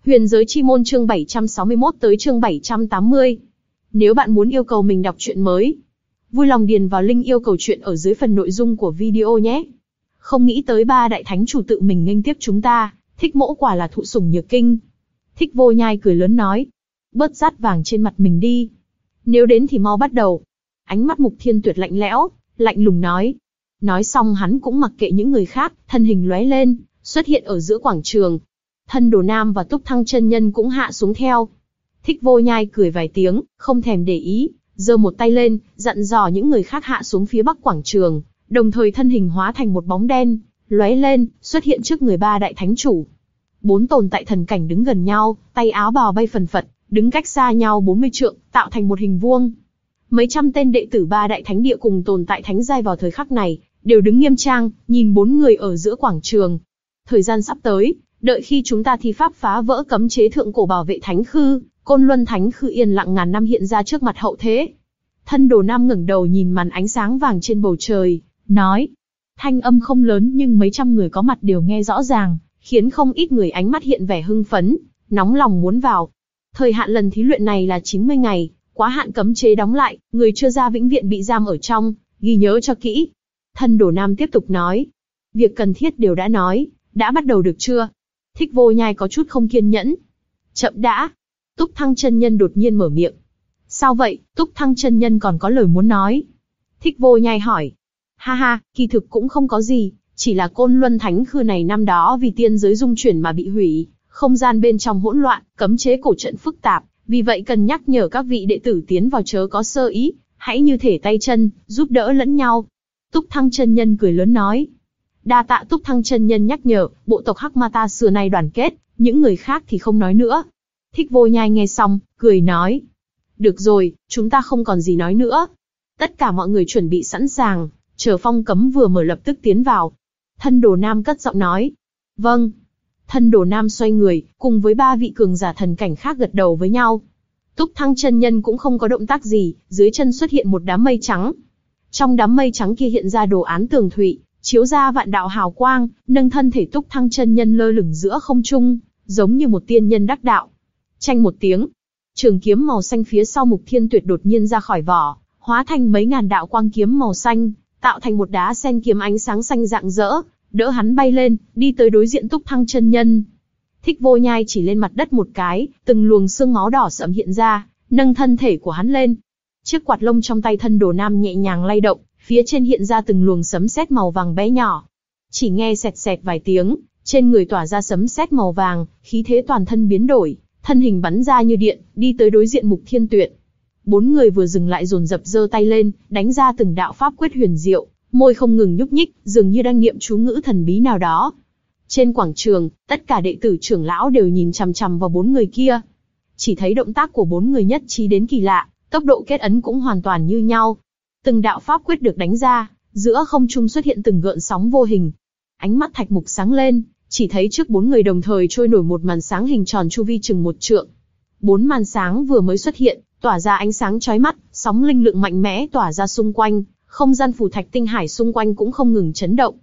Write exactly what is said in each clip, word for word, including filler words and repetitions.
Huyền giới chi môn chương bảy trăm sáu mươi mốt tới chương bảy trăm tám mươi. Nếu bạn muốn yêu cầu mình đọc truyện mới, vui lòng điền vào link yêu cầu truyện ở dưới phần nội dung của video nhé. Không nghĩ tới ba đại thánh chủ tự mình nghênh tiếp chúng ta, Thích Mỗ quả là thụ sủng nhược kinh. Thích Vô Nhai cười lớn nói, bớt dát vàng trên mặt mình đi. Nếu đến thì mau bắt đầu. Ánh mắt Mục Thiên Tuyệt lạnh lẽo, lạnh lùng nói. Nói xong hắn cũng mặc kệ những người khác, thân hình lóe lên, xuất hiện ở giữa quảng trường. Thân Đồ Nam và Túc Thăng chân nhân cũng hạ xuống theo. Thích Vô Nhai cười vài tiếng, không thèm để ý, giơ một tay lên, dặn dò những người khác hạ xuống phía bắc quảng trường, đồng thời thân hình hóa thành một bóng đen, lóe lên, xuất hiện trước người ba đại thánh chủ. Bốn tồn tại thần cảnh đứng gần nhau, tay áo bào bay phần phật, đứng cách xa nhau bốn mươi trượng, tạo thành một hình vuông. Mấy trăm tên đệ tử ba đại thánh địa cùng tồn tại thánh giai vào thời khắc này, đều đứng nghiêm trang, nhìn bốn người ở giữa quảng trường. Thời gian sắp tới, đợi khi chúng ta thi pháp phá vỡ cấm chế thượng cổ bảo vệ thánh khư, Côn Luân Thánh Khư yên lặng ngàn năm hiện ra trước mặt hậu thế. Thân Đồ Nam ngẩng đầu nhìn màn ánh sáng vàng trên bầu trời, nói. Thanh âm không lớn nhưng mấy trăm người có mặt đều nghe rõ ràng, khiến không ít người ánh mắt hiện vẻ hưng phấn, nóng lòng muốn vào. Thời hạn lần thí luyện này là chín mươi ngày, quá hạn cấm chế đóng lại, người chưa ra vĩnh viễn bị giam ở trong, ghi nhớ cho kỹ. Thân Đồ Nam tiếp tục nói. Việc cần thiết đều đã nói, đã bắt đầu được chưa? Thích Vô Nhai có chút không kiên nhẫn. Chậm đã. Túc Thăng chân nhân đột nhiên mở miệng. Sao vậy? Túc Thăng chân nhân còn có lời muốn nói. Thích Vô Nhai hỏi. Ha ha, kỳ thực cũng không có gì, chỉ là Côn Luân Thánh Khư này năm đó vì tiên giới dung chuyển mà bị hủy, không gian bên trong hỗn loạn, cấm chế cổ trận phức tạp, vì vậy cần nhắc nhở các vị đệ tử tiến vào chớ có sơ ý, hãy như thể tay chân, giúp đỡ lẫn nhau. Túc Thăng chân nhân cười lớn nói. Đa tạ Túc Thăng chân nhân nhắc nhở, bộ tộc Hắc Ma ta xưa nay đoàn kết, những người khác thì không nói nữa. Thích Vô Nhai nghe xong, cười nói. Được rồi, chúng ta không còn gì nói nữa. Tất cả mọi người chuẩn bị sẵn sàng, chờ phong cấm vừa mở lập tức tiến vào. Thân Đồ Nam cất giọng nói. Vâng. Thân Đồ Nam xoay người, cùng với ba vị cường giả thần cảnh khác gật đầu với nhau. Túc Thăng chân nhân cũng không có động tác gì, dưới chân xuất hiện một đám mây trắng. Trong đám mây trắng kia hiện ra đồ án tường thụy, chiếu ra vạn đạo hào quang, nâng thân thể Túc Thăng chân nhân lơ lửng giữa không trung, giống như một tiên nhân đắc đạo. Chanh một tiếng, trường kiếm màu xanh phía sau Mục Thiên Tuyệt đột nhiên ra khỏi vỏ, hóa thành mấy ngàn đạo quang kiếm màu xanh, tạo thành một đá sen kiếm ánh sáng xanh rạng rỡ, đỡ hắn bay lên, đi tới đối diện Túc Thăng chân nhân. Thích Vô Nhai chỉ lên mặt đất một cái, từng luồng xương máu đỏ sẫm hiện ra, nâng thân thể của hắn lên. Chiếc quạt lông trong tay Thân Đồ Nam nhẹ nhàng lay động, phía trên hiện ra từng luồng sấm sét màu vàng bé nhỏ. Chỉ nghe sẹt sẹt vài tiếng, trên người tỏa ra sấm sét màu vàng, khí thế toàn thân biến đổi, thân hình bắn ra như điện, đi tới đối diện Mục Thiên Tuyệt. Bốn người vừa dừng lại dồn dập giơ tay lên, đánh ra từng đạo pháp quyết huyền diệu, môi không ngừng nhúc nhích, dường như đang niệm chú ngữ thần bí nào đó. Trên quảng trường, tất cả đệ tử trưởng lão đều nhìn chằm chằm vào bốn người kia. Chỉ thấy động tác của bốn người nhất trí đến kỳ lạ, tốc độ kết ấn cũng hoàn toàn như nhau. Từng đạo pháp quyết được đánh ra, giữa không trung xuất hiện từng gợn sóng vô hình. Ánh mắt Thạch Mục sáng lên, chỉ thấy trước bốn người đồng thời trôi nổi một màn sáng hình tròn chu vi chừng một trượng. Bốn màn sáng vừa mới xuất hiện, tỏa ra ánh sáng chói mắt, sóng linh lượng mạnh mẽ tỏa ra xung quanh, không gian phù thạch tinh hải xung quanh cũng không ngừng chấn động.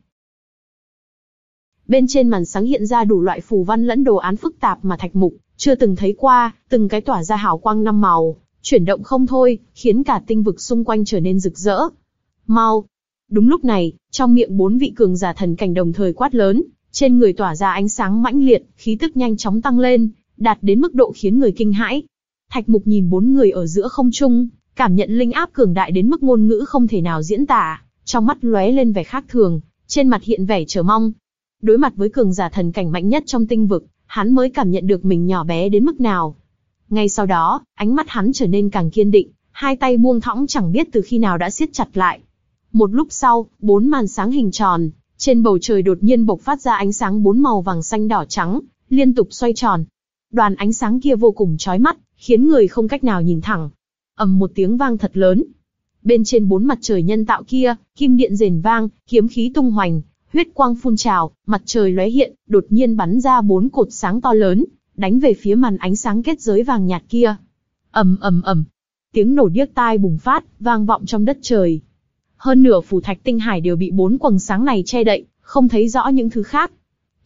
Bên trên màn sáng hiện ra đủ loại phù văn lẫn đồ án phức tạp mà Thạch Mục chưa từng thấy qua, từng cái tỏa ra hào quang năm màu, chuyển động không thôi, khiến cả tinh vực xung quanh trở nên rực rỡ. Mau! Đúng lúc này, trong miệng bốn vị cường giả thần cảnh đồng thời quát lớn, trên người tỏa ra ánh sáng mãnh liệt, khí tức nhanh chóng tăng lên, đạt đến mức độ khiến người kinh hãi. Thạch Mục nhìn bốn người ở giữa không trung, cảm nhận linh áp cường đại đến mức ngôn ngữ không thể nào diễn tả, trong mắt lóe lên vẻ khác thường, trên mặt hiện vẻ chờ mong. Đối mặt với cường giả thần cảnh mạnh nhất trong tinh vực, hắn mới cảm nhận được mình nhỏ bé đến mức nào. Ngay sau đó, ánh mắt hắn trở nên càng kiên định, hai tay buông thõng chẳng biết từ khi nào đã siết chặt lại. Một lúc sau, bốn màn sáng hình tròn, trên bầu trời đột nhiên bộc phát ra ánh sáng bốn màu vàng xanh đỏ trắng, liên tục xoay tròn. Đoàn ánh sáng kia vô cùng chói mắt, khiến người không cách nào nhìn thẳng. Ầm một tiếng vang thật lớn. Bên trên bốn mặt trời nhân tạo kia, kim điện rền vang, kiếm khí tung hoành, huyết quang phun trào, mặt trời lóe hiện, đột nhiên bắn ra bốn cột sáng to lớn, đánh về phía màn ánh sáng kết giới vàng nhạt kia. Ầm ầm ầm, tiếng nổ điếc tai bùng phát, vang vọng trong đất trời. Hơn nửa phù thạch tinh hải đều bị bốn quầng sáng này che đậy, không thấy rõ những thứ khác.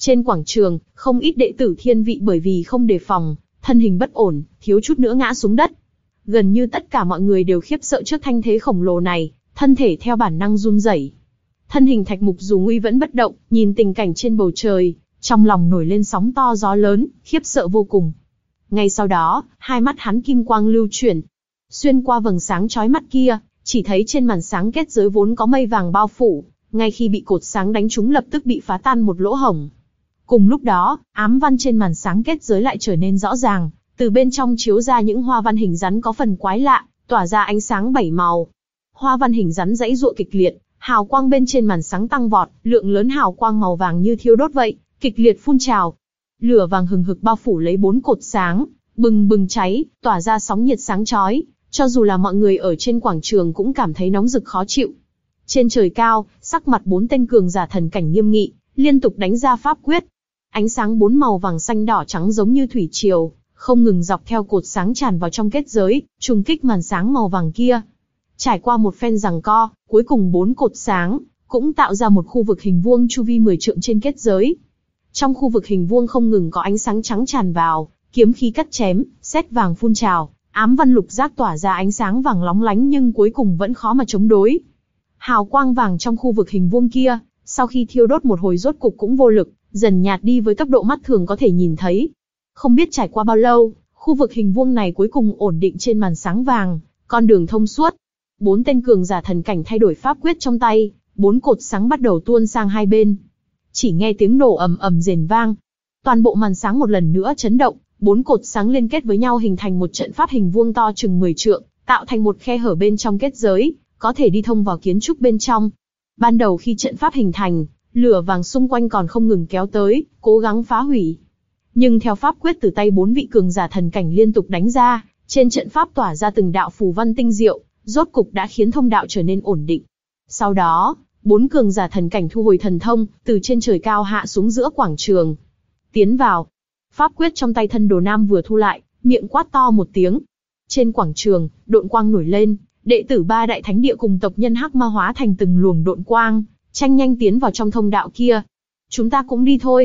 Trên quảng trường, không ít đệ tử thiên vị bởi vì không đề phòng, thân hình bất ổn, thiếu chút nữa ngã xuống đất. Gần như tất cả mọi người đều khiếp sợ trước thanh thế khổng lồ này, thân thể theo bản năng run rẩy. Thân hình Thạch Mục dù nguy vẫn bất động, nhìn tình cảnh trên bầu trời, trong lòng nổi lên sóng to gió lớn, khiếp sợ vô cùng. Ngay sau đó, hai mắt hắn kim quang lưu chuyển, xuyên qua vầng sáng chói mắt kia, chỉ thấy trên màn sáng kết giới vốn có mây vàng bao phủ, ngay khi bị cột sáng đánh trúng lập tức bị phá tan một lỗ hổng. Cùng lúc đó, ám văn trên màn sáng kết giới lại trở nên rõ ràng, từ bên trong chiếu ra những hoa văn hình rắn có phần quái lạ, tỏa ra ánh sáng bảy màu. Hoa văn hình rắn giãy giụa kịch liệt, hào quang bên trên màn sáng tăng vọt, lượng lớn hào quang màu vàng như thiêu đốt vậy, kịch liệt phun trào. Lửa vàng hừng hực bao phủ lấy bốn cột sáng, bừng bừng cháy, tỏa ra sóng nhiệt sáng chói, cho dù là mọi người ở trên quảng trường cũng cảm thấy nóng rực khó chịu. Trên trời cao, sắc mặt bốn tên cường giả thần cảnh nghiêm nghị, liên tục đánh ra pháp quyết. Ánh sáng bốn màu vàng xanh đỏ trắng giống như thủy triều, không ngừng dọc theo cột sáng tràn vào trong kết giới, trùng kích màn sáng màu vàng kia. Trải qua một phen giằng co, cuối cùng bốn cột sáng cũng tạo ra một khu vực hình vuông chu vi mười trượng trên kết giới. Trong khu vực hình vuông không ngừng có ánh sáng trắng tràn vào, kiếm khí cắt chém, sét vàng phun trào, ám văn lục giác tỏa ra ánh sáng vàng lóng lánh nhưng cuối cùng vẫn khó mà chống đối. Hào quang vàng trong khu vực hình vuông kia, sau khi thiêu đốt một hồi rốt cục cũng vô lực, dần nhạt đi với tốc độ mắt thường có thể nhìn thấy. Không biết trải qua bao lâu, khu vực hình vuông này cuối cùng ổn định trên màn sáng vàng, con đường thông suốt. Bốn tên cường giả thần cảnh thay đổi pháp quyết trong tay, bốn cột sáng bắt đầu tuôn sang hai bên. Chỉ nghe tiếng nổ ầm ầm rền vang, toàn bộ màn sáng một lần nữa chấn động, bốn cột sáng liên kết với nhau hình thành một trận pháp hình vuông to chừng mười trượng, tạo thành một khe hở bên trong kết giới, có thể đi thông vào kiến trúc bên trong. Ban đầu khi trận pháp hình thành, lửa vàng xung quanh còn không ngừng kéo tới, cố gắng phá hủy. Nhưng theo pháp quyết từ tay bốn vị cường giả thần cảnh liên tục đánh ra, trên trận pháp tỏa ra từng đạo phù văn tinh diệu, rốt cục đã khiến thông đạo trở nên ổn định. Sau đó, bốn cường giả thần cảnh thu hồi thần thông, từ trên trời cao hạ xuống giữa quảng trường. Tiến vào. Pháp quyết trong tay Thân Đồ Nam vừa thu lại, miệng quát to một tiếng. Trên quảng trường, độn quang nổi lên, đệ tử ba đại thánh địa cùng tộc nhân Hắc Ma hóa thành từng luồng độn quang, tranh nhanh tiến vào trong thông đạo kia. Chúng ta cũng đi thôi.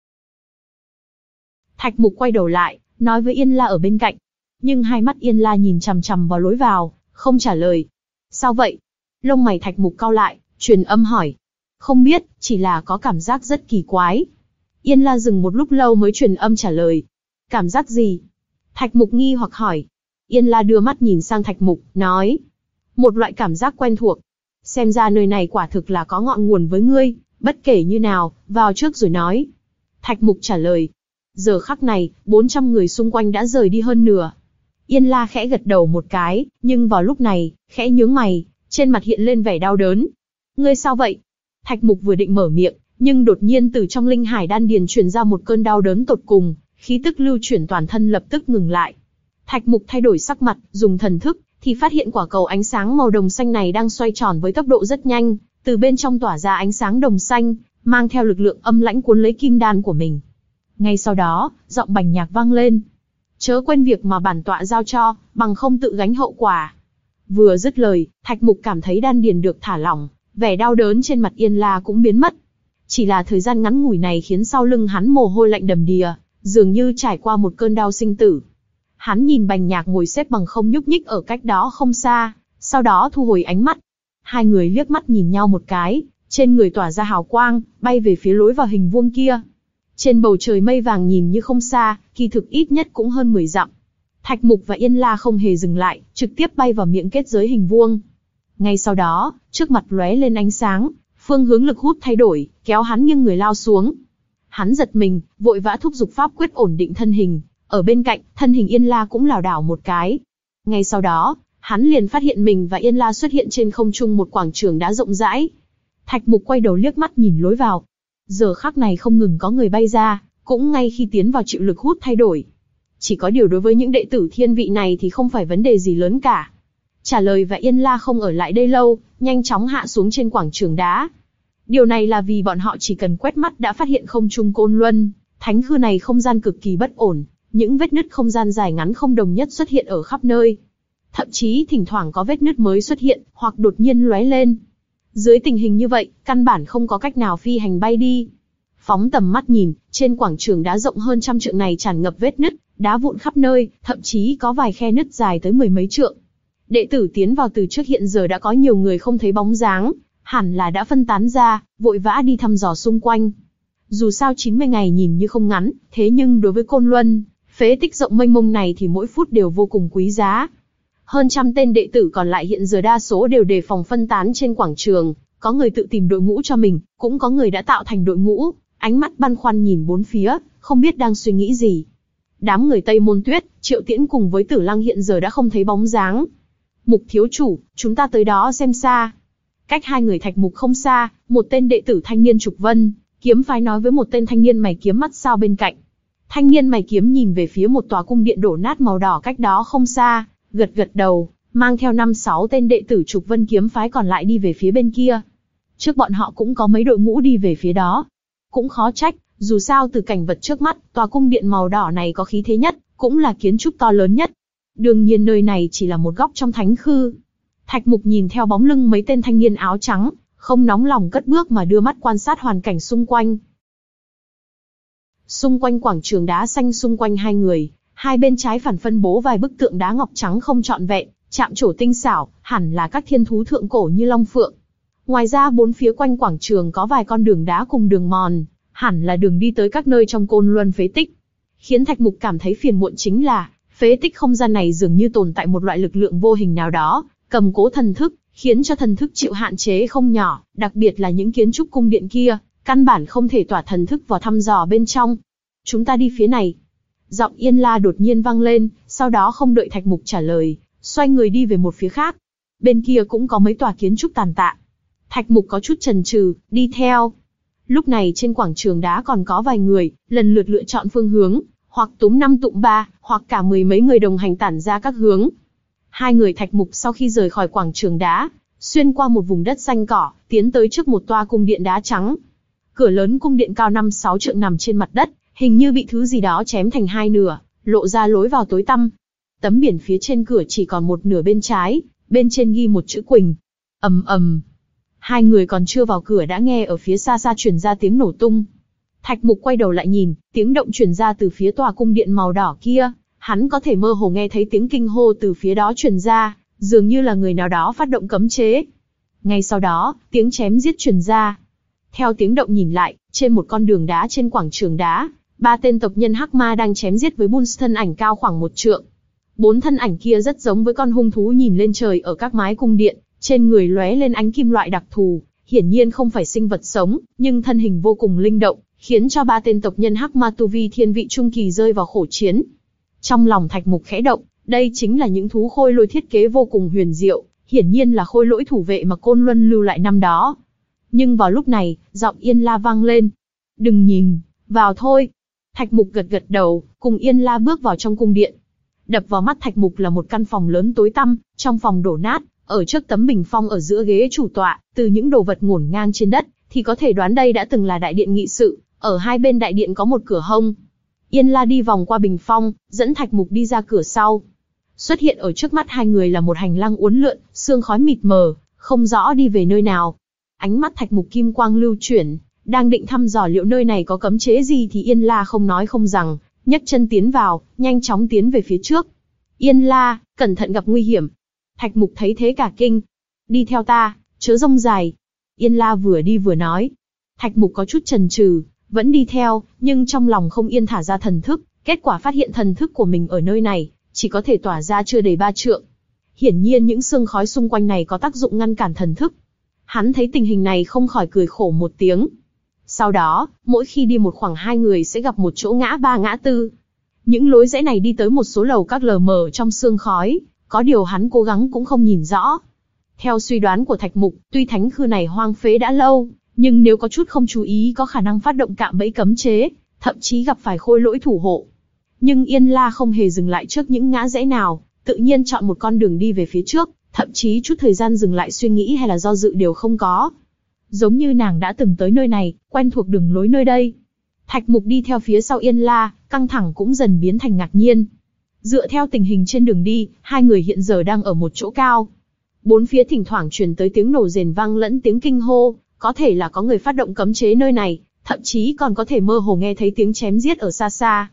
Thạch Mục quay đầu lại, nói với Yên La ở bên cạnh. Nhưng hai mắt Yên La nhìn chằm chằm vào lối vào, không trả lời. Sao vậy? Lông mày Thạch Mục cau lại, truyền âm hỏi. Không biết, chỉ là có cảm giác rất kỳ quái. Yên La dừng một lúc lâu mới truyền âm trả lời. Cảm giác gì? Thạch Mục nghi hoặc hỏi. Yên La đưa mắt nhìn sang Thạch Mục, nói. Một loại cảm giác quen thuộc. Xem ra nơi này quả thực là có ngọn nguồn với ngươi, bất kể như nào, vào trước rồi nói. Thạch Mục trả lời. Giờ khắc này, bốn trăm người xung quanh đã rời đi hơn nửa. Yên La khẽ gật đầu một cái, nhưng vào lúc này, khẽ nhướng mày, trên mặt hiện lên vẻ đau đớn. Ngươi sao vậy? Thạch Mục vừa định mở miệng, nhưng đột nhiên từ trong linh hải đan điền truyền ra một cơn đau đớn tột cùng, khí tức lưu chuyển toàn thân lập tức ngừng lại. Thạch Mục thay đổi sắc mặt, dùng thần thức, thì phát hiện quả cầu ánh sáng màu đồng xanh này đang xoay tròn với tốc độ rất nhanh, từ bên trong tỏa ra ánh sáng đồng xanh, mang theo lực lượng âm lãnh cuốn lấy kim đan của mình. Ngay sau đó, giọng Bành Nhạc vang lên. Chớ quên việc mà bản tọa giao cho, bằng không tự gánh hậu quả. Vừa dứt lời, Thạch Mục cảm thấy đan điền được thả lỏng, vẻ đau đớn trên mặt Yên La cũng biến mất. Chỉ là thời gian ngắn ngủi này khiến sau lưng hắn mồ hôi lạnh đầm đìa, dường như trải qua một cơn đau sinh tử. Hắn nhìn Bành Nhạc ngồi xếp bằng không nhúc nhích ở cách đó không xa, sau đó thu hồi ánh mắt. Hai người liếc mắt nhìn nhau một cái, trên người tỏa ra hào quang, bay về phía lối vào hình vuông kia. Trên bầu trời mây vàng nhìn như không xa, kỳ thực ít nhất cũng hơn mười dặm. Thạch Mục và Yên La không hề dừng lại, trực tiếp bay vào miệng kết giới hình vuông. Ngay sau đó, trước mặt lóe lên ánh sáng, phương hướng lực hút thay đổi, kéo hắn nghiêng người lao xuống. Hắn giật mình, vội vã thúc giục pháp quyết ổn định thân hình. Ở bên cạnh, thân hình Yên La cũng lảo đảo một cái. Ngay sau đó, hắn liền phát hiện mình và Yên La xuất hiện trên không trung một quảng trường đá rộng rãi. Thạch Mục quay đầu liếc mắt nhìn lối vào. Giờ khắc này không ngừng có người bay ra, cũng ngay khi tiến vào chịu lực hút thay đổi. Chỉ có điều đối với những đệ tử thiên vị này thì không phải vấn đề gì lớn cả. Trả lời và Yên La không ở lại đây lâu, nhanh chóng hạ xuống trên quảng trường đá. Điều này là vì bọn họ chỉ cần quét mắt đã phát hiện không trung Côn Luân, thánh khư này không gian cực kỳ bất ổn, những vết nứt không gian dài ngắn không đồng nhất xuất hiện ở khắp nơi. Thậm chí thỉnh thoảng có vết nứt mới xuất hiện, hoặc đột nhiên lóe lên. Dưới tình hình như vậy, căn bản không có cách nào phi hành bay đi. Phóng tầm mắt nhìn, trên quảng trường đá rộng hơn trăm trượng này tràn ngập vết nứt, đá vụn khắp nơi, thậm chí có vài khe nứt dài tới mười mấy trượng. Đệ tử tiến vào từ trước hiện giờ đã có nhiều người không thấy bóng dáng, hẳn là đã phân tán ra, vội vã đi thăm dò xung quanh. Dù sao chín mươi ngày nhìn như không ngắn, thế nhưng đối với Côn Luân, phế tích rộng mênh mông này thì mỗi phút đều vô cùng quý giá. Hơn trăm tên đệ tử còn lại hiện giờ đa số đều đề phòng phân tán trên quảng trường, có người tự tìm đội ngũ cho mình, cũng có người đã tạo thành đội ngũ, ánh mắt băn khoăn nhìn bốn phía, không biết đang suy nghĩ gì. Đám người Tây Môn Tuyết, Triệu Tiễn cùng với Tử Lăng hiện giờ đã không thấy bóng dáng. Mục thiếu chủ, chúng ta tới đó xem xa. Cách hai người Thạch Mục không xa, một tên đệ tử thanh niên Trục Vân kiếm phái nói với một tên thanh niên mày kiếm mắt sao bên cạnh. Thanh niên mày kiếm nhìn về phía một tòa cung điện đổ nát màu đỏ cách đó không xa, gật gật đầu, mang theo năm sáu tên đệ tử Trục Vân kiếm phái còn lại đi về phía bên kia. Trước bọn họ cũng có mấy đội ngũ đi về phía đó. Cũng khó trách, dù sao từ cảnh vật trước mắt, tòa cung điện màu đỏ này có khí thế nhất, cũng là kiến trúc to lớn nhất. Đương nhiên nơi này chỉ là một góc trong thánh khư. Thạch Mục nhìn theo bóng lưng mấy tên thanh niên áo trắng, không nóng lòng cất bước mà đưa mắt quan sát hoàn cảnh xung quanh. Xung quanh quảng trường đá xanh xung quanh hai người, hai bên trái phản phân bố vài bức tượng đá ngọc trắng không trọn vẹn, chạm trổ tinh xảo, hẳn là các thiên thú thượng cổ như long phượng. Ngoài ra bốn phía quanh quảng trường có vài con đường đá cùng đường mòn, hẳn là đường đi tới các nơi trong Côn Luân phế tích. Khiến Thạch Mục cảm thấy phiền muộn chính là, phế tích không gian này dường như tồn tại một loại lực lượng vô hình nào đó, cầm cố thần thức, khiến cho thần thức chịu hạn chế không nhỏ, đặc biệt là những kiến trúc cung điện kia, căn bản không thể tỏa thần thức vào thăm dò bên trong. Chúng ta đi phía này. Giọng Yên La đột nhiên vang lên, sau đó không đợi Thạch Mục trả lời, xoay người đi về một phía khác. Bên kia cũng có mấy tòa kiến trúc tàn tạ. Thạch Mục có chút chần chừ, đi theo. Lúc này trên quảng trường đá còn có vài người, lần lượt lựa chọn phương hướng, hoặc túm năm tụm ba, hoặc cả mười mấy người đồng hành tản ra các hướng. Hai người Thạch Mục sau khi rời khỏi quảng trường đá, xuyên qua một vùng đất xanh cỏ, tiến tới trước một tòa cung điện đá trắng. Cửa lớn cung điện cao năm sáu trượng nằm trên mặt đất, hình như bị thứ gì đó chém thành hai nửa, lộ ra lối vào tối tăm. Tấm biển phía trên cửa chỉ còn một nửa bên trái, bên trên ghi một chữ Quỳnh. Ầm ầm. Hai người còn chưa vào cửa đã nghe ở phía xa xa truyền ra tiếng nổ tung. Thạch Mục quay đầu lại nhìn, tiếng động truyền ra từ phía tòa cung điện màu đỏ kia, hắn có thể mơ hồ nghe thấy tiếng kinh hô từ phía đó truyền ra, dường như là người nào đó phát động cấm chế. Ngay sau đó, tiếng chém giết truyền ra. Theo tiếng động nhìn lại, trên một con đường đá trên quảng trường đá, ba tên tộc nhân Hắc Ma đang chém giết với Buns thân ảnh cao khoảng một trượng. Bốn thân ảnh kia rất giống với con hung thú nhìn lên trời ở các mái cung điện, trên người lóe lên ánh kim loại đặc thù, hiển nhiên không phải sinh vật sống, nhưng thân hình vô cùng linh động, khiến cho ba tên tộc nhân Hắc Ma tu vi thiên vị trung kỳ rơi vào khổ chiến. Trong lòng Thạch Mục khẽ động, đây chính là những thú khôi lỗi thiết kế vô cùng huyền diệu, hiển nhiên là khôi lỗi thủ vệ mà Côn Luân lưu lại năm đó. Nhưng vào lúc này, giọng Yên La vang lên. Đừng nhìn, vào thôi. Thạch Mục gật gật đầu, cùng Yên La bước vào trong cung điện. Đập vào mắt Thạch Mục là một căn phòng lớn tối tăm, trong phòng đổ nát, ở trước tấm bình phong ở giữa ghế chủ tọa, từ những đồ vật ngổn ngang trên đất, thì có thể đoán đây đã từng là đại điện nghị sự, ở hai bên đại điện có một cửa hông. Yên La đi vòng qua bình phong, dẫn Thạch Mục đi ra cửa sau. Xuất hiện ở trước mắt hai người là một hành lang uốn lượn, sương khói mịt mờ, không rõ đi về nơi nào. Ánh mắt Thạch Mục kim quang lưu chuyển, đang định thăm dò liệu nơi này có cấm chế gì thì Yên La không nói không rằng, nhấc chân tiến vào, nhanh chóng tiến về phía trước. Yên La, cẩn thận gặp nguy hiểm. Thạch Mục thấy thế cả kinh. Đi theo ta, chớ rông dài. Yên La vừa đi vừa nói. Thạch Mục có chút chần chừ, vẫn đi theo, nhưng trong lòng không yên thả ra thần thức, kết quả phát hiện thần thức của mình ở nơi này, chỉ có thể tỏa ra chưa đầy ba trượng. Hiển nhiên những sương khói xung quanh này có tác dụng ngăn cản thần thức. Hắn thấy tình hình này không khỏi cười khổ một tiếng. Sau đó, mỗi khi đi một khoảng hai người sẽ gặp một chỗ ngã ba ngã tư. Những lối rẽ này đi tới một số lầu các lờ mờ trong sương khói, có điều hắn cố gắng cũng không nhìn rõ. Theo suy đoán của Thạch Mục, tuy thánh khư này hoang phế đã lâu, nhưng nếu có chút không chú ý có khả năng phát động cạm bẫy cấm chế, thậm chí gặp phải khôi lỗi thủ hộ. Nhưng Yên La không hề dừng lại trước những ngã rẽ nào, tự nhiên chọn một con đường đi về phía trước, thậm chí chút thời gian dừng lại suy nghĩ hay là do dự đều không có. Giống như nàng đã từng tới nơi này, quen thuộc đường lối nơi đây. Thạch Mục đi theo phía sau Yên La, căng thẳng cũng dần biến thành ngạc nhiên. Dựa theo tình hình trên đường đi, hai người hiện giờ đang ở một chỗ cao. Bốn phía thỉnh thoảng truyền tới tiếng nổ rền vang lẫn tiếng kinh hô, có thể là có người phát động cấm chế nơi này, thậm chí còn có thể mơ hồ nghe thấy tiếng chém giết ở xa xa.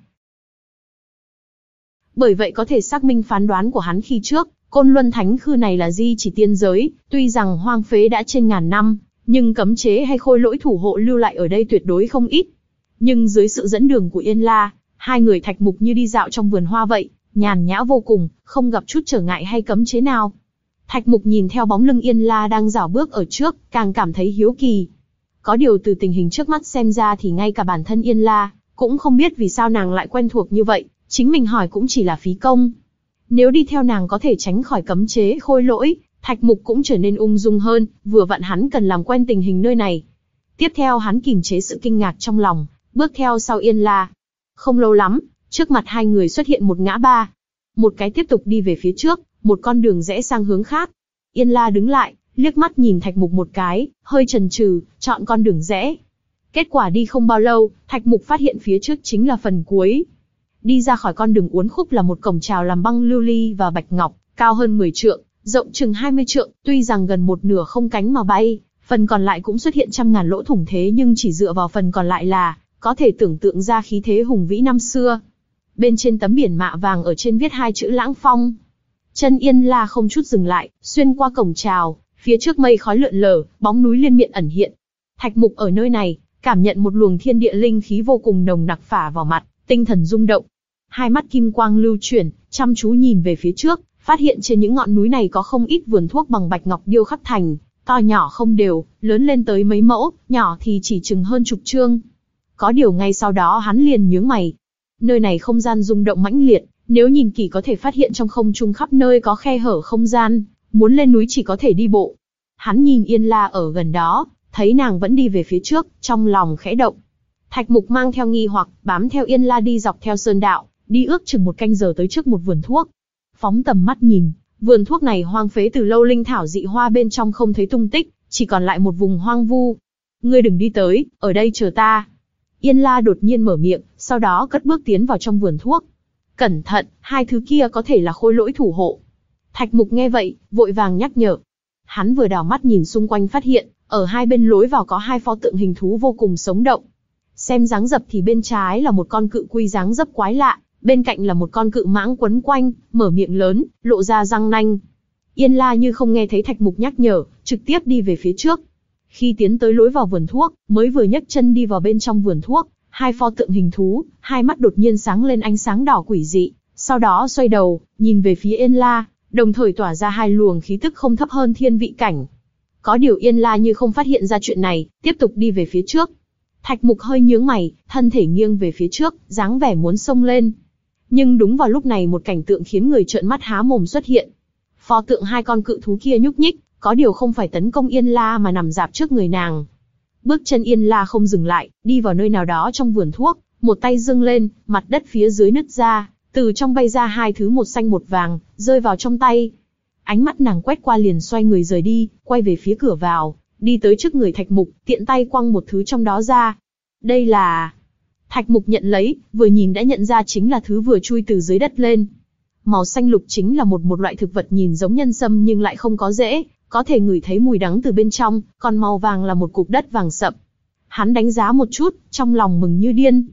Bởi vậy có thể xác minh phán đoán của hắn khi trước, Côn Luân Thánh Khư này là di chỉ tiên giới, tuy rằng hoang phế đã trên ngàn năm, nhưng cấm chế hay khôi lỗi thủ hộ lưu lại ở đây tuyệt đối không ít. Nhưng dưới sự dẫn đường của Yên La, hai người Thạch Mục như đi dạo trong vườn hoa vậy, nhàn nhã vô cùng, không gặp chút trở ngại hay cấm chế nào. Thạch Mục nhìn theo bóng lưng Yên La đang rảo bước ở trước, càng cảm thấy hiếu kỳ. Có điều từ tình hình trước mắt xem ra thì ngay cả bản thân Yên La cũng không biết vì sao nàng lại quen thuộc như vậy, chính mình hỏi cũng chỉ là phí công. Nếu đi theo nàng có thể tránh khỏi cấm chế khôi lỗi, Thạch Mục cũng trở nên ung dung hơn, vừa vặn hắn cần làm quen tình hình nơi này. Tiếp theo hắn kìm chế sự kinh ngạc trong lòng, bước theo sau Yên La. Không lâu lắm, trước mặt hai người xuất hiện một ngã ba. Một cái tiếp tục đi về phía trước, một con đường rẽ sang hướng khác. Yên La đứng lại, liếc mắt nhìn Thạch Mục một cái, hơi chần chừ, chọn con đường rẽ. Kết quả đi không bao lâu, Thạch Mục phát hiện phía trước chính là phần cuối. Đi ra khỏi con đường uốn khúc là một cổng chào làm băng lưu ly và bạch ngọc, cao hơn mười trượng, rộng chừng hai mươi trượng, tuy rằng gần một nửa không cánh mà bay, phần còn lại cũng xuất hiện trăm ngàn lỗ thủng, thế nhưng chỉ dựa vào phần còn lại là có thể tưởng tượng ra khí thế hùng vĩ năm xưa. Bên trên tấm biển mạ vàng ở trên viết hai chữ Lãng Phong. Chân Yên La không chút dừng lại, xuyên qua cổng chào, phía trước mây khói lượn lờ, bóng núi liên miện ẩn hiện. Thạch Mục ở nơi này, cảm nhận một luồng thiên địa linh khí vô cùng nồng nặc phả vào mặt, tinh thần rung động. Hai mắt kim quang lưu chuyển, chăm chú nhìn về phía trước, phát hiện trên những ngọn núi này có không ít vườn thuốc bằng bạch ngọc điêu khắc thành, to nhỏ không đều, lớn lên tới mấy mẫu, nhỏ thì chỉ chừng hơn chục trượng. Có điều ngay sau đó hắn liền nhướng mày. Nơi này không gian rung động mãnh liệt, nếu nhìn kỹ có thể phát hiện trong không trung khắp nơi có khe hở không gian, muốn lên núi chỉ có thể đi bộ. Hắn nhìn Yên La ở gần đó, thấy nàng vẫn đi về phía trước, trong lòng khẽ động. Thạch Mục mang theo nghi hoặc, bám theo Yên La đi dọc theo sơn đạo, đi ước chừng một canh giờ tới trước một vườn thuốc. Phóng tầm mắt nhìn, vườn thuốc này hoang phế từ lâu, linh thảo dị hoa bên trong không thấy tung tích, chỉ còn lại một vùng hoang vu. Ngươi đừng đi tới, ở đây chờ ta. Yên La đột nhiên mở miệng, sau đó cất bước tiến vào trong vườn thuốc. Cẩn thận, hai thứ kia có thể là khôi lỗi thủ hộ. Thạch Mục nghe vậy, vội vàng nhắc nhở. Hắn vừa đảo mắt nhìn xung quanh phát hiện, ở hai bên lối vào có hai pho tượng hình thú vô cùng sống động. Xem dáng dấp thì bên trái là một con cự quy dáng dấp quái lạ, bên cạnh là một con cự mãng quấn quanh, mở miệng lớn, lộ ra răng nanh. Yên La như không nghe thấy Thạch Mục nhắc nhở, trực tiếp đi về phía trước. Khi tiến tới lối vào vườn thuốc, mới vừa nhấc chân đi vào bên trong vườn thuốc, hai pho tượng hình thú, hai mắt đột nhiên sáng lên ánh sáng đỏ quỷ dị, sau đó xoay đầu, nhìn về phía Yên La, đồng thời tỏa ra hai luồng khí tức không thấp hơn thiên vị cảnh. Có điều Yên La như không phát hiện ra chuyện này, tiếp tục đi về phía trước. Thạch Mục hơi nhướng mày, thân thể nghiêng về phía trước, dáng vẻ muốn xông lên. Nhưng đúng vào lúc này một cảnh tượng khiến người trợn mắt há mồm xuất hiện. Pho tượng hai con cự thú kia nhúc nhích, có điều không phải tấn công Yên La mà nằm rạp trước người nàng. Bước chân Yên La không dừng lại, đi vào nơi nào đó trong vườn thuốc, một tay giương lên, mặt đất phía dưới nứt ra, từ trong bay ra hai thứ một xanh một vàng, rơi vào trong tay. Ánh mắt nàng quét qua liền xoay người rời đi, quay về phía cửa vào, đi tới trước người Thạch Mục, tiện tay quăng một thứ trong đó ra. Đây là... Thạch Mục nhận lấy, vừa nhìn đã nhận ra chính là thứ vừa chui từ dưới đất lên. Màu xanh lục chính là một một loại thực vật nhìn giống nhân sâm nhưng lại không có rễ, có thể ngửi thấy mùi đắng từ bên trong, còn màu vàng là một cục đất vàng sậm. Hắn đánh giá một chút, trong lòng mừng như điên.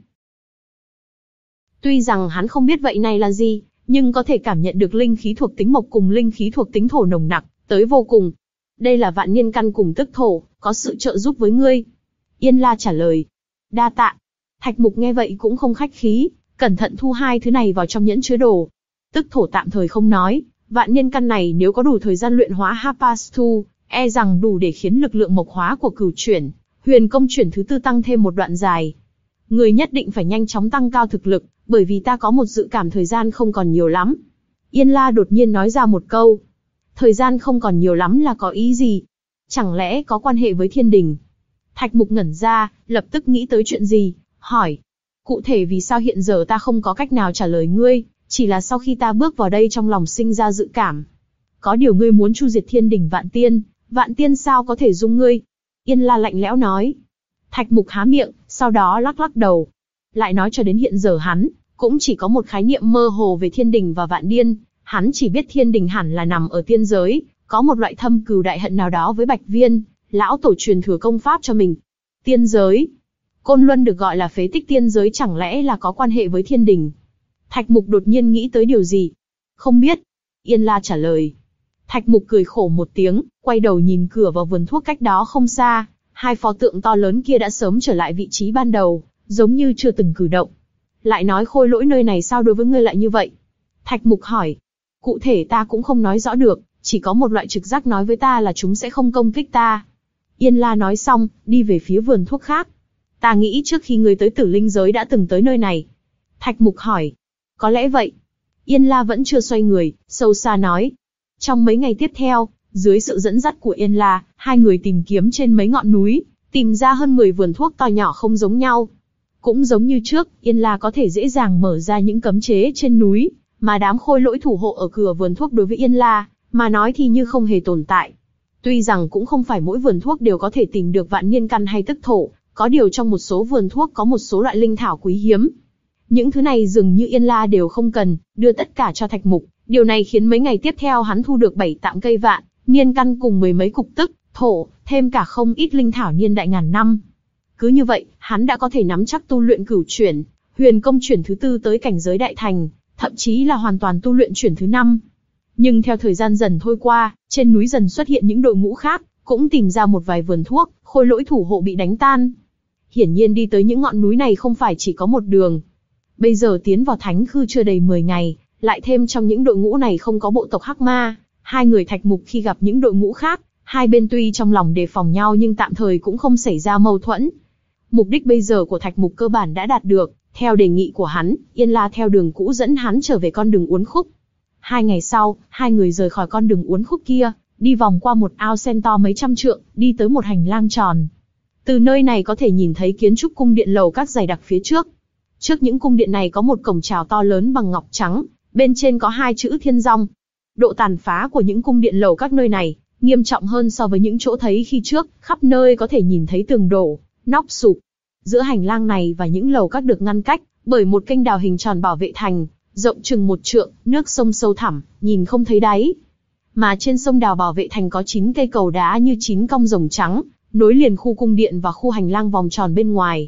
Tuy rằng hắn không biết vậy này là gì, nhưng có thể cảm nhận được linh khí thuộc tính mộc cùng linh khí thuộc tính thổ nồng nặc, tới vô cùng. Đây là vạn niên căn cùng tức thổ, có sự trợ giúp với ngươi. Yên La trả lời. Đa tạ. Thạch Mục nghe vậy cũng không khách khí, cẩn thận thu hai thứ này vào trong nhẫn chứa đồ. Tức thổ tạm thời không nói, vạn niên căn này nếu có đủ thời gian luyện hóa Hapastu, e rằng đủ để khiến lực lượng mộc hóa của cửu chuyển, huyền công chuyển thứ tư tăng thêm một đoạn dài. Người nhất định phải nhanh chóng tăng cao thực lực, bởi vì ta có một dự cảm thời gian không còn nhiều lắm. Yên La đột nhiên nói ra một câu. Thời gian không còn nhiều lắm là có ý gì? Chẳng lẽ có quan hệ với thiên đình? Thạch Mục ngẩn ra, lập tức nghĩ tới chuyện gì, hỏi. Cụ thể vì sao hiện giờ ta không có cách nào trả lời ngươi, chỉ là sau khi ta bước vào đây trong lòng sinh ra dự cảm. Có điều ngươi muốn chu diệt thiên đình vạn tiên, vạn tiên sao có thể dung ngươi? Yên La lạnh lẽo nói. Thạch Mục há miệng, sau đó lắc lắc đầu. Lại nói cho đến hiện giờ hắn, cũng chỉ có một khái niệm mơ hồ về thiên đình và vạn tiên. Hắn chỉ biết thiên đình hẳn là nằm ở tiên giới, có một loại thâm cừu đại hận nào đó với Bạch Viên, lão tổ truyền thừa công pháp cho mình. Tiên giới. Côn Luân được gọi là phế tích tiên giới chẳng lẽ là có quan hệ với thiên đình? Thạch Mục đột nhiên nghĩ tới điều gì. Không biết. Yên La trả lời. Thạch Mục cười khổ một tiếng, quay đầu nhìn cửa vào vườn thuốc cách đó không xa. Hai pho tượng to lớn kia đã sớm trở lại vị trí ban đầu, giống như chưa từng cử động. Lại nói khôi lỗi nơi này sao đối với ngươi lại như vậy? Thạch Mục hỏi. Cụ thể ta cũng không nói rõ được, chỉ có một loại trực giác nói với ta là chúng sẽ không công kích ta. Yên La nói xong, đi về phía vườn thuốc khác. Ta nghĩ trước khi ngươi tới Tử Linh giới đã từng tới nơi này. Thạch Mục hỏi. Có lẽ vậy. Yên La vẫn chưa xoay người, sâu xa nói. Trong mấy ngày tiếp theo, dưới sự dẫn dắt của Yên La, hai người tìm kiếm trên mấy ngọn núi, tìm ra hơn mười vườn thuốc to nhỏ không giống nhau. Cũng giống như trước, Yên La có thể dễ dàng mở ra những cấm chế trên núi, mà đám khôi lỗi thủ hộ ở cửa vườn thuốc đối với Yên La, mà nói thì như không hề tồn tại. Tuy rằng cũng không phải mỗi vườn thuốc đều có thể tìm được vạn niên căn hay tức thổ, có điều trong một số vườn thuốc có một số loại linh thảo quý hiếm. Những thứ này dường như Yên La đều không cần, đưa tất cả cho Thạch Mục. Điều này khiến mấy ngày tiếp theo hắn thu được bảy tạm cây vạn niên căn cùng mười mấy cục tức, thổ, thêm cả không ít linh thảo niên đại ngàn năm. Cứ như vậy, hắn đã có thể nắm chắc tu luyện cửu chuyển, huyền công chuyển thứ tư tới cảnh giới đại thành, thậm chí là hoàn toàn tu luyện chuyển thứ năm. Nhưng theo thời gian dần trôi qua, trên núi dần xuất hiện những đội ngũ khác, cũng tìm ra một vài vườn thuốc, khôi lỗi thủ hộ bị đánh tan. Hiển nhiên đi tới những ngọn núi này không phải chỉ có một đường. Bây giờ tiến vào Thánh Khư chưa đầy mười ngày, lại thêm trong những đội ngũ này không có bộ tộc Hắc Ma, hai người Thạch Mục khi gặp những đội ngũ khác, hai bên tuy trong lòng đề phòng nhau nhưng tạm thời cũng không xảy ra mâu thuẫn. Mục đích bây giờ của Thạch Mục cơ bản đã đạt được, theo đề nghị của hắn, Yên La theo đường cũ dẫn hắn trở về con đường uốn khúc. Hai ngày sau, hai người rời khỏi con đường uốn khúc kia, đi vòng qua một ao sen to mấy trăm trượng, đi tới một hành lang tròn. Từ nơi này có thể nhìn thấy kiến trúc cung điện lầu các dày đặc phía trước. Trước những cung điện này có một cổng chào to lớn bằng ngọc trắng, bên trên có hai chữ Thiên Dong. Độ tàn phá của những cung điện lầu các nơi này nghiêm trọng hơn so với những chỗ thấy khi trước, khắp nơi có thể nhìn thấy tường đổ, nóc sụp. Giữa hành lang này và những lầu các được ngăn cách bởi một kênh đào hình tròn bảo vệ thành, rộng chừng một trượng, nước sông sâu thẳm, nhìn không thấy đáy. Mà trên sông đào bảo vệ thành có chín cây cầu đá như chín cong rồng trắng, nối liền khu cung điện và khu hành lang vòng tròn bên ngoài.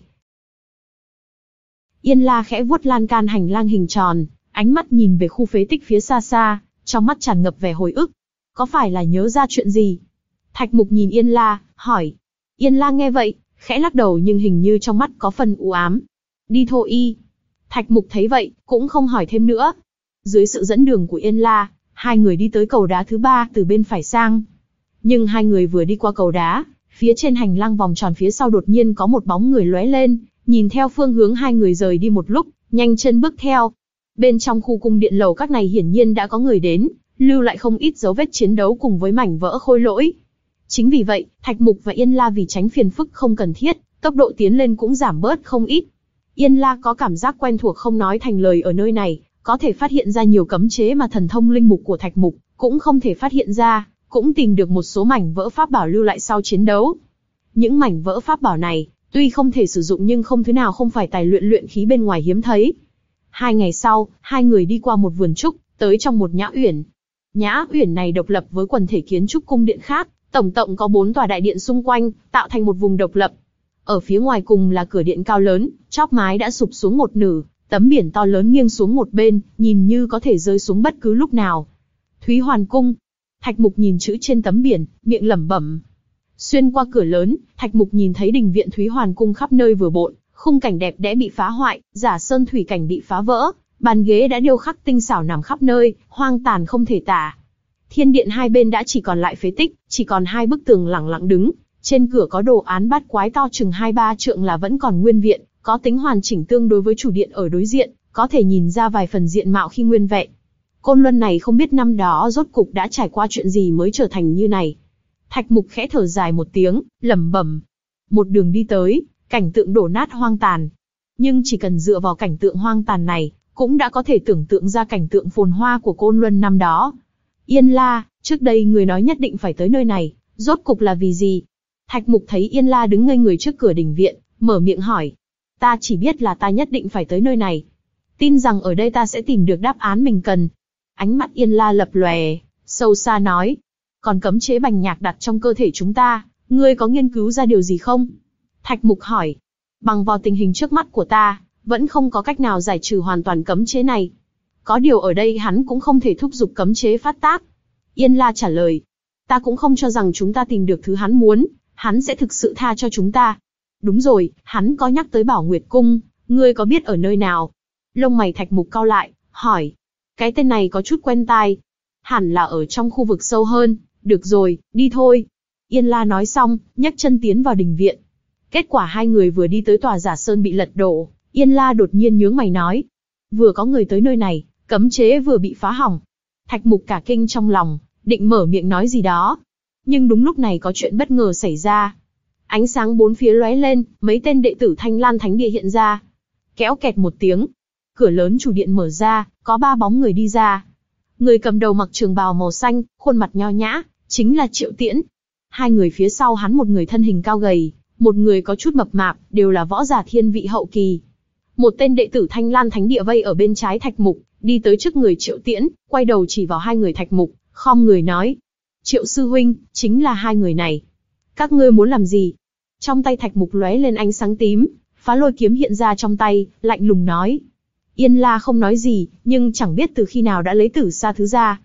Yên La khẽ vuốt lan can hành lang hình tròn, ánh mắt nhìn về khu phế tích phía xa xa, trong mắt tràn ngập vẻ hồi ức. Có phải là nhớ ra chuyện gì? Thạch Mục nhìn Yên La, hỏi. Yên La nghe vậy, khẽ lắc đầu nhưng hình như trong mắt có phần u ám. Đi thôi y. Thạch Mục thấy vậy, cũng không hỏi thêm nữa. Dưới sự dẫn đường của Yên La, hai người đi tới cầu đá thứ ba từ bên phải sang. Nhưng hai người vừa đi qua cầu đá, phía trên hành lang vòng tròn phía sau đột nhiên có một bóng người lóe lên, nhìn theo phương hướng hai người rời đi một lúc, nhanh chân bước theo. Bên trong khu cung điện lầu các này hiển nhiên đã có người đến, lưu lại không ít dấu vết chiến đấu cùng với mảnh vỡ khôi lỗi. Chính vì vậy, Thạch Mục và Yên La vì tránh phiền phức không cần thiết, tốc độ tiến lên cũng giảm bớt không ít. Yên La có cảm giác quen thuộc không nói thành lời ở nơi này, có thể phát hiện ra nhiều cấm chế mà thần thông linh mục của Thạch Mục cũng không thể phát hiện ra, cũng tìm được một số mảnh vỡ pháp bảo lưu lại sau chiến đấu. Những mảnh vỡ pháp bảo này, tuy không thể sử dụng nhưng không thứ nào không phải tài luyện luyện khí bên ngoài hiếm thấy. Hai ngày sau, hai người đi qua một vườn trúc, tới trong một nhã uyển. Nhã uyển này độc lập với quần thể kiến trúc cung điện khác, tổng cộng có bốn tòa đại điện xung quanh, tạo thành một vùng độc lập. Ở phía ngoài cùng là cửa điện cao lớn, chóp mái đã sụp xuống một nửa, tấm biển to lớn nghiêng xuống một bên, nhìn như có thể rơi xuống bất cứ lúc nào. Thúy Hoàn Cung. Thạch Mục nhìn chữ trên tấm biển, miệng lẩm bẩm. Xuyên qua cửa lớn, Thạch Mục nhìn thấy đình viện Thúy Hoàn Cung khắp nơi vừa bộn, khung cảnh đẹp đẽ bị phá hoại, giả sơn thủy cảnh bị phá vỡ, bàn ghế đã điêu khắc tinh xảo nằm khắp nơi, hoang tàn không thể tả. Thiên điện hai bên đã chỉ còn lại phế tích, chỉ còn hai bức tường lẳng lặng đứng. Trên cửa có đồ án bát quái to chừng hai ba trượng là vẫn còn nguyên viện, có tính hoàn chỉnh tương đối với chủ điện ở đối diện, có thể nhìn ra vài phần diện mạo khi nguyên vẹn. Côn Luân này không biết năm đó rốt cục đã trải qua chuyện gì mới trở thành như này. Thạch Mục khẽ thở dài một tiếng, lẩm bẩm. Một đường đi tới, cảnh tượng đổ nát hoang tàn. Nhưng chỉ cần dựa vào cảnh tượng hoang tàn này, cũng đã có thể tưởng tượng ra cảnh tượng phồn hoa của Côn Luân năm đó. Yên La, trước đây người nói nhất định phải tới nơi này, rốt cục là vì gì? Thạch Mục thấy Yên La đứng ngây người trước cửa đình viện, mở miệng hỏi. Ta chỉ biết là ta nhất định phải tới nơi này. Tin rằng ở đây ta sẽ tìm được đáp án mình cần. Ánh mắt Yên La lập lòe, sâu xa nói. Còn cấm chế bành nhạc đặt trong cơ thể chúng ta, ngươi có nghiên cứu ra điều gì không? Thạch Mục hỏi. Bằng vào tình hình trước mắt của ta, vẫn không có cách nào giải trừ hoàn toàn cấm chế này. Có điều ở đây hắn cũng không thể thúc giục cấm chế phát tác. Yên La trả lời. Ta cũng không cho rằng chúng ta tìm được thứ hắn muốn, hắn sẽ thực sự tha cho chúng ta. Đúng rồi, hắn có nhắc tới Bảo Nguyệt Cung, ngươi có biết ở nơi nào? Lông mày Thạch Mục cau lại, hỏi. Cái tên này có chút quen tai. Hẳn là ở trong khu vực sâu hơn, được rồi, đi thôi. Yên La nói xong, nhấc chân tiến vào đình viện. Kết quả hai người vừa đi tới tòa giả sơn bị lật đổ, Yên La đột nhiên nhướng mày nói. Vừa có người tới nơi này, cấm chế vừa bị phá hỏng. Thạch Mục cả kinh trong lòng, định mở miệng nói gì đó. Nhưng đúng lúc này có chuyện bất ngờ xảy ra. Ánh sáng bốn phía lóe lên, mấy tên đệ tử Thanh Lan Thánh Địa hiện ra. Kéo kẹt một tiếng. Cửa lớn chủ điện mở ra, có ba bóng người đi ra. Người cầm đầu mặc trường bào màu xanh, khuôn mặt nho nhã, chính là Triệu Tiễn. Hai người phía sau hắn, một người thân hình cao gầy, một người có chút mập mạp, đều là võ giả thiên vị hậu kỳ. Một tên đệ tử Thanh Lan Thánh Địa vây ở bên trái Thạch Mục, đi tới trước người Triệu Tiễn, quay đầu chỉ vào hai người Thạch Mục, khom người nói. Triệu sư huynh, chính là hai người này. Các ngươi muốn làm gì? Trong tay Thạch Mục lóe lên ánh sáng tím, phá lôi kiếm hiện ra trong tay, lạnh lùng nói. Yên La không nói gì, nhưng chẳng biết từ khi nào đã lấy Tử Sa Thứ ra.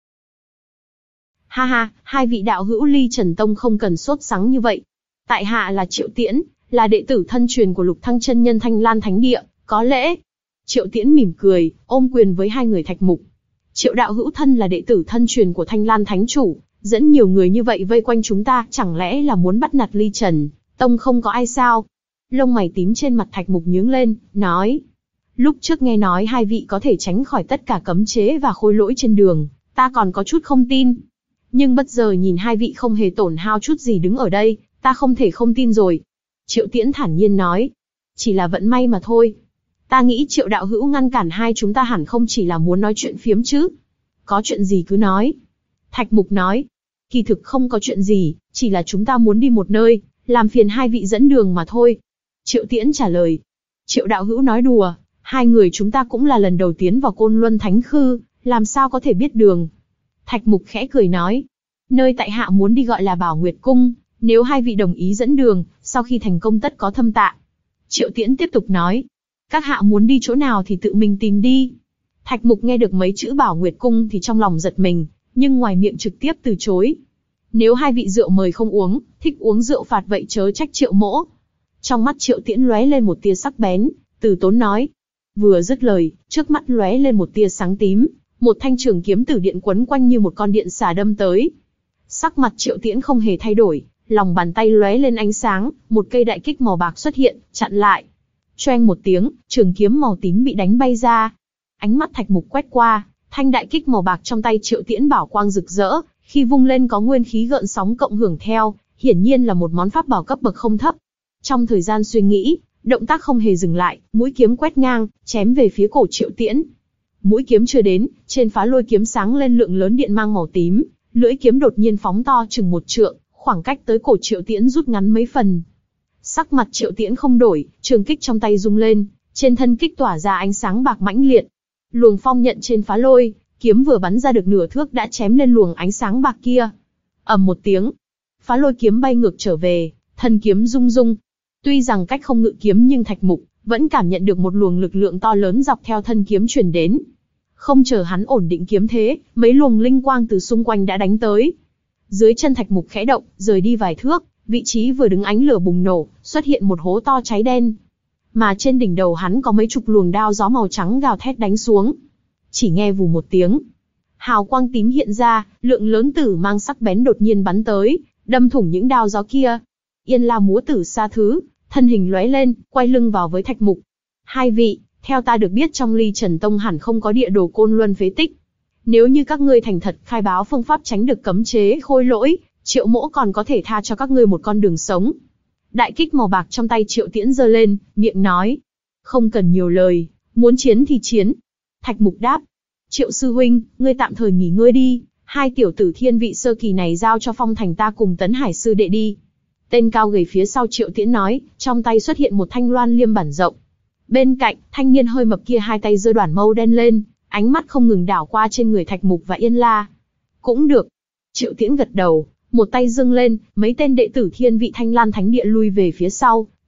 Ha ha, hai vị đạo hữu Ly Trần Tông không cần sốt sắng như vậy. Tại hạ là Triệu Tiễn, là đệ tử thân truyền của Lục Thăng chân nhân Thanh Lan Thánh Địa, có lễ. Triệu Tiễn mỉm cười, ôm quyền với hai người Thạch Mục. Triệu đạo hữu thân là đệ tử thân truyền của Thanh Lan Thánh Chủ, dẫn nhiều người như vậy vây quanh chúng ta, chẳng lẽ là muốn bắt nạt Ly Trần Tông không có ai sao? Lông mày tím trên mặt Thạch Mục nhướng lên, nói. Lúc trước nghe nói hai vị có thể tránh khỏi tất cả cấm chế và khôi lỗi trên đường, ta còn có chút không tin. Nhưng bất giờ nhìn hai vị không hề tổn hao chút gì đứng ở đây, ta không thể không tin rồi. Triệu Tiễn thản nhiên nói. Chỉ là vận may mà thôi. Ta nghĩ Triệu đạo hữu ngăn cản hai chúng ta hẳn không chỉ là muốn nói chuyện phiếm chứ. Có chuyện gì cứ nói. Thạch Mục nói. Kỳ thực không có chuyện gì, chỉ là chúng ta muốn đi một nơi, làm phiền hai vị dẫn đường mà thôi. Triệu Tiễn trả lời. Triệu đạo hữu nói đùa, hai người chúng ta cũng là lần đầu tiến vào Côn Luân Thánh Khư, làm sao có thể biết đường. Thạch Mục khẽ cười nói. Nơi tại hạ muốn đi gọi là Bảo Nguyệt Cung, nếu hai vị đồng ý dẫn đường, sau khi thành công tất có thâm tạ. Triệu Tiễn tiếp tục nói. Các hạ muốn đi chỗ nào thì tự mình tìm đi. Thạch Mục nghe được mấy chữ Bảo Nguyệt Cung thì trong lòng giật mình, nhưng ngoài miệng trực tiếp từ chối. Nếu hai vị rượu mời không uống, thích uống rượu phạt vậy chớ trách Triệu mỗ. Trong mắt Triệu Tiễn lóe lên một tia sắc bén, từ tốn nói. Vừa dứt lời, trước mắt lóe lên một tia sáng tím, một thanh trường kiếm từ điện quấn quanh như một con điện xà đâm tới. Sắc mặt Triệu Tiễn không hề thay đổi, lòng bàn tay lóe lên ánh sáng, một cây đại kích màu bạc xuất hiện, chặn lại. Choeng một tiếng, trường kiếm màu tím bị đánh bay ra. Ánh mắt Thạch Mục quét qua, thanh đại kích màu bạc trong tay Triệu Tiễn bảo quang rực rỡ, khi vung lên có nguyên khí gợn sóng cộng hưởng theo, hiển nhiên là một món pháp bảo cấp bậc không thấp. Trong thời gian suy nghĩ, động tác không hề dừng lại, mũi kiếm quét ngang, chém về phía cổ Triệu Tiễn. Mũi kiếm chưa đến, trên phá lôi kiếm sáng lên lượng lớn điện mang màu tím, lưỡi kiếm đột nhiên phóng to chừng một trượng, khoảng cách tới cổ Triệu Tiễn rút ngắn mấy phần. Sắc mặt Triệu Tiễn không đổi, trường kích trong tay rung lên, trên thân kích tỏa ra ánh sáng bạc mãnh liệt. Luồng phong nhận trên phá lôi, kiếm vừa bắn ra được nửa thước đã chém lên luồng ánh sáng bạc kia. Ầm một tiếng, phá lôi kiếm bay ngược trở về, thân kiếm rung rung. Tuy rằng cách không ngự kiếm nhưng Thạch Mục vẫn cảm nhận được một luồng lực lượng to lớn dọc theo thân kiếm truyền đến. Không chờ hắn ổn định kiếm thế, mấy luồng linh quang từ xung quanh đã đánh tới. Dưới chân Thạch Mục khẽ động, rời đi vài thước, vị trí vừa đứng ánh lửa bùng nổ, xuất hiện một hố to cháy đen. Mà trên đỉnh đầu hắn có mấy chục luồng đao gió màu trắng gào thét đánh xuống. Chỉ nghe vù một tiếng, hào quang tím hiện ra, lượng lớn tử mang sắc bén đột nhiên bắn tới, đâm thủng những đao gió kia. Yên La múa Tử Sa Thứ, thân hình lóe lên, quay lưng vào với Thạch Mục. Hai vị, theo ta được biết trong Ly Trần Tông hẳn không có địa đồ Côn Luân phế tích. Nếu như các ngươi thành thật khai báo phương pháp tránh được cấm chế khôi lỗi, Triệu mỗ còn có thể tha cho các ngươi một con đường sống. Đại kích màu bạc trong tay Triệu Tiễn giơ lên, miệng nói. Không cần nhiều lời, muốn chiến thì chiến. Thạch Mục đáp. Triệu sư huynh, ngươi tạm thời nghỉ ngơi đi, hai tiểu tử thiên vị sơ kỳ này giao cho Phong Thành ta cùng Tấn Hải sư đệ đi. Tên cao gầy phía sau Triệu Tiễn nói, trong tay xuất hiện một thanh loan liêm bản rộng. Bên cạnh, thanh niên hơi mập kia hai tay giơ đoản mâu đen lên, ánh mắt không ngừng đảo qua trên người Thạch Mục và Yên La. Cũng được. Triệu Tiễn gật đầu, một tay dâng lên, mấy tên đệ tử thiên vị Thanh Lan Thánh Địa lui về phía sau,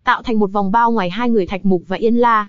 tạo thành một vòng bao ngoài hai người Thạch Mục và Yên La.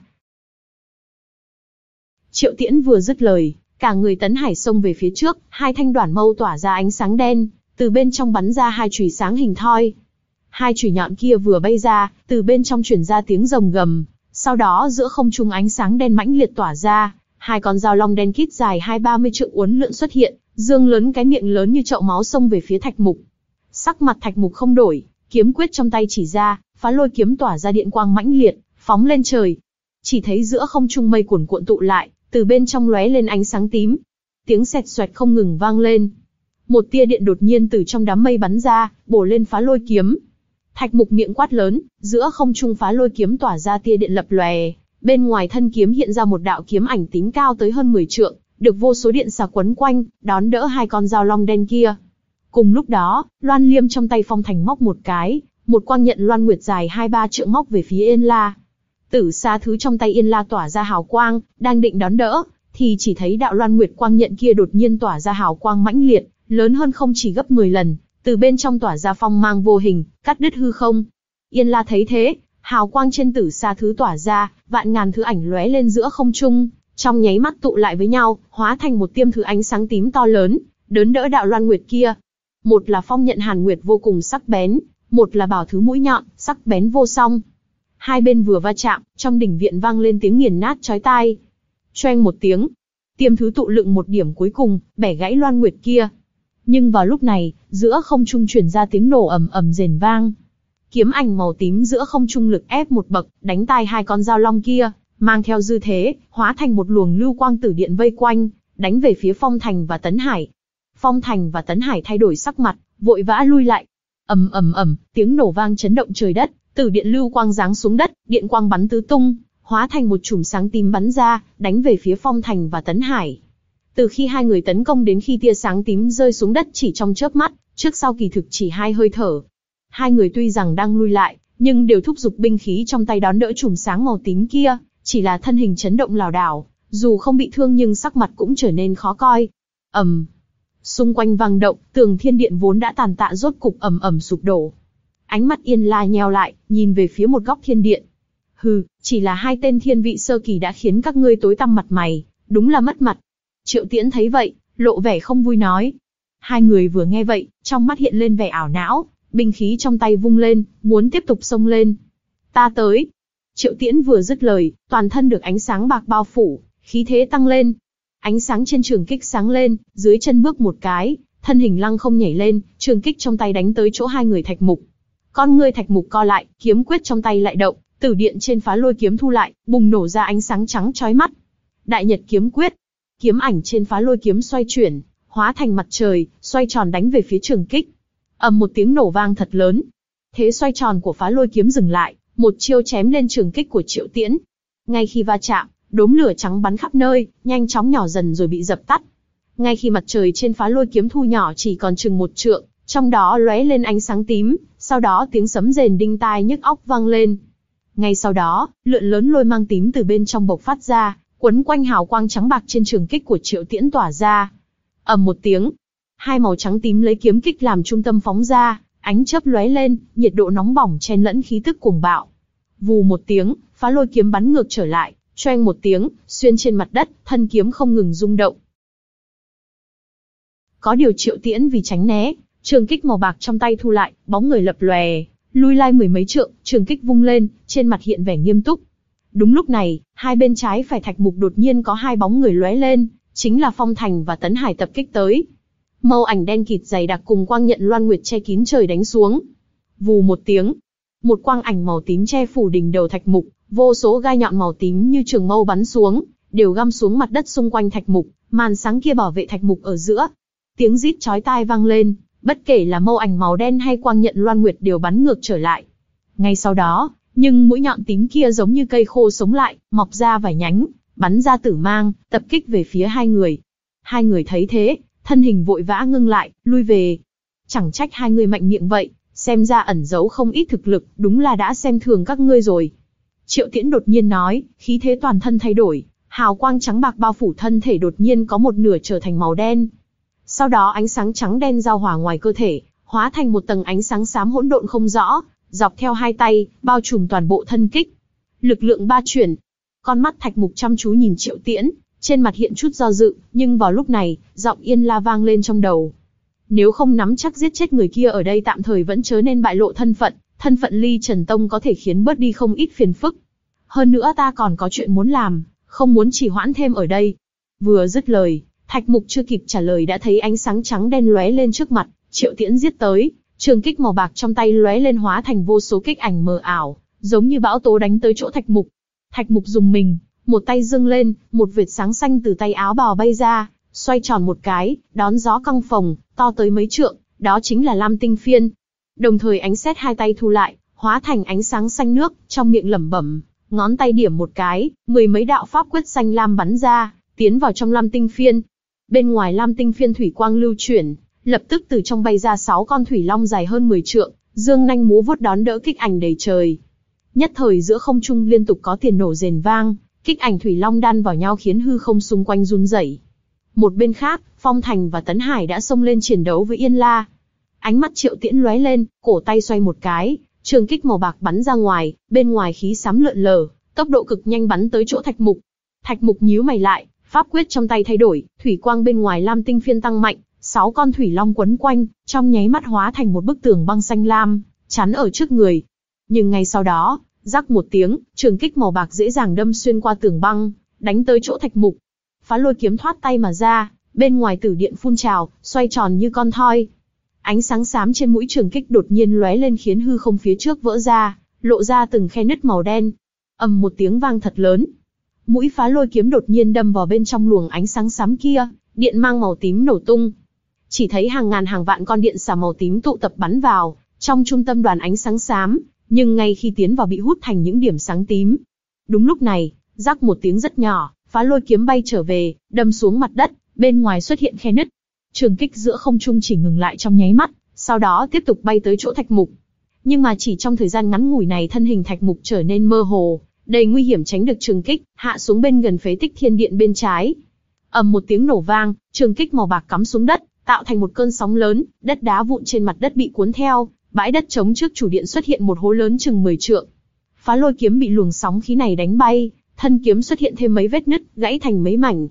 Triệu Tiễn vừa dứt lời, cả người Tấn Hải xông về phía trước, hai thanh đoản mâu tỏa ra ánh sáng đen, từ bên trong bắn ra hai chùy sáng hình thoi. Hai chùy nhọn kia vừa bay ra, từ bên trong truyền ra tiếng rồng gầm, sau đó giữa không trung ánh sáng đen mãnh liệt tỏa ra, hai con dao long đen kít dài hai ba mươi trượng uốn lượn xuất hiện, dương lớn cái miệng lớn như chậu máu xông về phía Thạch Mục. Sắc mặt Thạch Mục không đổi, kiếm quyết trong tay chỉ ra, phá lôi kiếm tỏa ra điện quang mãnh liệt, phóng lên trời. Chỉ thấy giữa không trung mây cuồn cuộn tụ lại, từ bên trong lóe lên ánh sáng tím. Tiếng xẹt xoẹt không ngừng vang lên. Một tia điện đột nhiên từ trong đám mây bắn ra, bổ lên phá lôi kiếm. Thạch Mục miệng quát lớn, giữa không trung phá lôi kiếm tỏa ra tia điện lập lòe, bên ngoài thân kiếm hiện ra một đạo kiếm ảnh tím cao tới hơn mười trượng, được vô số điện xà quấn quanh, đón đỡ hai con dao long đen kia. Cùng lúc đó, loan liêm trong tay Phong Thành móc một cái, một quang nhận loan nguyệt dài hai ba trượng móc về phía Yên La. Tử Sa thứ trong tay Yên La tỏa ra hào quang, đang định đón đỡ, thì chỉ thấy đạo loan nguyệt quang nhận kia đột nhiên tỏa ra hào quang mãnh liệt, lớn hơn không chỉ gấp mười lần, từ bên trong tỏa ra phong mang vô hình, cắt đứt hư không. Yên La thấy thế, hào quang trên Tử Sa thứ tỏa ra, vạn ngàn thứ ảnh lóe lên giữa không trung, trong nháy mắt tụ lại với nhau, hóa thành một tiêm thứ ánh sáng tím to lớn, đớn đỡ đạo loan nguyệt kia. Một là phong nhận hàn nguyệt vô cùng sắc bén, một là bảo thứ mũi nhọn, sắc bén vô song. Hai bên vừa va chạm, trong đỉnh viện vang lên tiếng nghiền nát chói tai. Choeng một tiếng, tiêm thứ tụ lượng một điểm cuối cùng, bẻ gãy loan nguyệt kia. Nhưng vào lúc này, giữa không trung truyền ra tiếng nổ ầm ầm rền vang. Kiếm ảnh màu tím giữa không trung lực ép một bậc, đánh tai hai con dao long kia, mang theo dư thế, hóa thành một luồng lưu quang tử điện vây quanh, đánh về phía Phong Thành và Tấn Hải. Phong Thành và Tấn Hải thay đổi sắc mặt, vội vã lui lại. Ầm ầm ầm, tiếng nổ vang chấn động trời đất, tử điện lưu quang giáng xuống đất, điện quang bắn tứ tung, hóa thành một chùm sáng tím bắn ra, đánh về phía Phong Thành và Tấn Hải. Từ khi hai người tấn công đến khi tia sáng tím rơi xuống đất chỉ trong chớp mắt, trước sau kỳ thực chỉ hai hơi thở. Hai người tuy rằng đang lui lại, nhưng đều thúc giục binh khí trong tay đón đỡ chùm sáng màu tím kia, chỉ là thân hình chấn động lảo đảo, dù không bị thương nhưng sắc mặt cũng trở nên khó coi. Ầm. Xung quanh vang động, tường thiên điện vốn đã tàn tạ rốt cục ầm ầm sụp đổ. Ánh mắt Yên La nheo lại, nhìn về phía một góc thiên điện. Hừ, chỉ là hai tên thiên vị sơ kỳ đã khiến các ngươi tối tăm mặt mày, đúng là mất mặt. Triệu Tiễn thấy vậy, lộ vẻ không vui nói. Hai người vừa nghe vậy, trong mắt hiện lên vẻ ảo não, binh khí trong tay vung lên, muốn tiếp tục xông lên. Ta tới. Triệu Tiễn vừa dứt lời, toàn thân được ánh sáng bạc bao phủ, khí thế tăng lên. Ánh sáng trên trường kích sáng lên, dưới chân bước một cái, thân hình lăng không nhảy lên, trường kích trong tay đánh tới chỗ hai người Thạch Mục. Con ngươi Thạch Mục co lại, kiếm quyết trong tay lại động, tử điện trên phá lôi kiếm thu lại, bùng nổ ra ánh sáng trắng chói mắt. Đại Nhật kiếm quyết. Kiếm ảnh trên phá lôi kiếm xoay chuyển, hóa thành mặt trời, xoay tròn đánh về phía trường kích. Ầm một tiếng nổ vang thật lớn. Thế xoay tròn của phá lôi kiếm dừng lại, một chiêu chém lên trường kích của Triệu Tiễn. Ngay khi va chạm, đốm lửa trắng bắn khắp nơi, nhanh chóng nhỏ dần rồi bị dập tắt. Ngay khi mặt trời trên phá lôi kiếm thu nhỏ chỉ còn chừng một trượng, trong đó lóe lên ánh sáng tím, sau đó tiếng sấm rền đinh tai nhức óc vang lên. Ngay sau đó, lượn lớn lôi mang tím từ bên trong bộc phát ra, quấn quanh hào quang trắng bạc trên trường kích của Triệu Tiễn tỏa ra. Ầm một tiếng, hai màu trắng tím lấy kiếm kích làm trung tâm phóng ra, ánh chớp lóe lên, nhiệt độ nóng bỏng chen lẫn khí tức cuồng bạo. Vù một tiếng, phá lôi kiếm bắn ngược trở lại, choeng một tiếng, xuyên trên mặt đất, thân kiếm không ngừng rung động. Có điều Triệu Tiễn vì tránh né, trường kích màu bạc trong tay thu lại, bóng người lập lòe, lui lai mười mấy trượng, trường kích vung lên, trên mặt hiện vẻ nghiêm túc. Đúng lúc này, hai bên trái phải Thạch Mục đột nhiên có hai bóng người lóe lên, chính là Phong Thành và Tấn Hải tập kích tới. Mâu ảnh đen kịt dày đặc cùng quang nhận loan nguyệt che kín trời đánh xuống. Vù một tiếng, một quang ảnh màu tím che phủ đỉnh đầu Thạch Mục, vô số gai nhọn màu tím như trường mâu bắn xuống, đều găm xuống mặt đất xung quanh Thạch Mục, màn sáng kia bảo vệ Thạch Mục ở giữa. Tiếng rít chói tai vang lên, bất kể là mâu ảnh màu đen hay quang nhận loan nguyệt đều bắn ngược trở lại. Ngay sau đó, nhưng mũi nhọn tím kia giống như cây khô sống lại, mọc ra vài nhánh, bắn ra tử mang, tập kích về phía hai người. Hai người thấy thế, thân hình vội vã ngưng lại, lui về. Chẳng trách hai người mạnh miệng vậy, xem ra ẩn giấu không ít thực lực, đúng là đã xem thường các ngươi rồi. Triệu Tiễn đột nhiên nói, khí thế toàn thân thay đổi, hào quang trắng bạc bao phủ thân thể đột nhiên có một nửa trở thành màu đen. Sau đó ánh sáng trắng đen giao hòa ngoài cơ thể, hóa thành một tầng ánh sáng xám hỗn độn không rõ, dọc theo hai tay, bao trùm toàn bộ thân kích. Lực lượng ba chuyển. Con mắt Thạch Mục chăm chú nhìn Triệu Tiễn, trên mặt hiện chút do dự, nhưng vào lúc này, giọng Yên La vang lên trong đầu. Nếu không nắm chắc giết chết người kia ở đây tạm thời vẫn chớ nên bại lộ thân phận, thân phận Ly Trần Tông có thể khiến bớt đi không ít phiền phức. Hơn nữa ta còn có chuyện muốn làm, không muốn trì hoãn thêm ở đây. Vừa dứt lời, Thạch Mục chưa kịp trả lời đã thấy ánh sáng trắng đen lóe lên trước mặt, Triệu Tiễn giết tới, trường kích màu bạc trong tay lóe lên hóa thành vô số kích ảnh mờ ảo, giống như bão tố đánh tới chỗ Thạch Mục. Thạch Mục dùng mình, một tay giương lên, một vệt sáng xanh từ tay áo bào bay ra, xoay tròn một cái, đón gió căng phồng, to tới mấy trượng, đó chính là Lam Tinh Phiên. Đồng thời ánh sét hai tay thu lại, hóa thành ánh sáng xanh nước, trong miệng lẩm bẩm, ngón tay điểm một cái, mười mấy đạo pháp quyết xanh lam bắn ra, tiến vào trong Lam Tinh Phiên. Bên ngoài Lam Tinh Phiên thủy quang lưu chuyển, lập tức từ trong bay ra sáu con thủy long dài hơn mười trượng, dương nanh múa vuốt đón đỡ kích ảnh đầy trời. Nhất thời giữa không trung liên tục có tiền nổ rền vang, kích ảnh thủy long đan vào nhau khiến hư không xung quanh run rẩy. Một bên khác, Phong Thành và Tấn Hải đã xông lên chiến đấu với Yên La. Ánh mắt Triệu Tiễn lóe lên, cổ tay xoay một cái, trường kích màu bạc bắn ra ngoài, bên ngoài khí xám lượn lờ, tốc độ cực nhanh bắn tới chỗ Thạch Mục. Thạch Mục nhíu mày lại, pháp quyết trong tay thay đổi, thủy quang bên ngoài Lam Tinh Phiên tăng mạnh, sáu con thủy long quấn quanh, trong nháy mắt hóa thành một bức tường băng xanh lam, chắn ở trước người. Nhưng ngay sau đó, rắc một tiếng, trường kích màu bạc dễ dàng đâm xuyên qua tường băng, đánh tới chỗ Thạch Mục. Phá lôi kiếm thoát tay mà ra, bên ngoài tử điện phun trào, xoay tròn như con thoi. Ánh sáng xám trên mũi trường kích đột nhiên lóe lên khiến hư không phía trước vỡ ra, lộ ra từng khe nứt màu đen. Ầm một tiếng vang thật lớn. Mũi phá lôi kiếm đột nhiên đâm vào bên trong luồng ánh sáng xám kia, điện mang màu tím nổ tung. Chỉ thấy hàng ngàn hàng vạn con điện xà màu tím tụ tập bắn vào trong trung tâm đoàn ánh sáng xám, nhưng ngay khi tiến vào bị hút thành những điểm sáng tím. Đúng lúc này, rắc một tiếng rất nhỏ, phá lôi kiếm bay trở về, đâm xuống mặt đất, bên ngoài xuất hiện khe nứt. Trường kích giữa không trung chỉ ngừng lại trong nháy mắt, sau đó tiếp tục bay tới chỗ Thạch Mục. Nhưng mà chỉ trong thời gian ngắn ngủi này thân hình Thạch Mục trở nên mơ hồ, đầy nguy hiểm tránh được trường kích, hạ xuống bên gần phế tích thiên điện bên trái. Ầm một tiếng nổ vang, trường kích màu bạc cắm xuống đất, tạo thành một cơn sóng lớn, đất đá vụn trên mặt đất bị cuốn theo, bãi đất trống trước chủ điện xuất hiện một hố lớn chừng mười trượng. Phá lôi kiếm bị luồng sóng khí này đánh bay, thân kiếm xuất hiện thêm mấy vết nứt, gãy thành mấy mảnh.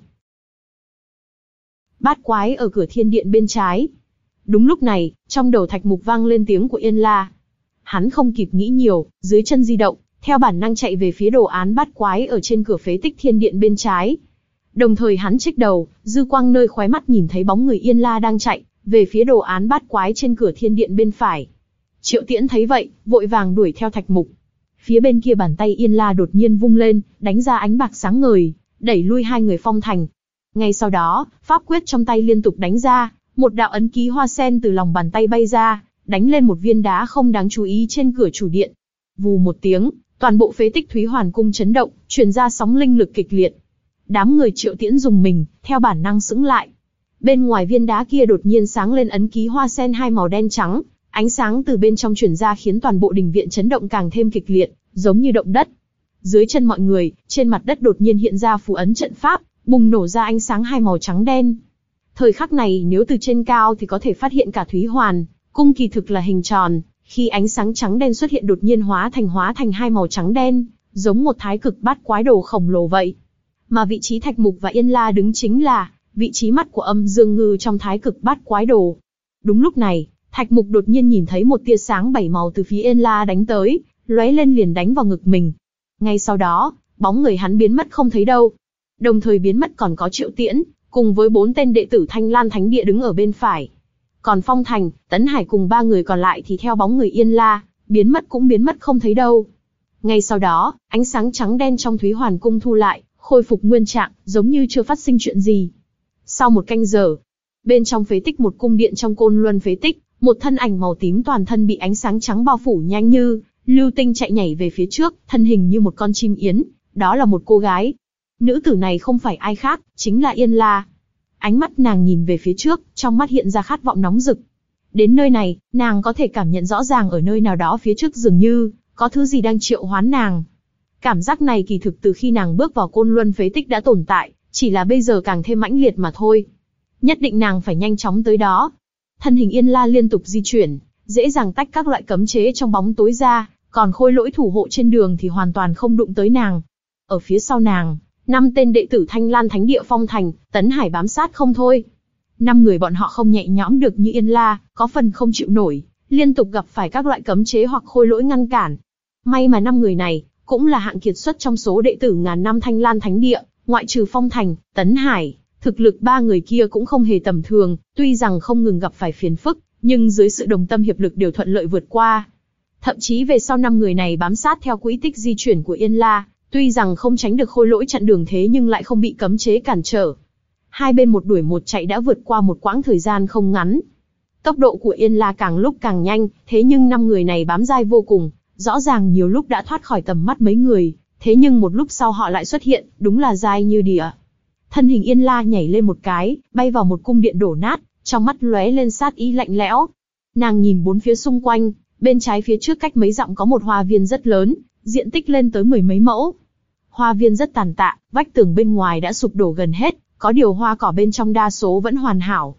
Bát quái ở cửa thiên điện bên trái. Đúng lúc này, trong đầu Thạch Mục vang lên tiếng của Yên La. Hắn không kịp nghĩ nhiều, dưới chân di động, theo bản năng chạy về phía đồ án bát quái ở trên cửa phế tích thiên điện bên trái. Đồng thời hắn chếch đầu, dư quang nơi khóe mắt nhìn thấy bóng người Yên La đang chạy về phía đồ án bát quái trên cửa thiên điện bên phải. Triệu Tiễn thấy vậy, vội vàng đuổi theo Thạch Mục. Phía bên kia bàn tay Yên La đột nhiên vung lên, đánh ra ánh bạc sáng ngời, đẩy lui hai người Phong Thành. Ngay sau đó, pháp quyết trong tay liên tục đánh ra, một đạo ấn ký hoa sen từ lòng bàn tay bay ra, đánh lên một viên đá không đáng chú ý trên cửa chủ điện. Vù một tiếng, toàn bộ phế tích Thúy Hoàn cung chấn động, truyền ra sóng linh lực kịch liệt. Đám người Triệu Tiễn dùng mình, theo bản năng sững lại. Bên ngoài viên đá kia đột nhiên sáng lên ấn ký hoa sen hai màu đen trắng, ánh sáng từ bên trong truyền ra khiến toàn bộ đình viện chấn động càng thêm kịch liệt, giống như động đất. Dưới chân mọi người, trên mặt đất đột nhiên hiện ra phù ấn trận pháp, bùng nổ ra ánh sáng hai màu trắng đen. Thời khắc này nếu từ trên cao thì có thể phát hiện cả Thúy Hoàn cung kỳ thực là hình tròn, khi ánh sáng trắng đen xuất hiện đột nhiên hóa thành hóa thành hai màu trắng đen, giống một thái cực bát quái đồ khổng lồ vậy. Mà vị trí Thạch Mục và Yên La đứng chính là vị trí mắt của Âm Dương Ngư trong thái cực bát quái đồ. Đúng lúc này, Thạch Mục đột nhiên nhìn thấy một tia sáng bảy màu từ phía Yên La đánh tới, lóe lên liền đánh vào ngực mình. Ngay sau đó, bóng người hắn biến mất không thấy đâu. Đồng thời biến mất còn có Triệu Tiễn, cùng với bốn tên đệ tử Thanh Lan Thánh Địa đứng ở bên phải. Còn Phong Thành, Tấn Hải cùng ba người còn lại thì theo bóng người Yên La, biến mất cũng biến mất không thấy đâu. Ngay sau đó, ánh sáng trắng đen trong Thúy Hoàn cung thu lại, khôi phục nguyên trạng, giống như chưa phát sinh chuyện gì. Sau một canh giờ, bên trong phế tích một cung điện trong Côn Luân phế tích, một thân ảnh màu tím toàn thân bị ánh sáng trắng bao phủ nhanh như lưu tinh chạy nhảy về phía trước, thân hình như một con chim yến, đó là một cô gái. Nữ tử này không phải ai khác, chính là Yên La. Ánh mắt nàng nhìn về phía trước, trong mắt hiện ra khát vọng nóng rực. Đến nơi này, nàng có thể cảm nhận rõ ràng ở nơi nào đó phía trước dường như có thứ gì đang triệu hoán nàng. Cảm giác này kỳ thực từ khi nàng bước vào Côn Luân phế tích đã tồn tại, chỉ là bây giờ càng thêm mãnh liệt mà thôi. Nhất định nàng phải nhanh chóng tới đó. Thân hình Yên La liên tục di chuyển, dễ dàng tách các loại cấm chế trong bóng tối ra, còn khôi lỗi thủ hộ trên đường thì hoàn toàn không đụng tới nàng. Ở phía sau nàng, năm tên đệ tử Thanh Lan Thánh Địa Phong Thành, Tấn Hải bám sát không thôi. Năm người bọn họ không nhẹ nhõm được như Yên La, có phần không chịu nổi, liên tục gặp phải các loại cấm chế hoặc khôi lỗi ngăn cản. May mà năm người này cũng là hạng kiệt xuất trong số đệ tử ngàn năm Thanh Lan Thánh Địa, ngoại trừ Phong Thành, Tấn Hải, thực lực ba người kia cũng không hề tầm thường, tuy rằng không ngừng gặp phải phiền phức, nhưng dưới sự đồng tâm hiệp lực đều thuận lợi vượt qua. Thậm chí về sau năm người này bám sát theo quỹ tích di chuyển của Yên La, tuy rằng không tránh được khôi lỗi chặn đường thế nhưng lại không bị cấm chế cản trở. Hai bên một đuổi một chạy đã vượt qua một quãng thời gian không ngắn. Tốc độ của Yên La càng lúc càng nhanh, thế nhưng năm người này bám dai vô cùng, rõ ràng nhiều lúc đã thoát khỏi tầm mắt mấy người, thế nhưng một lúc sau họ lại xuất hiện, đúng là dai như đỉa. Thân hình Yên La nhảy lên một cái, bay vào một cung điện đổ nát, trong mắt lóe lên sát ý lạnh lẽo. Nàng nhìn bốn phía xung quanh, bên trái phía trước cách mấy dặm có một hoa viên rất lớn, diện tích lên tới mười mấy mẫu. Hoa viên rất tàn tạ, vách tường bên ngoài đã sụp đổ gần hết, có điều hoa cỏ bên trong đa số vẫn hoàn hảo.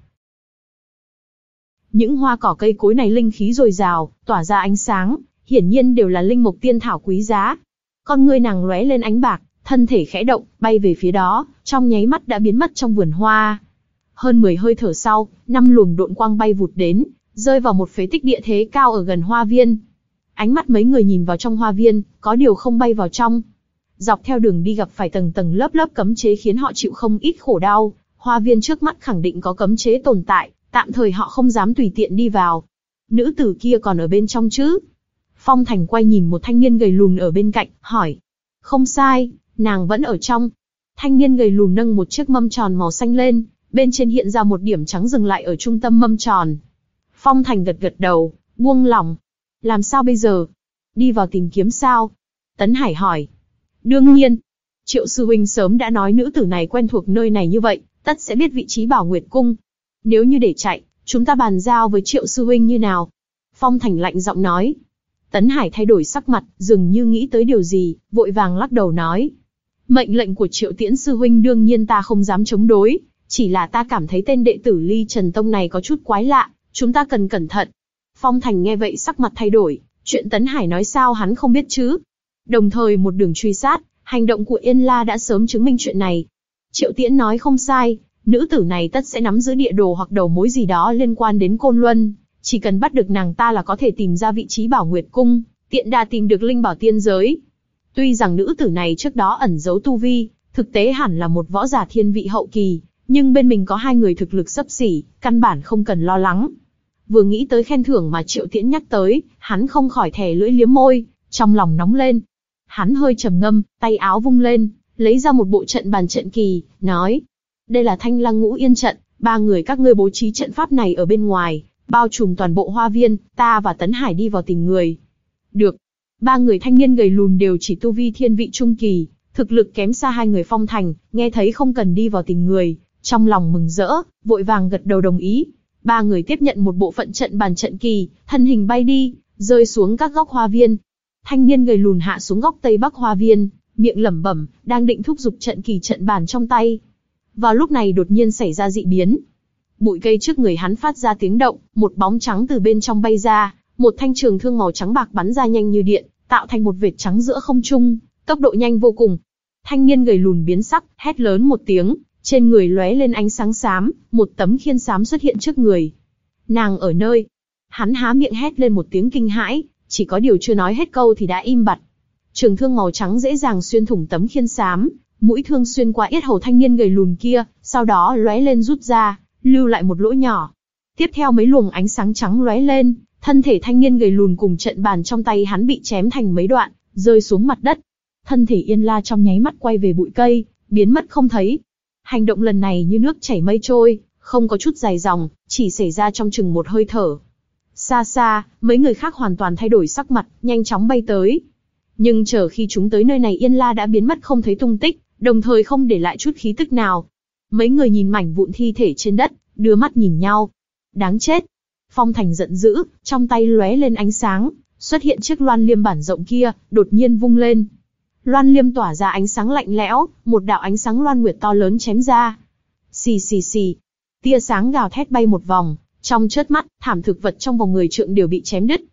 Những hoa cỏ cây cối này linh khí dồi dào, tỏa ra ánh sáng, hiển nhiên đều là linh mộc tiên thảo quý giá. Con ngươi nàng lóe lên ánh bạc, thân thể khẽ động, bay về phía đó, trong nháy mắt đã biến mất trong vườn hoa. Hơn mười hơi thở sau, năm luồng độn quang bay vụt đến, rơi vào một phế tích địa thế cao ở gần hoa viên. Ánh mắt mấy người nhìn vào trong hoa viên, có điều không bay vào trong. Dọc theo đường đi gặp phải tầng tầng lớp lớp cấm chế khiến họ chịu không ít khổ đau. Hoa viên trước mắt khẳng định có cấm chế tồn tại, tạm thời họ không dám tùy tiện đi vào. Nữ tử kia còn ở bên trong chứ? Phong Thành quay nhìn một thanh niên gầy lùn ở bên cạnh, hỏi. Không sai, nàng vẫn ở trong. Thanh niên gầy lùn nâng một chiếc mâm tròn màu xanh lên, bên trên hiện ra một điểm trắng dừng lại ở trung tâm mâm tròn. Phong Thành gật gật đầu, buông lỏng. Làm sao bây giờ? Đi vào tìm kiếm sao? Tấn Hải hỏi. Đương nhiên. Triệu sư huynh sớm đã nói nữ tử này quen thuộc nơi này như vậy, tất sẽ biết vị trí Bảo Nguyệt Cung. Nếu như để chạy, chúng ta bàn giao với Triệu sư huynh như nào? Phong Thành lạnh giọng nói. Tấn Hải thay đổi sắc mặt, dường như nghĩ tới điều gì, vội vàng lắc đầu nói. Mệnh lệnh của Triệu Tiễn sư huynh đương nhiên ta không dám chống đối, chỉ là ta cảm thấy tên đệ tử Ly Trần Tông này có chút quái lạ, chúng ta cần cẩn thận. Phong Thành nghe vậy sắc mặt thay đổi, chuyện Tấn Hải nói sao hắn không biết chứ? Đồng thời một đường truy sát, hành động của Yên La đã sớm chứng minh chuyện này. Triệu Tiễn nói không sai, nữ tử này tất sẽ nắm giữ địa đồ hoặc đầu mối gì đó liên quan đến Côn Luân, chỉ cần bắt được nàng ta là có thể tìm ra vị trí Bảo Nguyệt Cung, tiện đà tìm được linh bảo tiên giới. Tuy rằng nữ tử này trước đó ẩn giấu tu vi, thực tế hẳn là một võ giả thiên vị hậu kỳ, nhưng bên mình có hai người thực lực xấp xỉ, căn bản không cần lo lắng. Vừa nghĩ tới khen thưởng mà Triệu Tiễn nhắc tới, hắn không khỏi thè lưỡi liếm môi, trong lòng nóng lên. Hắn hơi trầm ngâm, tay áo vung lên, lấy ra một bộ trận bàn trận kỳ, nói. Đây là Thanh Lăng Ngũ Yên trận, ba người các ngươi bố trí trận pháp này ở bên ngoài, bao trùm toàn bộ hoa viên, ta và Tấn Hải đi vào tìm người. Được. Ba người thanh niên gầy lùn đều chỉ tu vi thiên vị trung kỳ, thực lực kém xa hai người Phong Thành, nghe thấy không cần đi vào tìm người, trong lòng mừng rỡ, vội vàng gật đầu đồng ý. Ba người tiếp nhận một bộ phận trận bàn trận kỳ, thân hình bay đi, rơi xuống các góc hoa viên. Thanh niên gầy lùn hạ xuống góc tây bắc hoa viên, miệng lẩm bẩm, đang định thúc giục trận kỳ trận bàn trong tay. Vào lúc này đột nhiên xảy ra dị biến. Bụi cây trước người hắn phát ra tiếng động, một bóng trắng từ bên trong bay ra, một thanh trường thương màu trắng bạc bắn ra nhanh như điện, tạo thành một vệt trắng giữa không trung, tốc độ nhanh vô cùng. Thanh niên gầy lùn biến sắc, hét lớn một tiếng, trên người lóe lên ánh sáng xám, một tấm khiên xám xuất hiện trước người. Nàng ở nơi? Hắn há miệng hét lên một tiếng kinh hãi, chỉ có điều chưa nói hết câu thì đã im bặt. Trường thương màu trắng dễ dàng xuyên thủng tấm khiên xám, mũi thương xuyên qua yết hầu thanh niên gầy lùn kia, sau đó lóe lên rút ra, lưu lại một lỗ nhỏ. Tiếp theo mấy luồng ánh sáng trắng lóe lên, thân thể thanh niên gầy lùn cùng trận bàn trong tay hắn bị chém thành mấy đoạn, rơi xuống mặt đất. Thân thể Yên La trong nháy mắt quay về bụi cây, biến mất không thấy. Hành động lần này như nước chảy mây trôi, không có chút dài dòng, chỉ xảy ra trong chừng một hơi thở. Xa xa, mấy người khác hoàn toàn thay đổi sắc mặt, nhanh chóng bay tới. Nhưng chờ khi chúng tới nơi này Yên La đã biến mất không thấy tung tích, đồng thời không để lại chút khí tức nào. Mấy người nhìn mảnh vụn thi thể trên đất, đưa mắt nhìn nhau. Đáng chết! Phong Thành giận dữ, trong tay lóe lên ánh sáng, xuất hiện chiếc loan liêm bản rộng kia, đột nhiên vung lên. Loan liêm tỏa ra ánh sáng lạnh lẽo, một đạo ánh sáng loan nguyệt to lớn chém ra. Xì xì xì, tia sáng gào thét bay một vòng, Trong chớp mắt, thảm thực vật trong vòng mười trượng đều bị chém đứt.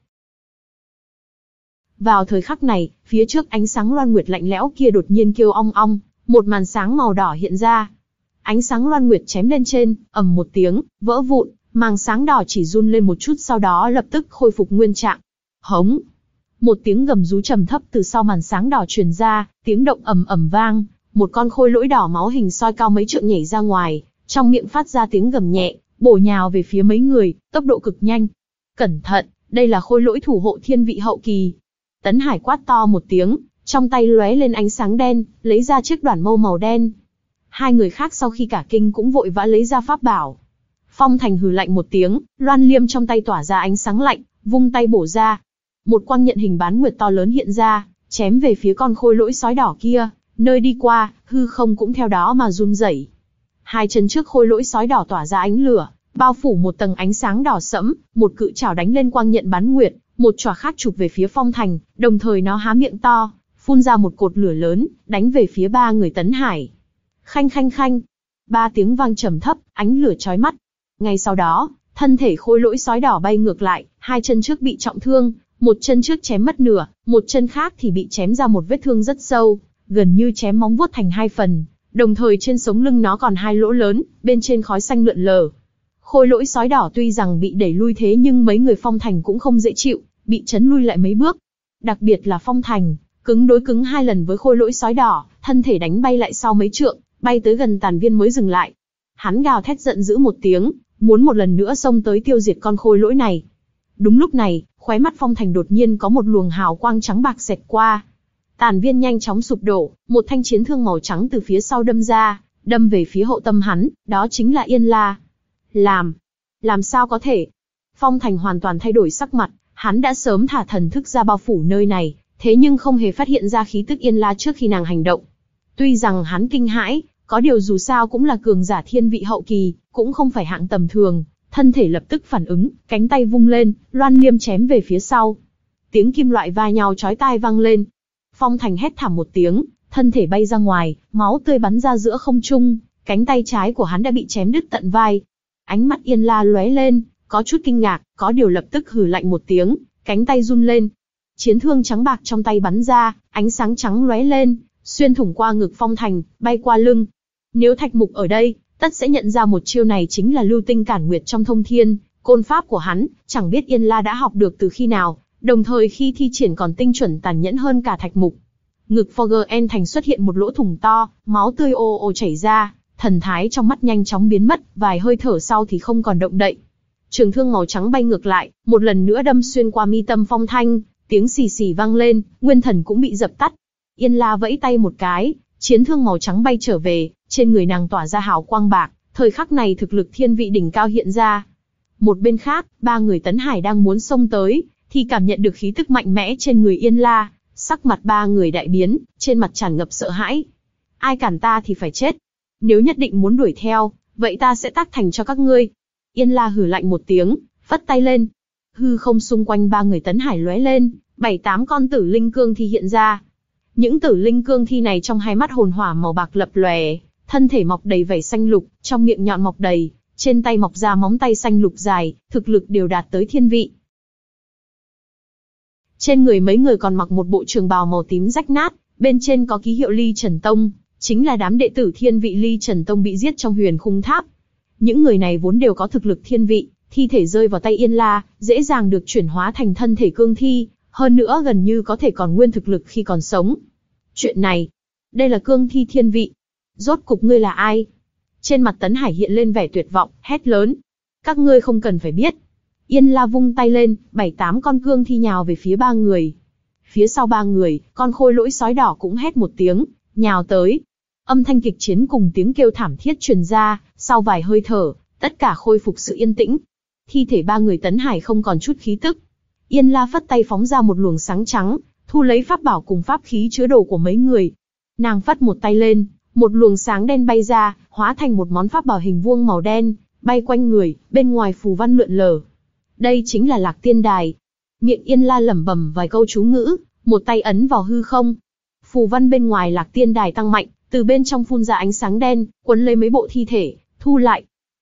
Vào thời khắc này, phía trước ánh sáng loan nguyệt lạnh lẽo kia đột nhiên kêu ong ong, một màn sáng màu đỏ hiện ra. Ánh sáng loan nguyệt chém lên trên, ầm một tiếng, vỡ vụn, màn sáng đỏ chỉ run lên một chút sau đó lập tức khôi phục nguyên trạng. Hống! Một tiếng gầm rú trầm thấp từ sau màn sáng đỏ truyền ra, tiếng động ầm ầm vang, một con khôi lỗi đỏ máu hình soi cao mấy trượng nhảy ra ngoài, trong miệng phát ra tiếng gầm nhẹ, bổ nhào về phía mấy người, tốc độ cực nhanh. Cẩn thận, đây là khôi lỗi thủ hộ thiên vị hậu kỳ. Tấn Hải quát to một tiếng, trong tay lóe lên ánh sáng đen, lấy ra chiếc đoản mâu màu đen. Hai người khác sau khi cả kinh cũng vội vã lấy ra pháp bảo. Phong Thành hừ lạnh một tiếng, loan liêm trong tay tỏa ra ánh sáng lạnh, vung tay bổ ra. Một quang nhận hình bán nguyệt to lớn hiện ra, chém về phía con khôi lỗi sói đỏ kia, nơi đi qua, hư không cũng theo đó mà run rẩy. Hai chân trước khôi lỗi sói đỏ tỏa ra ánh lửa, bao phủ một tầng ánh sáng đỏ sẫm, một cự chảo đánh lên quang nhận bán nguyệt, một chảo khác chụp về phía Phong Thành, đồng thời nó há miệng to, phun ra một cột lửa lớn, đánh về phía ba người Tấn Hải. Khanh khanh khanh, ba tiếng vang trầm thấp, ánh lửa chói mắt. Ngay sau đó, thân thể khôi lỗi sói đỏ bay ngược lại, hai chân trước bị trọng thương, một chân trước chém mất nửa, một chân khác thì bị chém ra một vết thương rất sâu, gần như chém móng vuốt thành hai phần, đồng thời trên sống lưng nó còn hai lỗ lớn, bên trên khói xanh lượn lờ. Khôi lỗi sói đỏ tuy rằng bị đẩy lui thế nhưng mấy người Phong Thành cũng không dễ chịu, bị chấn lui lại mấy bước. Đặc biệt là Phong Thành, cứng đối cứng hai lần với khôi lỗi sói đỏ, thân thể đánh bay lại sau mấy trượng, bay tới gần tàn viên mới dừng lại. Hắn gào thét giận dữ một tiếng, muốn một lần nữa xông tới tiêu diệt con khôi lỗi này. Đúng lúc này, khóe mắt Phong Thành đột nhiên có một luồng hào quang trắng bạc xẹt qua. Tàn viên nhanh chóng sụp đổ, một thanh chiến thương màu trắng từ phía sau đâm ra, đâm về phía hậu tâm hắn, đó chính là Yên La. Làm, làm sao có thể? Phong Thành hoàn toàn thay đổi sắc mặt, hắn đã sớm thả thần thức ra bao phủ nơi này, thế nhưng không hề phát hiện ra khí tức Yên La trước khi nàng hành động. Tuy rằng hắn kinh hãi, có điều dù sao cũng là cường giả thiên vị hậu kỳ, cũng không phải hạng tầm thường, thân thể lập tức phản ứng, cánh tay vung lên, loan liêm chém về phía sau. Tiếng kim loại va nhau chói tai vang lên. Phong Thành hét thảm một tiếng, thân thể bay ra ngoài, máu tươi bắn ra giữa không trung, cánh tay trái của hắn đã bị chém đứt tận vai. Ánh mắt Yên La lóe lên, có chút kinh ngạc, có điều lập tức hừ lạnh một tiếng, cánh tay run lên. Chiến thương trắng bạc trong tay bắn ra, ánh sáng trắng lóe lên, xuyên thủng qua ngực Phong Thành, bay qua lưng. Nếu Thạch Mục ở đây, tất sẽ nhận ra một chiêu này chính là lưu tinh cản nguyệt trong thông thiên, côn pháp của hắn, chẳng biết Yên La đã học được từ khi nào, đồng thời khi thi triển còn tinh chuẩn tàn nhẫn hơn cả Thạch Mục. Ngực Forgen Thành xuất hiện một lỗ thủng to, máu tươi ồ ồ chảy ra, thần thái trong mắt nhanh chóng biến mất, vài hơi thở sau thì không còn động đậy. Trường thương màu trắng bay ngược lại, một lần nữa đâm xuyên qua mi tâm Phong Thanh, tiếng xì xì vang lên, nguyên thần cũng bị dập tắt. Yên La vẫy tay một cái, chiến thương màu trắng bay trở về, trên người nàng tỏa ra hào quang bạc, thời khắc này thực lực thiên vị đỉnh cao hiện ra. Một bên khác, ba người Tấn Hải đang muốn xông tới, thì cảm nhận được khí tức mạnh mẽ trên người Yên La, sắc mặt ba người đại biến, trên mặt tràn ngập sợ hãi. Ai cản ta thì phải chết. Nếu nhất định muốn đuổi theo, vậy ta sẽ tác thành cho các ngươi. Yên La hừ lạnh một tiếng, phất tay lên. Hư không xung quanh ba người Tấn Hải lóe lên, bảy tám con tử linh cương thi hiện ra. Những tử linh cương thi này trong hai mắt hồn hỏa màu bạc lập lòe, thân thể mọc đầy vảy xanh lục, trong miệng nhọn mọc đầy, trên tay mọc ra móng tay xanh lục dài, thực lực đều đạt tới thiên vị. Trên người mấy người còn mặc một bộ trường bào màu tím rách nát, bên trên có ký hiệu Ly Trần Tông, chính là đám đệ tử thiên vị Ly Trần Tông bị giết trong Huyền Khung Tháp. Những người này vốn đều có thực lực thiên vị, thi thể rơi vào tay Yên La, dễ dàng được chuyển hóa thành thân thể cương thi, hơn nữa gần như có thể còn nguyên thực lực khi còn sống. Chuyện này, đây là cương thi thiên vị. Rốt cục ngươi là ai? Trên mặt Tấn Hải hiện lên vẻ tuyệt vọng, hét lớn. Các ngươi không cần phải biết. Yên La vung tay lên, bảy tám con cương thi nhào về phía ba người. Phía sau ba người, con khôi lỗi sói đỏ cũng hét một tiếng, nhào tới. Âm thanh kịch chiến cùng tiếng kêu thảm thiết truyền ra, sau vài hơi thở, tất cả khôi phục sự yên tĩnh. Thi thể ba người Tấn Hải không còn chút khí tức. Yên La phất tay phóng ra một luồng sáng trắng, thu lấy pháp bảo cùng pháp khí chứa đồ của mấy người. Nàng phất một tay lên, một luồng sáng đen bay ra, hóa thành một món pháp bảo hình vuông màu đen, bay quanh người, bên ngoài phù văn lượn lờ. Đây chính là Lạc Tiên Đài. Miệng Yên La lẩm bẩm vài câu chú ngữ, một tay ấn vào hư không. Phù văn bên ngoài Lạc Tiên Đài tăng mạnh, từ bên trong phun ra ánh sáng đen, quấn lấy mấy bộ thi thể, thu lại.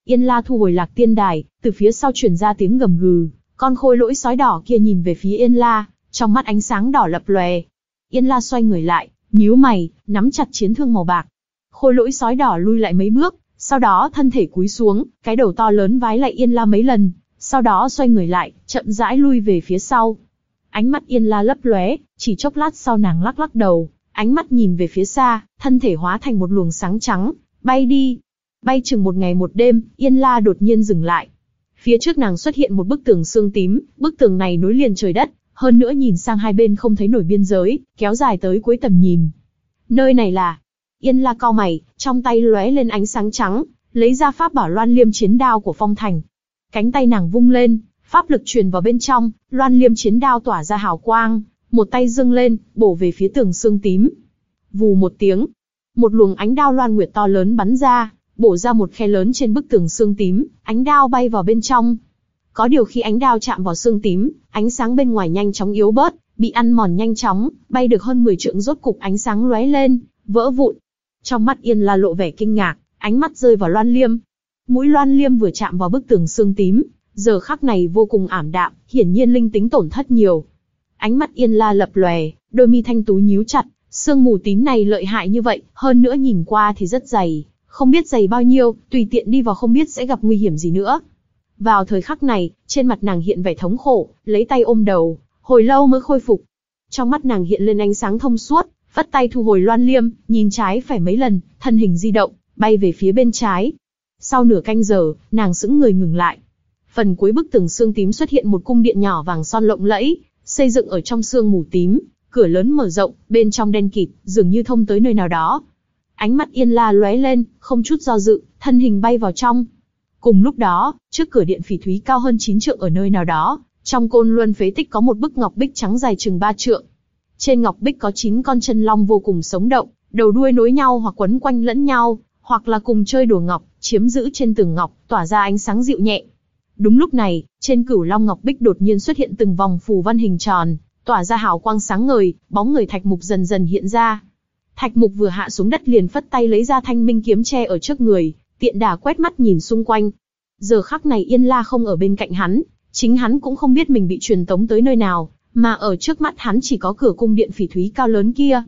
Yên La thu hồi Lạc Tiên Đài, từ phía sau truyền ra tiếng gầm gừ, con khôi lỗi sói đỏ kia nhìn về phía Yên La, trong mắt ánh sáng đỏ lập lòe. Yên La xoay người lại, nhíu mày, nắm chặt chiến thương màu bạc. Khôi lỗi sói đỏ lui lại mấy bước, sau đó thân thể cúi xuống, cái đầu to lớn vái lại Yên La mấy lần, sau đó xoay người lại, chậm rãi lui về phía sau. Ánh mắt Yên La lấp lóe, chỉ chốc lát sau nàng lắc lắc đầu, ánh mắt nhìn về phía xa, thân thể hóa thành một luồng sáng trắng, bay đi. Bay chừng một ngày một đêm, Yên La đột nhiên dừng lại. Phía trước nàng xuất hiện một bức tường xương tím, bức tường này nối liền trời đất, hơn nữa nhìn sang hai bên không thấy nổi biên giới, kéo dài tới cuối tầm nhìn. Nơi này là... Yên La cau mày, trong tay lóe lên ánh sáng trắng, lấy ra pháp bảo Loan Liêm chiến đao của Phong Thành. Cánh tay nàng vung lên, pháp lực truyền vào bên trong, Loan Liêm chiến đao tỏa ra hào quang, một tay dâng lên, bổ về phía tường xương tím. Vù một tiếng, một luồng ánh đao loan nguyệt to lớn bắn ra, bổ ra một khe lớn trên bức tường xương tím, ánh đao bay vào bên trong. Có điều khi ánh đao chạm vào xương tím, ánh sáng bên ngoài nhanh chóng yếu bớt, bị ăn mòn nhanh chóng, bay được hơn mười trượng rốt cục ánh sáng lóe lên, vỡ vụn. Trong mắt Yên La lộ vẻ kinh ngạc, ánh mắt rơi vào Loan Liêm. Mũi Loan Liêm vừa chạm vào bức tường xương tím, giờ khắc này vô cùng ảm đạm, hiển nhiên linh tính tổn thất nhiều. Ánh mắt Yên La lập lòe, đôi mi thanh tú nhíu chặt, sương mù tím này lợi hại như vậy, hơn nữa nhìn qua thì rất dày, không biết dày bao nhiêu, tùy tiện đi vào không biết sẽ gặp nguy hiểm gì nữa. Vào thời khắc này, trên mặt nàng hiện vẻ thống khổ, lấy tay ôm đầu, hồi lâu mới khôi phục. Trong mắt nàng hiện lên ánh sáng thông suốt, vắt tay thu hồi Loan Liêm, nhìn trái phải mấy lần, thân hình di động, bay về phía bên trái. Sau nửa canh giờ, nàng sững người ngừng lại. Phần cuối bức tường xương tím xuất hiện một cung điện nhỏ vàng son lộng lẫy, xây dựng ở trong sương mù tím, cửa lớn mở rộng, bên trong đen kịt, dường như thông tới nơi nào đó. Ánh mắt Yên La lóe lên, không chút do dự, thân hình bay vào trong. Cùng lúc đó, trước cửa điện phỉ thúy cao hơn chín trượng ở nơi nào đó, trong côn luân phế tích có một bức ngọc bích trắng dài chừng ba trượng. Trên ngọc bích có chín con chân long vô cùng sống động, đầu đuôi nối nhau hoặc quấn quanh lẫn nhau, hoặc là cùng chơi đùa ngọc, chiếm giữ trên tường ngọc, tỏa ra ánh sáng dịu nhẹ. Đúng lúc này, trên cửu long ngọc bích đột nhiên xuất hiện từng vòng phù văn hình tròn, tỏa ra hào quang sáng ngời, bóng người Thạch Mục dần dần hiện ra. Thạch Mục vừa hạ xuống đất liền phất tay lấy ra thanh minh kiếm che ở trước người, tiện đà quét mắt nhìn xung quanh. Giờ khắc này Yên La không ở bên cạnh hắn, chính hắn cũng không biết mình bị truyền tống tới nơi nào, mà ở trước mắt hắn chỉ có cửa cung điện phỉ thúy cao lớn kia.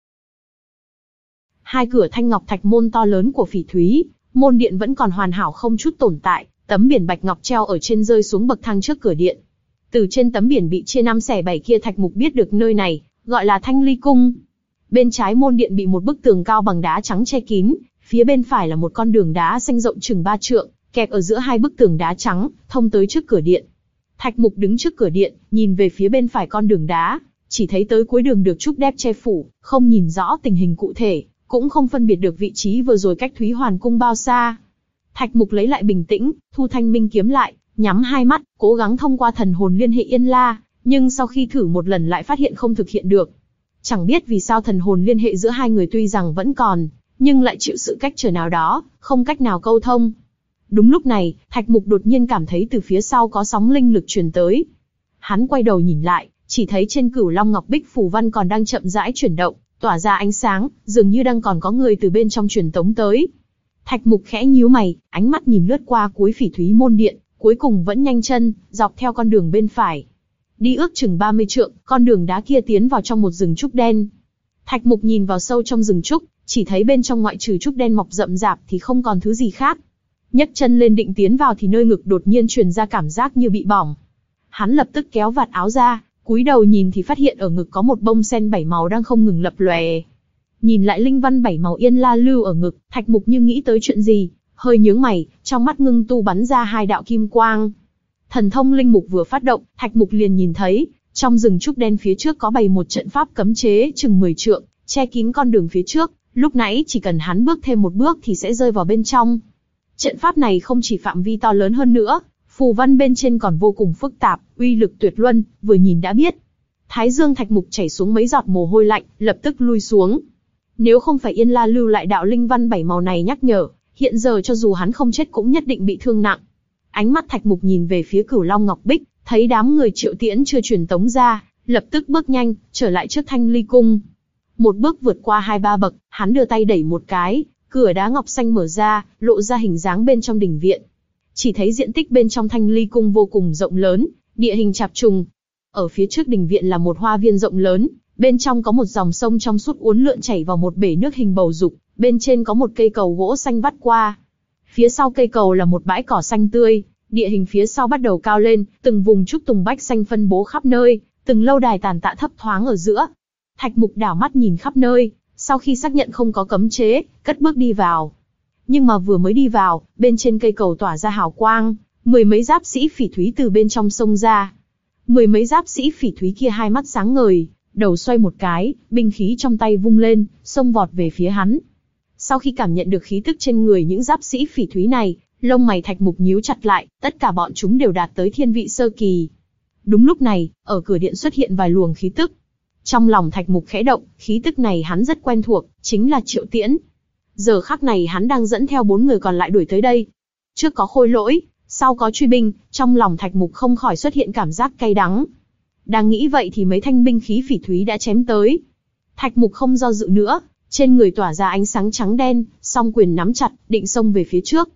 Hai cửa thanh ngọc thạch môn to lớn của phỉ thúy, môn điện vẫn còn hoàn hảo không chút tổn tại, tấm biển bạch ngọc treo ở trên rơi xuống bậc thang trước cửa điện. Từ trên tấm biển bị chia năm xẻ bảy kia Thạch Mục biết được nơi này, gọi là Thanh Ly Cung. Bên trái môn điện bị một bức tường cao bằng đá trắng che kín, phía bên phải là một con đường đá xanh rộng chừng ba trượng, kẹp ở giữa hai bức tường đá trắng, thông tới trước cửa điện. Thạch Mục đứng trước cửa điện, nhìn về phía bên phải con đường đá, chỉ thấy tới cuối đường được trúc đép che phủ, không nhìn rõ tình hình cụ thể, cũng không phân biệt được vị trí vừa rồi cách Thúy Hoàn Cung bao xa. Thạch Mục lấy lại bình tĩnh, thu thanh minh kiếm lại, nhắm hai mắt, cố gắng thông qua thần hồn liên hệ Yên La, nhưng sau khi thử một lần lại phát hiện không thực hiện được. Chẳng biết vì sao thần hồn liên hệ giữa hai người tuy rằng vẫn còn, nhưng lại chịu sự cách trở nào đó, không cách nào câu thông. Đúng lúc này, Thạch Mục đột nhiên cảm thấy từ phía sau có sóng linh lực truyền tới. Hắn quay đầu nhìn lại, chỉ thấy trên cửu long ngọc bích phù văn còn đang chậm rãi chuyển động, tỏa ra ánh sáng, dường như đang còn có người từ bên trong truyền tống tới. Thạch Mục khẽ nhíu mày, ánh mắt nhìn lướt qua cuối phỉ thúy môn điện, cuối cùng vẫn nhanh chân, dọc theo con đường bên phải. Đi ước chừng ba mươi trượng, con đường đá kia tiến vào trong một rừng trúc đen. Thạch Mục nhìn vào sâu trong rừng trúc, chỉ thấy bên trong ngoại trừ trúc đen mọc rậm rạp thì không còn thứ gì khác. Nhấc chân lên định tiến vào thì nơi ngực đột nhiên truyền ra cảm giác như bị bỏng. Hắn lập tức kéo vạt áo ra, cúi đầu nhìn thì phát hiện ở ngực có một bông sen bảy màu đang không ngừng lập lòe. Nhìn lại linh văn bảy màu Yên La lưu ở ngực, Thạch Mục như nghĩ tới chuyện gì, hơi nhướng mày, trong mắt ngưng tu bắn ra hai đạo kim quang. Thần thông linh mục vừa phát động, Thạch Mục liền nhìn thấy, trong rừng trúc đen phía trước có bày một trận pháp cấm chế chừng mười trượng, che kín con đường phía trước, lúc nãy chỉ cần hắn bước thêm một bước thì sẽ rơi vào bên trong. Trận pháp này không chỉ phạm vi to lớn hơn nữa, phù văn bên trên còn vô cùng phức tạp, uy lực tuyệt luân, vừa nhìn đã biết. Thái dương Thạch Mục chảy xuống mấy giọt mồ hôi lạnh, lập tức lui xuống. Nếu không phải Yên La lưu lại đạo linh văn bảy màu này nhắc nhở, hiện giờ cho dù hắn không chết cũng nhất định bị thương nặng. Ánh mắt Thạch Mục nhìn về phía Cửu Long Ngọc Bích, thấy đám người Triệu Tiễn chưa truyền tống ra, lập tức bước nhanh, trở lại trước Thanh Ly Cung. Một bước vượt qua hai ba bậc, hắn đưa tay đẩy một cái, cửa đá ngọc xanh mở ra, lộ ra hình dáng bên trong đình viện. Chỉ thấy diện tích bên trong Thanh Ly cung vô cùng rộng lớn, địa hình chập trùng. Ở phía trước đình viện là một hoa viên rộng lớn, bên trong có một dòng sông trong suốt uốn lượn chảy vào một bể nước hình bầu dục, bên trên có một cây cầu gỗ xanh vắt qua. Phía sau cây cầu là một bãi cỏ xanh tươi, địa hình phía sau bắt đầu cao lên, từng vùng trúc tùng bách xanh phân bố khắp nơi, từng lâu đài tàn tạ thấp thoáng ở giữa. Thạch Mục đảo mắt nhìn khắp nơi, sau khi xác nhận không có cấm chế, cất bước đi vào. Nhưng mà vừa mới đi vào, bên trên cây cầu tỏa ra hào quang, mười mấy giáp sĩ phỉ thúy từ bên trong sông ra. Mười mấy giáp sĩ phỉ thúy kia hai mắt sáng ngời, đầu xoay một cái, binh khí trong tay vung lên, xông vọt về phía hắn. Sau khi cảm nhận được khí tức trên người những giáp sĩ phỉ thúy này, lông mày Thạch Mục nhíu chặt lại, tất cả bọn chúng đều đạt tới thiên vị sơ kỳ. Đúng lúc này, ở cửa điện xuất hiện vài luồng khí tức. Trong lòng Thạch Mục khẽ động, khí tức này hắn rất quen thuộc, chính là Triệu Tiễn. Giờ khắc này hắn đang dẫn theo bốn người còn lại đuổi tới đây. Trước có khôi lỗi, sau có truy binh, trong lòng Thạch Mục không khỏi xuất hiện cảm giác cay đắng. Đang nghĩ vậy thì mấy thanh binh khí phỉ thúy đã chém tới. Thạch Mục không do dự nữa, trên người tỏa ra ánh sáng trắng đen, song quyền nắm chặt, định xông về phía trước.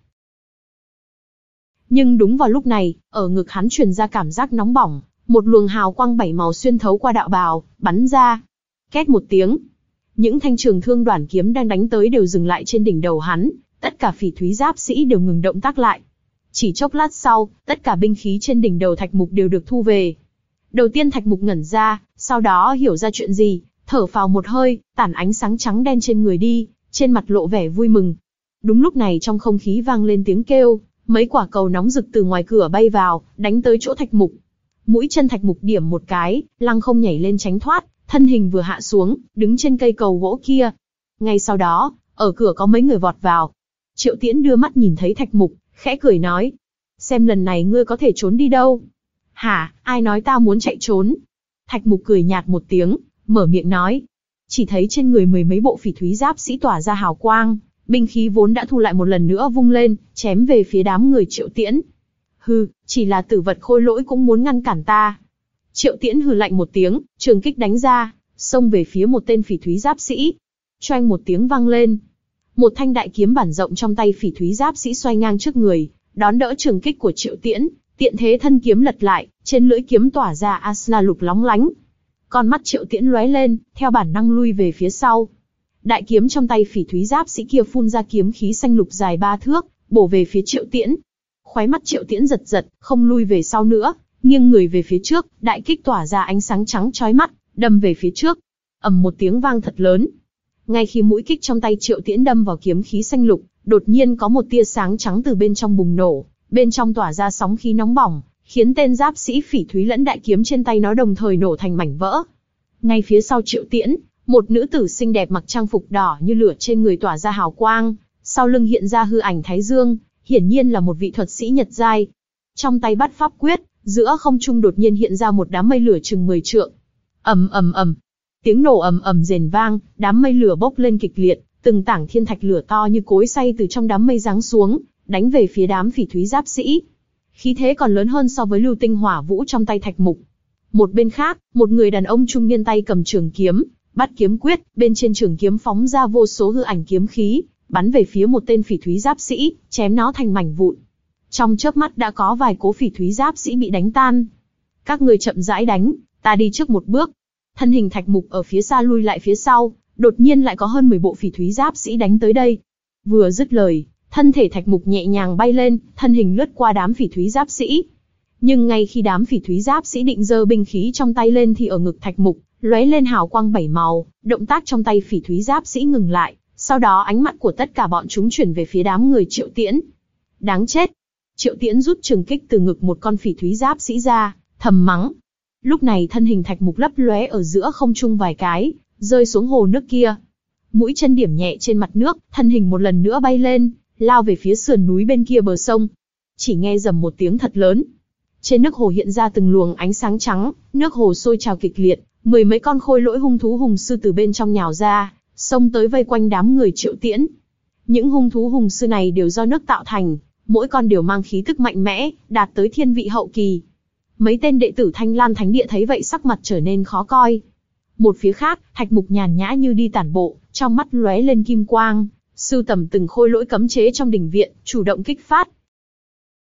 Nhưng đúng vào lúc này, ở ngực hắn truyền ra cảm giác nóng bỏng, một luồng hào quang bảy màu xuyên thấu qua đạo bào, bắn ra. Két một tiếng, những thanh trường thương đoản kiếm đang đánh tới đều dừng lại trên đỉnh đầu hắn, tất cả phỉ thúy giáp sĩ đều ngừng động tác lại. Chỉ chốc lát sau, tất cả binh khí trên đỉnh đầu Thạch Mục đều được thu về. Đầu tiên Thạch Mục ngẩn ra, sau đó hiểu ra chuyện gì, thở phào một hơi, tản ánh sáng trắng đen trên người đi, trên mặt lộ vẻ vui mừng. Đúng lúc này trong không khí vang lên tiếng kêu, mấy quả cầu nóng rực từ ngoài cửa bay vào, đánh tới chỗ Thạch Mục. Mũi chân Thạch Mục điểm một cái, lăng không nhảy lên tránh thoát, thân hình vừa hạ xuống, đứng trên cây cầu gỗ kia. Ngay sau đó, ở cửa có mấy người vọt vào. Triệu Tiễn đưa mắt nhìn thấy Thạch Mục, khẽ cười nói: xem lần này ngươi có thể trốn đi đâu. Hả, ai nói ta muốn chạy trốn? Thạch Mục cười nhạt một tiếng, mở miệng nói. Chỉ thấy trên người mười mấy bộ phỉ thúy giáp sĩ tỏa ra hào quang, binh khí vốn đã thu lại một lần nữa vung lên, chém về phía đám người Triệu Tiễn. Hừ, chỉ là tử vật khôi lỗi cũng muốn ngăn cản ta. Triệu Tiễn hừ lạnh một tiếng, trường kích đánh ra, xông về phía một tên phỉ thúy giáp sĩ. Choang một tiếng vang lên. Một thanh đại kiếm bản rộng trong tay phỉ thúy giáp sĩ xoay ngang trước người, đón đỡ trường kích của Triệu Tiễn, tiện thế thân kiếm lật lại, trên lưỡi kiếm tỏa ra asna lục lóng lánh. Con mắt Triệu Tiễn lóe lên, theo bản năng lui về phía sau. Đại kiếm trong tay phỉ thúy giáp sĩ kia phun ra kiếm khí xanh lục dài ba thước, bổ về phía Triệu Tiễn. Khóe mắt Triệu Tiễn giật giật, không lui về sau nữa, nghiêng người về phía trước, đại kích tỏa ra ánh sáng trắng chói mắt, đâm về phía trước. Ầm một tiếng vang thật lớn. Ngay khi mũi kích trong tay Triệu Tiễn đâm vào kiếm khí xanh lục, đột nhiên có một tia sáng trắng từ bên trong bùng nổ, bên trong tỏa ra sóng khí nóng bỏng, khiến tên giáp sĩ phỉ thúy lẫn đại kiếm trên tay nó đồng thời nổ thành mảnh vỡ. Ngay phía sau Triệu Tiễn, một nữ tử xinh đẹp mặc trang phục đỏ như lửa trên người tỏa ra hào quang, sau lưng hiện ra hư ảnh Thái Dương, hiển nhiên là một vị thuật sĩ Nhật giai. Trong tay bắt pháp quyết, giữa không trung đột nhiên hiện ra một đám mây lửa chừng mười trượng. Ầm ầm ầm, tiếng nổ ầm ầm rền vang, đám mây lửa bốc lên kịch liệt, từng tảng thiên thạch lửa to như cối xay từ trong đám mây giáng xuống, đánh về phía đám phỉ thúy giáp sĩ. Khí thế còn lớn hơn so với lưu tinh hỏa vũ trong tay Thạch Mục. Một bên khác, một người đàn ông trung niên tay cầm trường kiếm, bắt kiếm quyết, bên trên trường kiếm phóng ra vô số hư ảnh kiếm khí, bắn về phía một tên phỉ thúy giáp sĩ, chém nó thành mảnh vụn. Trong chớp mắt đã có vài cố phỉ thúy giáp sĩ bị đánh tan. Các người chậm rãi đánh, ta đi trước một bước. Thân hình Thạch Mục ở phía xa lui lại phía sau, đột nhiên lại có hơn mười bộ phỉ thúy giáp sĩ đánh tới đây. Vừa dứt lời, thân thể Thạch Mục nhẹ nhàng bay lên, thân hình lướt qua đám phỉ thúy giáp sĩ. Nhưng ngay khi đám phỉ thúy giáp sĩ định giơ binh khí trong tay lên thì ở ngực Thạch Mục lóe lên hào quang bảy màu, động tác trong tay phỉ thúy giáp sĩ ngừng lại, sau đó ánh mắt của tất cả bọn chúng chuyển về phía đám người Triệu Tiễn. Đáng chết! Triệu Tiễn rút trường kích từ ngực một con phỉ thúy giáp sĩ ra, thầm mắng. Lúc này thân hình Thạch Mục lấp lóe ở giữa không trung vài cái, rơi xuống hồ nước kia. Mũi chân điểm nhẹ trên mặt nước, thân hình một lần nữa bay lên, lao về phía sườn núi bên kia bờ sông. Chỉ nghe rầm một tiếng thật lớn. Trên nước hồ hiện ra từng luồng ánh sáng trắng, nước hồ sôi trào kịch liệt, mười mấy con khôi lỗi hung thú hùng sư từ bên trong nhào ra, xông tới vây quanh đám người Triệu Tiễn. Những hung thú hùng sư này đều do nước tạo thành, mỗi con đều mang khí tức mạnh mẽ, đạt tới thiên vị hậu kỳ. Mấy tên đệ tử Thanh Lan Thánh Địa thấy vậy sắc mặt trở nên khó coi. Một phía khác, Thạch Mục nhàn nhã như đi tản bộ, trong mắt lóe lên kim quang, sưu tầm từng khôi lỗi cấm chế trong đình viện, chủ động kích phát.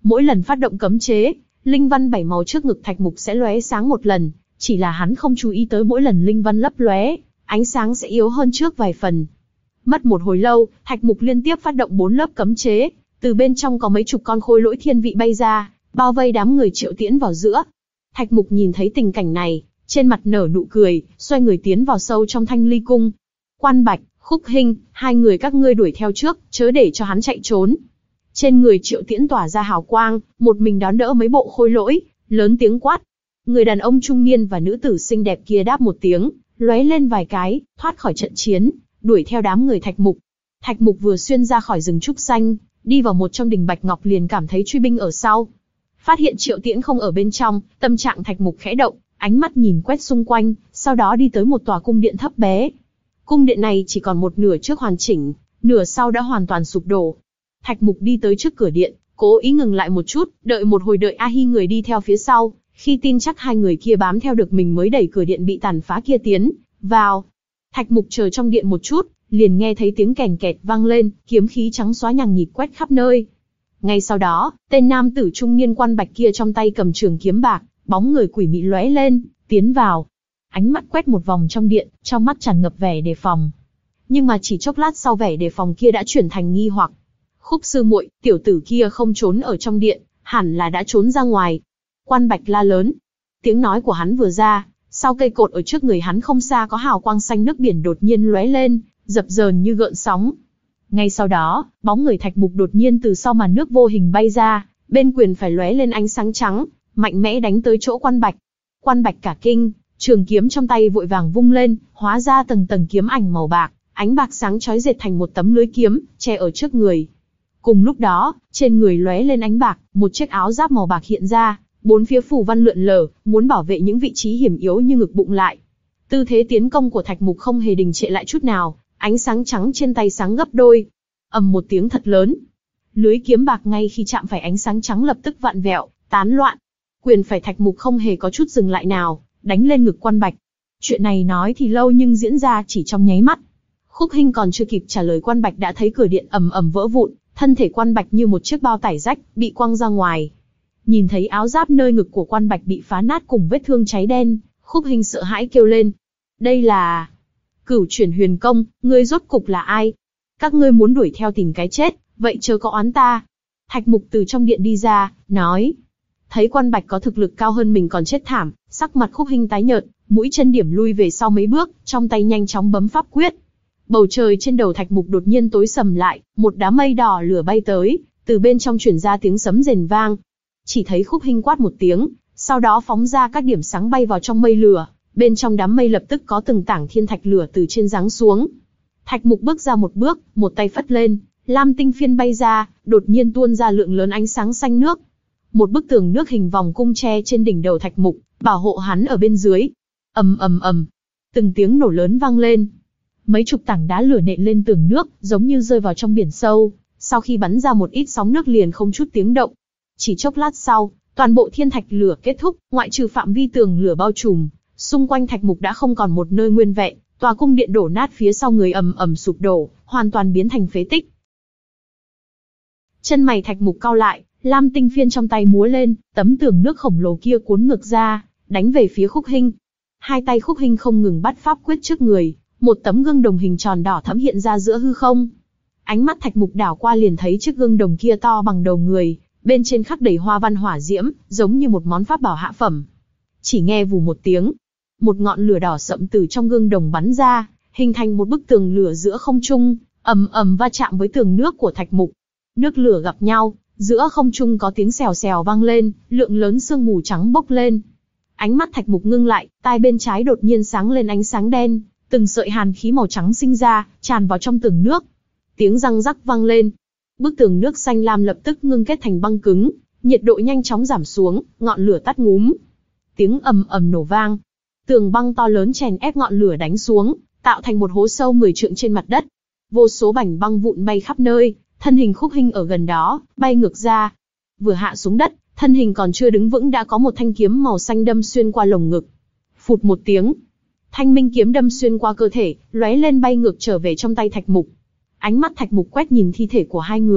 Mỗi lần phát động cấm chế, linh văn bảy màu trước ngực Thạch Mục sẽ lóe sáng một lần, chỉ là hắn không chú ý tới mỗi lần linh văn lấp lóe, ánh sáng sẽ yếu hơn trước vài phần. Mất một hồi lâu, Thạch Mục liên tiếp phát động bốn lớp cấm chế, từ bên trong có mấy chục con khôi lỗi thiên vị bay ra, bao vây đám người Triệu Tiễn vào giữa. Thạch Mục nhìn thấy tình cảnh này, trên mặt nở nụ cười, xoay người tiến vào sâu trong Thanh Ly Cung. Quan Bạch, Khúc Hinh, hai người các ngươi đuổi theo trước, chớ để cho hắn chạy trốn. Trên người Triệu Tiễn tỏa ra hào quang, một mình đón đỡ mấy bộ khôi lỗi, lớn tiếng quát. Người đàn ông trung niên và nữ tử xinh đẹp kia đáp một tiếng, lóe lên vài cái, thoát khỏi trận chiến, đuổi theo đám người Thạch Mục. Thạch Mục vừa xuyên ra khỏi rừng trúc xanh, đi vào một trong đình Bạch Ngọc liền cảm thấy truy binh ở sau. Phát hiện Triệu Tiễn không ở bên trong, tâm trạng Thạch Mục khẽ động, ánh mắt nhìn quét xung quanh, sau đó đi tới một tòa cung điện thấp bé. Cung điện này chỉ còn một nửa trước hoàn chỉnh, nửa sau đã hoàn toàn sụp đổ. Thạch Mục đi tới trước cửa điện, cố ý ngừng lại một chút, đợi một hồi đợi A Hi người đi theo phía sau, khi tin chắc hai người kia bám theo được mình mới đẩy cửa điện bị tàn phá kia tiến vào. Thạch Mục chờ trong điện một chút, liền nghe thấy tiếng kèn kẹt vang lên, kiếm khí trắng xóa nhằng nhịt quét khắp nơi. Ngay sau đó, tên nam tử trung niên Quan Bạch kia trong tay cầm trường kiếm bạc, bóng người quỷ mị lóe lên, tiến vào. Ánh mắt quét một vòng trong điện, trong mắt tràn ngập vẻ đề phòng. Nhưng mà chỉ chốc lát sau vẻ đề phòng kia đã chuyển thành nghi hoặc. Khúc sư muội, tiểu tử kia không trốn ở trong điện, hẳn là đã trốn ra ngoài. Quan Bạch la lớn. Tiếng nói của hắn vừa ra, sau cây cột ở trước người hắn không xa có hào quang xanh nước biển đột nhiên lóe lên, dập dờn như gợn sóng. Ngay sau đó, bóng người Thạch Mục đột nhiên từ sau màn nước vô hình bay ra, bên quyền phải lóe lên ánh sáng trắng, mạnh mẽ đánh tới chỗ Quan Bạch. Quan Bạch cả kinh, trường kiếm trong tay vội vàng vung lên, hóa ra tầng tầng kiếm ảnh màu bạc, ánh bạc sáng chói dệt thành một tấm lưới kiếm, che ở trước người. Cùng lúc đó, trên người lóe lên ánh bạc, một chiếc áo giáp màu bạc hiện ra, bốn phía phù văn lượn lờ, muốn bảo vệ những vị trí hiểm yếu như ngực bụng lại. Tư thế tiến công của Thạch Mục không hề đình trệ lại chút nào, ánh sáng trắng trên tay sáng gấp đôi. Ầm một tiếng thật lớn, lưới kiếm bạc ngay khi chạm phải ánh sáng trắng lập tức vặn vẹo, tán loạn. Quyền phải Thạch Mục không hề có chút dừng lại nào, đánh lên ngực Quan Bạch. Chuyện này nói thì lâu nhưng diễn ra chỉ trong nháy mắt. Khúc Hinh còn chưa kịp trả lời Quan Bạch đã thấy cửa điện ầm ầm vỡ vụn, thân thể Quan Bạch như một chiếc bao tải rách, bị quăng ra ngoài. Nhìn thấy áo giáp nơi ngực của Quan Bạch bị phá nát cùng vết thương cháy đen, Khúc Hinh sợ hãi kêu lên. Đây là... Cửu Chuyển Huyền Công, ngươi rốt cục là ai? Các ngươi muốn đuổi theo tìm cái chết, vậy chớ có oán ta. Thạch Mục từ trong điện đi ra, nói. Thấy Quan Bạch có thực lực cao hơn mình còn chết thảm, sắc mặt Khúc Hinh tái nhợt, mũi chân điểm lui về sau mấy bước, trong tay nhanh chóng bấm pháp quyết. Bầu trời trên đầu Thạch Mục đột nhiên tối sầm lại, một đám mây đỏ lửa bay tới, từ bên trong truyền ra tiếng sấm rền vang. Chỉ thấy Khúc Hinh quát một tiếng, sau đó phóng ra các điểm sáng bay vào trong mây lửa, bên trong đám mây lập tức có từng tảng thiên thạch lửa từ trên giáng xuống. Thạch Mục bước ra một bước, một tay phất lên, lam tinh phiên bay ra, đột nhiên tuôn ra lượng lớn ánh sáng xanh nước. Một bức tường nước hình vòng cung tre trên đỉnh đầu Thạch Mục, bảo hộ hắn ở bên dưới. Ầm ầm ầm, từng tiếng nổ lớn vang lên. Mấy chục tảng đá lửa nện lên tường nước, giống như rơi vào trong biển sâu, sau khi bắn ra một ít sóng nước liền không chút tiếng động. Chỉ chốc lát sau, toàn bộ thiên thạch lửa kết thúc, ngoại trừ phạm vi tường lửa bao trùm, xung quanh Thạch Mục đã không còn một nơi nguyên vẹn, tòa cung điện đổ nát phía sau người ầm ầm sụp đổ, hoàn toàn biến thành phế tích. Chân mày Thạch Mục cau lại, lam tinh phiên trong tay múa lên, tấm tường nước khổng lồ kia cuốn ngược ra, đánh về phía Khúc Hinh. Hai tay Khúc Hinh không ngừng bắt pháp quyết trước người, một tấm gương đồng hình tròn đỏ thẫm hiện ra giữa hư không. Ánh mắt Thạch Mục đảo qua liền thấy chiếc gương đồng kia to bằng đầu người, bên trên khắc đầy hoa văn hỏa diễm, giống như một món pháp bảo hạ phẩm. Chỉ nghe vù một tiếng, một ngọn lửa đỏ sậm từ trong gương đồng bắn ra, hình thành một bức tường lửa giữa không trung, ầm ầm va chạm với tường nước của Thạch Mục. Nước lửa gặp nhau, giữa không trung có tiếng xèo xèo vang lên, lượng lớn sương mù trắng bốc lên. Ánh mắt Thạch Mục ngưng lại, tai bên trái đột nhiên sáng lên ánh sáng đen, từng sợi hàn khí màu trắng sinh ra, tràn vào trong tường nước. Tiếng răng rắc vang lên. Bức tường nước xanh lam lập tức ngưng kết thành băng cứng, nhiệt độ nhanh chóng giảm xuống, ngọn lửa tắt ngúm. Tiếng ầm ầm nổ vang. Tường băng to lớn chèn ép ngọn lửa đánh xuống, tạo thành một hố sâu mười trượng trên mặt đất. Vô số mảnh băng vụn bay khắp nơi, thân hình Khúc Hinh ở gần đó, bay ngược ra. Vừa hạ xuống đất, thân hình còn chưa đứng vững đã có một thanh kiếm màu xanh đâm xuyên qua lồng ngực. Phụt một tiếng, thanh minh kiếm đâm xuyên qua cơ thể, lóe lên bay ngược trở về trong tay Thạch Mục. Ánh mắt Thạch Mục quét nhìn thi thể của hai người,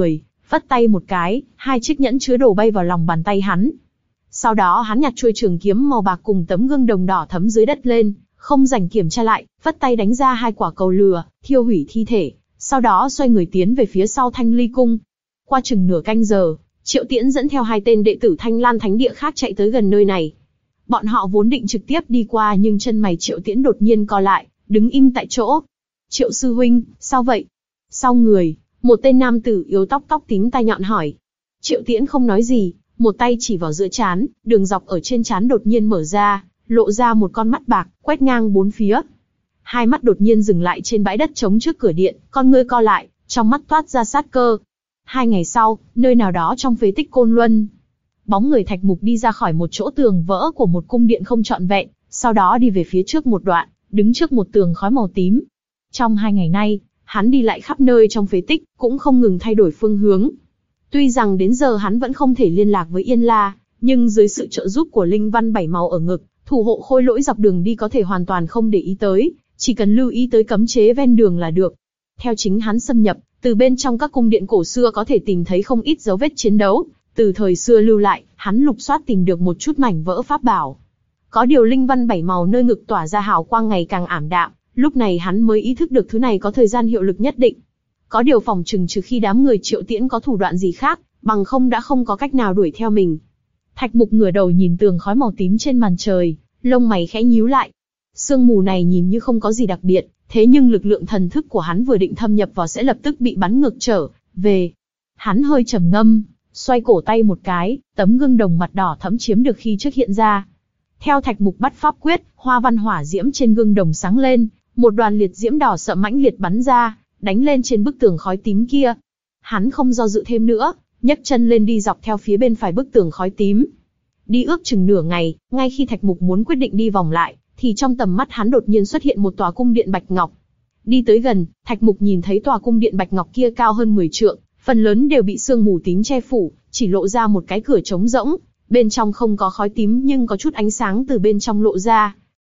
vất tay một cái, hai chiếc nhẫn chứa đồ bay vào lòng bàn tay hắn. Sau đó hắn nhặt chuôi trường kiếm màu bạc cùng tấm gương đồng đỏ thấm dưới đất lên, không dành kiểm tra lại, vất tay đánh ra hai quả cầu lửa, thiêu hủy thi thể, sau đó xoay người tiến về phía sau Thanh Ly Cung. Qua chừng nửa canh giờ, Triệu Tiễn dẫn theo hai tên đệ tử Thanh Lan Thánh Địa khác chạy tới gần nơi này. Bọn họ vốn định trực tiếp đi qua nhưng chân mày Triệu Tiễn đột nhiên co lại, đứng im tại chỗ. Triệu sư huynh, sao vậy? Sau người, một tên nam tử yếu tóc tóc tím tai nhọn hỏi. Triệu Tiễn không nói gì, một tay chỉ vào giữa trán, đường dọc ở trên trán đột nhiên mở ra, lộ ra một con mắt bạc, quét ngang bốn phía. Hai mắt đột nhiên dừng lại trên bãi đất trống trước cửa điện, con ngươi co lại, trong mắt toát ra sát cơ. Hai ngày sau, nơi nào đó trong phế tích Côn Luân, bóng người Thạch Mục đi ra khỏi một chỗ tường vỡ của một cung điện không trọn vẹn, sau đó đi về phía trước một đoạn, đứng trước một tường khói màu tím. Trong hai ngày nay, hắn đi lại khắp nơi trong phế tích, cũng không ngừng thay đổi phương hướng. Tuy rằng đến giờ hắn vẫn không thể liên lạc với Yên La, nhưng dưới sự trợ giúp của linh văn bảy màu ở ngực, thủ hộ khôi lỗi dọc đường đi có thể hoàn toàn không để ý tới, chỉ cần lưu ý tới cấm chế ven đường là được. Theo chính hắn xâm nhập, từ bên trong các cung điện cổ xưa có thể tìm thấy không ít dấu vết chiến đấu, từ thời xưa lưu lại, hắn lục soát tìm được một chút mảnh vỡ pháp bảo. Có điều linh văn bảy màu nơi ngực tỏa ra hào quang ngày càng ảm đạm, lúc này hắn mới ý thức được thứ này có thời gian hiệu lực nhất định. Có điều phòng trừng trừ khi đám người Triệu Tiễn có thủ đoạn gì khác, bằng không đã không có cách nào đuổi theo mình. Thạch Mục ngửa đầu nhìn tường khói màu tím trên màn trời, lông mày khẽ nhíu lại. Sương mù này nhìn như không có gì đặc biệt, thế nhưng lực lượng thần thức của hắn vừa định thâm nhập vào sẽ lập tức bị bắn ngược trở về. Hắn hơi trầm ngâm, xoay cổ tay một cái, tấm gương đồng mặt đỏ thẫm chiếm được khi trước hiện ra. Theo Thạch Mục bắt pháp quyết, hoa văn hỏa diễm trên gương đồng sáng lên, một đoàn liệt diễm đỏ sậm mãnh liệt bắn ra, đánh lên trên bức tường khói tím kia. Hắn không do dự thêm nữa, nhấc chân lên đi dọc theo phía bên phải bức tường khói tím. Đi ước chừng nửa ngày, ngay khi Thạch Mục muốn quyết định đi vòng lại, thì trong tầm mắt hắn đột nhiên xuất hiện một tòa cung điện bạch ngọc. Đi tới gần, Thạch Mục nhìn thấy tòa cung điện bạch ngọc kia cao hơn mười trượng, phần lớn đều bị sương mù tím che phủ, chỉ lộ ra một cái cửa trống rỗng, bên trong không có khói tím nhưng có chút ánh sáng từ bên trong lộ ra.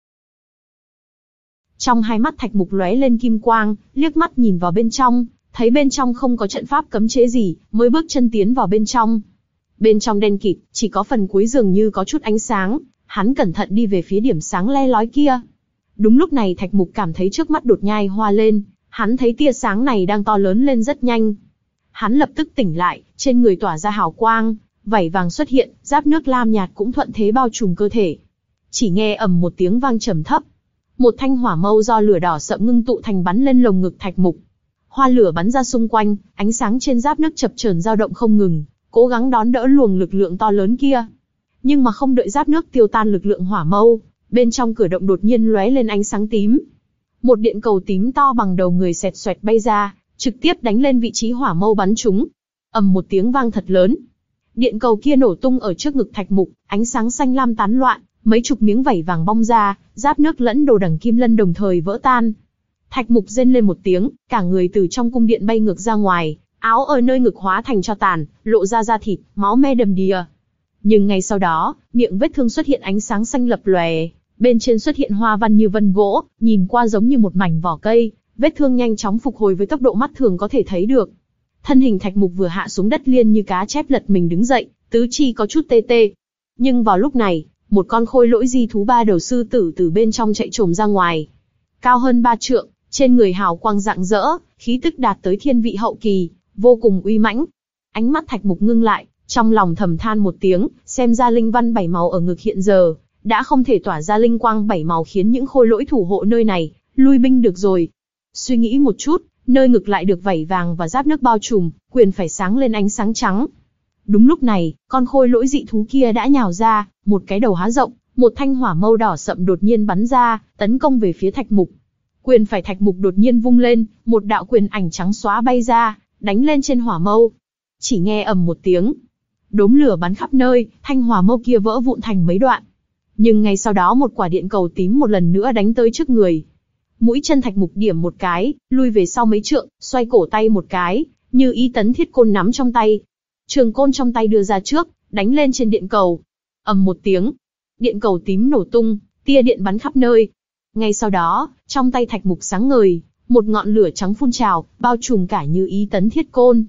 Trong hai mắt Thạch Mục lóe lên kim quang, liếc mắt nhìn vào bên trong, thấy bên trong không có trận pháp cấm chế gì, mới bước chân tiến vào bên trong. Bên trong đen kịt, chỉ có phần cuối dường như có chút ánh sáng, hắn cẩn thận đi về phía điểm sáng le lói kia. Đúng lúc này Thạch Mục cảm thấy trước mắt đột nhai hoa lên, hắn thấy tia sáng này đang to lớn lên rất nhanh. Hắn lập tức tỉnh lại, trên người tỏa ra hào quang, vảy vàng xuất hiện, giáp nước lam nhạt cũng thuận thế bao trùm cơ thể. Chỉ nghe ầm một tiếng vang trầm thấp, một thanh hỏa mâu do lửa đỏ sậm ngưng tụ thành bắn lên lồng ngực Thạch Mục. Hoa lửa bắn ra xung quanh, ánh sáng trên giáp nước chập chờn dao động không ngừng, cố gắng đón đỡ luồng lực lượng to lớn kia. Nhưng mà không đợi giáp nước tiêu tan lực lượng hỏa mâu, bên trong cửa động đột nhiên lóe lên ánh sáng tím. Một điện cầu tím to bằng đầu người xẹt xoẹt bay ra, trực tiếp đánh lên vị trí hỏa mâu bắn trúng. Ầm một tiếng vang thật lớn. Điện cầu kia nổ tung ở trước ngực Thạch Mục, ánh sáng xanh lam tán loạn, mấy chục miếng vảy vàng bong ra, giáp nước lẫn đồ đằng kim lân đồng thời vỡ tan. Thạch Mục rên lên một tiếng, cả người từ trong cung điện bay ngược ra ngoài, áo ở nơi ngực hóa thành tro tàn, lộ ra da thịt, máu me đầm đìa. Nhưng ngay sau đó, miệng vết thương xuất hiện ánh sáng xanh lập lòe, bên trên xuất hiện hoa văn như vân gỗ, nhìn qua giống như một mảnh vỏ cây, vết thương nhanh chóng phục hồi với tốc độ mắt thường có thể thấy được. Thân hình Thạch Mục vừa hạ xuống đất liền như cá chép lật mình đứng dậy, tứ chi có chút tê tê. Nhưng vào lúc này, một con khôi lỗi di thú ba đầu sư tử từ bên trong chạy trồm ra ngoài. Cao hơn ba trượng, trên người hào quang rạng rỡ, khí tức đạt tới thiên vị hậu kỳ, vô cùng uy mãnh. Ánh mắt Thạch Mục ngưng lại, trong lòng thầm than một tiếng, xem ra linh văn bảy màu ở ngực hiện giờ đã không thể tỏa ra linh quang bảy màu khiến những khôi lỗi thủ hộ nơi này lui binh được rồi. Suy nghĩ một chút, nơi ngực lại được vảy vàng và giáp nước bao trùm, quyền phải sáng lên ánh sáng trắng. Đúng lúc này, con khôi lỗi dị thú kia đã nhào ra, một cái đầu há rộng, một thanh hỏa mâu đỏ sậm đột nhiên bắn ra, tấn công về phía Thạch Mục. Quyền phải Thạch Mục đột nhiên vung lên, một đạo quyền ảnh trắng xóa bay ra, đánh lên trên hỏa mâu. Chỉ nghe ầm một tiếng, đốm lửa bắn khắp nơi, thanh hỏa mâu kia vỡ vụn thành mấy đoạn. Nhưng ngay sau đó một quả điện cầu tím một lần nữa đánh tới trước người. Mũi chân Thạch Mục điểm một cái, lui về sau mấy trượng, xoay cổ tay một cái, như ý tấn thiết côn nắm trong tay. Trường côn trong tay đưa ra trước, đánh lên trên điện cầu. Ầm một tiếng, điện cầu tím nổ tung, tia điện bắn khắp nơi. Ngay sau đó, trong tay Thạch Mục sáng ngời, một ngọn lửa trắng phun trào, bao trùm cả như ý tấn thiết côn.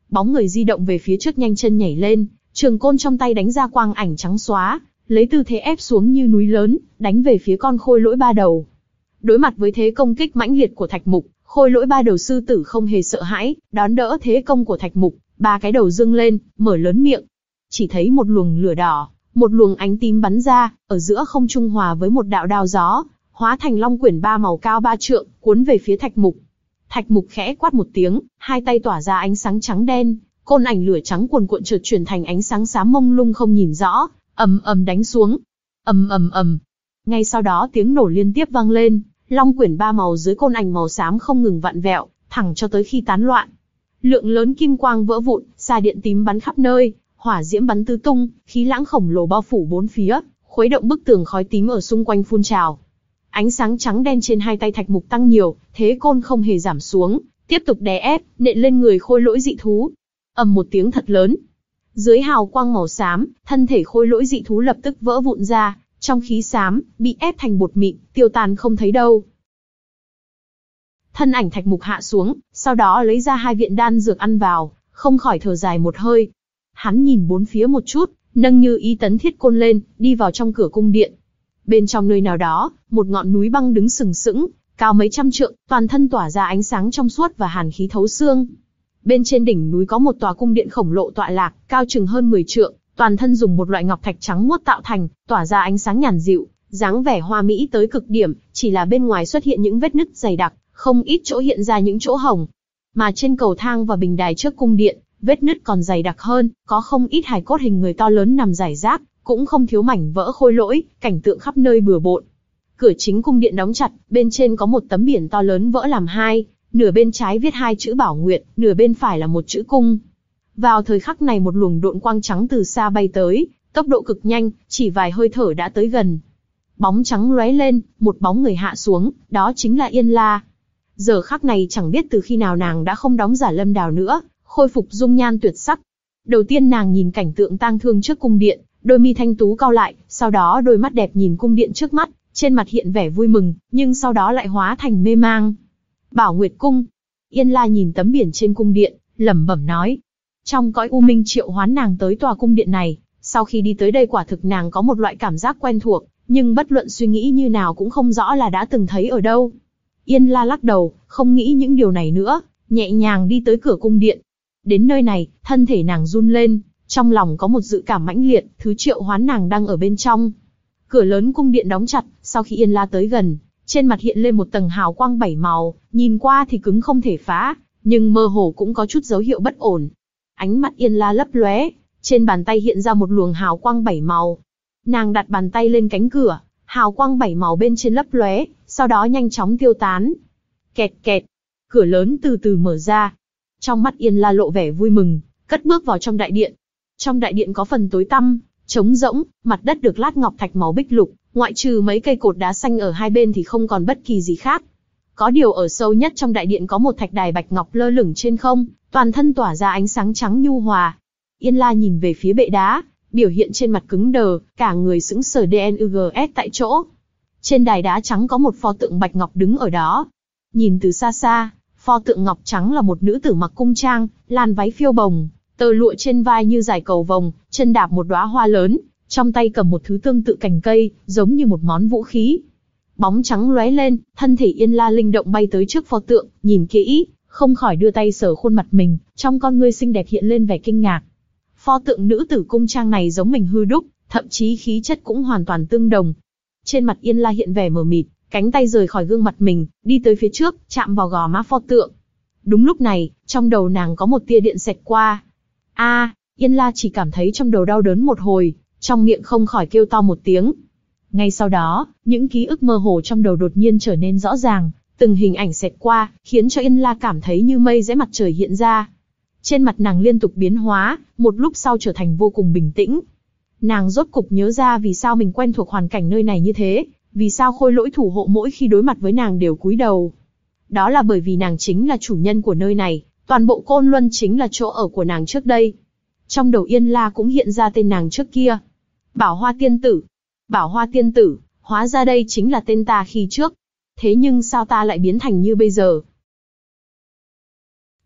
Bóng người di động về phía trước nhanh chân nhảy lên, trường côn trong tay đánh ra quang ảnh trắng xóa, lấy tư thế ép xuống như núi lớn, đánh về phía con khôi lỗi ba đầu. Đối mặt với thế công kích mãnh liệt của Thạch Mục, khôi lỗi ba đầu sư tử không hề sợ hãi, đón đỡ thế công của Thạch Mục, ba cái đầu dương lên, mở lớn miệng. Chỉ thấy một luồng lửa đỏ, một luồng ánh tím bắn ra, ở giữa không trung hòa với một đạo đao gió, hóa thành long quyển ba màu cao ba trượng, cuốn về phía Thạch Mục. Thạch Mục khẽ quát một tiếng, hai tay tỏa ra ánh sáng trắng đen, côn ảnh lửa trắng cuồn cuộn chợt chuyển thành ánh sáng xám mông lung không nhìn rõ, ầm ầm đánh xuống. Ầm ầm ầm. Ngay sau đó tiếng nổ liên tiếp vang lên, long quyển ba màu dưới côn ảnh màu xám không ngừng vặn vẹo, thẳng cho tới khi tán loạn. Lượng lớn kim quang vỡ vụn, xa điện tím bắn khắp nơi, hỏa diễm bắn tứ tung, khí lãng khổng lồ bao phủ bốn phía, khuấy động bức tường khói tím ở xung quanh phun trào. Ánh sáng trắng đen trên hai tay Thạch Mục tăng nhiều, thế côn không hề giảm xuống, tiếp tục đè ép, nện lên người khôi lỗi dị thú. Ầm một tiếng thật lớn. Dưới hào quang màu xám, thân thể khôi lỗi dị thú lập tức vỡ vụn ra, trong khí xám, bị ép thành bột mịn, tiêu tan không thấy đâu. Thân ảnh Thạch Mục hạ xuống, sau đó lấy ra hai viện đan dược ăn vào, không khỏi thở dài một hơi. Hắn nhìn bốn phía một chút, nâng Như Ý tấn thiết côn lên, đi vào trong cửa cung điện. Bên trong nơi nào đó, một ngọn núi băng đứng sừng sững, cao mấy trăm trượng, toàn thân tỏa ra ánh sáng trong suốt và hàn khí thấu xương. Bên trên đỉnh núi có một tòa cung điện khổng lồ tọa lạc, cao chừng hơn mười trượng, toàn thân dùng một loại ngọc thạch trắng muốt tạo thành, tỏa ra ánh sáng nhàn dịu, dáng vẻ hoa mỹ tới cực điểm, chỉ là bên ngoài xuất hiện những vết nứt dày đặc, không ít chỗ hiện ra những chỗ hồng. Mà trên cầu thang và bình đài trước cung điện, vết nứt còn dày đặc hơn, có không ít hài cốt hình người to lớn nằm rải rác, cũng không thiếu mảnh vỡ khôi lỗi, cảnh tượng khắp nơi bừa bộn. Cửa chính cung điện đóng chặt, bên trên có một tấm biển to lớn vỡ làm hai, nửa bên trái viết hai chữ Bảo Nguyệt, nửa bên phải là một chữ cung. Vào thời khắc này một luồng độn quang trắng từ xa bay tới, tốc độ cực nhanh, chỉ vài hơi thở đã tới gần. Bóng trắng lóe lên, một bóng người hạ xuống, đó chính là Yên La. Giờ khắc này chẳng biết từ khi nào nàng đã không đóng giả lâm đào nữa, khôi phục dung nhan tuyệt sắc. Đầu tiên nàng nhìn cảnh tượng tang thương trước cung điện, đôi mi thanh tú cau lại, sau đó đôi mắt đẹp nhìn cung điện trước mắt, trên mặt hiện vẻ vui mừng, nhưng sau đó lại hóa thành mê mang. Bảo Nguyệt cung. Yên La nhìn tấm biển trên cung điện, lẩm bẩm nói. Trong cõi u minh triệu hoán nàng tới tòa cung điện này, sau khi đi tới đây quả thực nàng có một loại cảm giác quen thuộc, nhưng bất luận suy nghĩ như nào cũng không rõ là đã từng thấy ở đâu. Yên La lắc đầu, không nghĩ những điều này nữa, nhẹ nhàng đi tới cửa cung điện. Đến nơi này, thân thể nàng run lên, trong lòng có một dự cảm mãnh liệt, thứ triệu hoán nàng đang ở bên trong. Cửa lớn cung điện đóng chặt, sau khi Yên La tới gần, trên mặt hiện lên một tầng hào quang bảy màu, nhìn qua thì cứng không thể phá, nhưng mơ hồ cũng có chút dấu hiệu bất ổn. Ánh mắt Yên La lấp lóe, trên bàn tay hiện ra một luồng hào quang bảy màu. Nàng đặt bàn tay lên cánh cửa, hào quang bảy màu bên trên lấp lóe, sau đó nhanh chóng tiêu tán. Kẹt kẹt, cửa lớn từ từ mở ra. Trong mắt Yên La lộ vẻ vui mừng, cất bước vào trong đại điện. Trong đại điện có phần tối tăm, trống rỗng, mặt đất được lát ngọc thạch màu bích lục, ngoại trừ mấy cây cột đá xanh ở hai bên thì không còn bất kỳ gì khác. Có điều ở sâu nhất trong đại điện có một thạch đài bạch ngọc lơ lửng trên không, toàn thân tỏa ra ánh sáng trắng nhu hòa. Yên La nhìn về phía bệ đá, biểu hiện trên mặt cứng đờ, cả người sững sờ đê en ư giê tại chỗ. Trên đài đá trắng có một pho tượng bạch ngọc đứng ở đó. Nhìn từ xa xa, pho tượng ngọc trắng là một nữ tử mặc cung trang, làn váy phiêu bồng, tơ lụa trên vai như dải cầu vồng, chân đạp một đóa hoa lớn, trong tay cầm một thứ tương tự cành cây, giống như một món vũ khí. Bóng trắng lóe lên, thân thể Yên La linh động bay tới trước pho tượng, nhìn kỹ, không khỏi đưa tay sờ khuôn mặt mình, trong con ngươi xinh đẹp hiện lên vẻ kinh ngạc. Pho tượng nữ tử cung trang này giống mình hư đúc, thậm chí khí chất cũng hoàn toàn tương đồng. Trên mặt Yên La hiện vẻ mờ mịt, cánh tay rời khỏi gương mặt mình, đi tới phía trước, chạm vào gò má pho tượng. Đúng lúc này, trong đầu nàng có một tia điện xẹt qua. A, à, Yên La chỉ cảm thấy trong đầu đau đớn một hồi, trong miệng không khỏi kêu to một tiếng. Ngay sau đó, những ký ức mơ hồ trong đầu đột nhiên trở nên rõ ràng, từng hình ảnh xẹt qua, khiến cho Yên La cảm thấy như mây rẽ mặt trời hiện ra. Trên mặt nàng liên tục biến hóa, một lúc sau trở thành vô cùng bình tĩnh. Nàng rốt cục nhớ ra vì sao mình quen thuộc hoàn cảnh nơi này như thế, vì sao khôi lỗi thủ hộ mỗi khi đối mặt với nàng đều cúi đầu. Đó là bởi vì nàng chính là chủ nhân của nơi này, toàn bộ Côn Luân chính là chỗ ở của nàng trước đây. Trong đầu Yên La cũng hiện ra tên nàng trước kia. Bảo Hoa tiên tử. Bảo Hoa tiên tử, hóa ra đây chính là tên ta khi trước. Thế nhưng sao ta lại biến thành như bây giờ?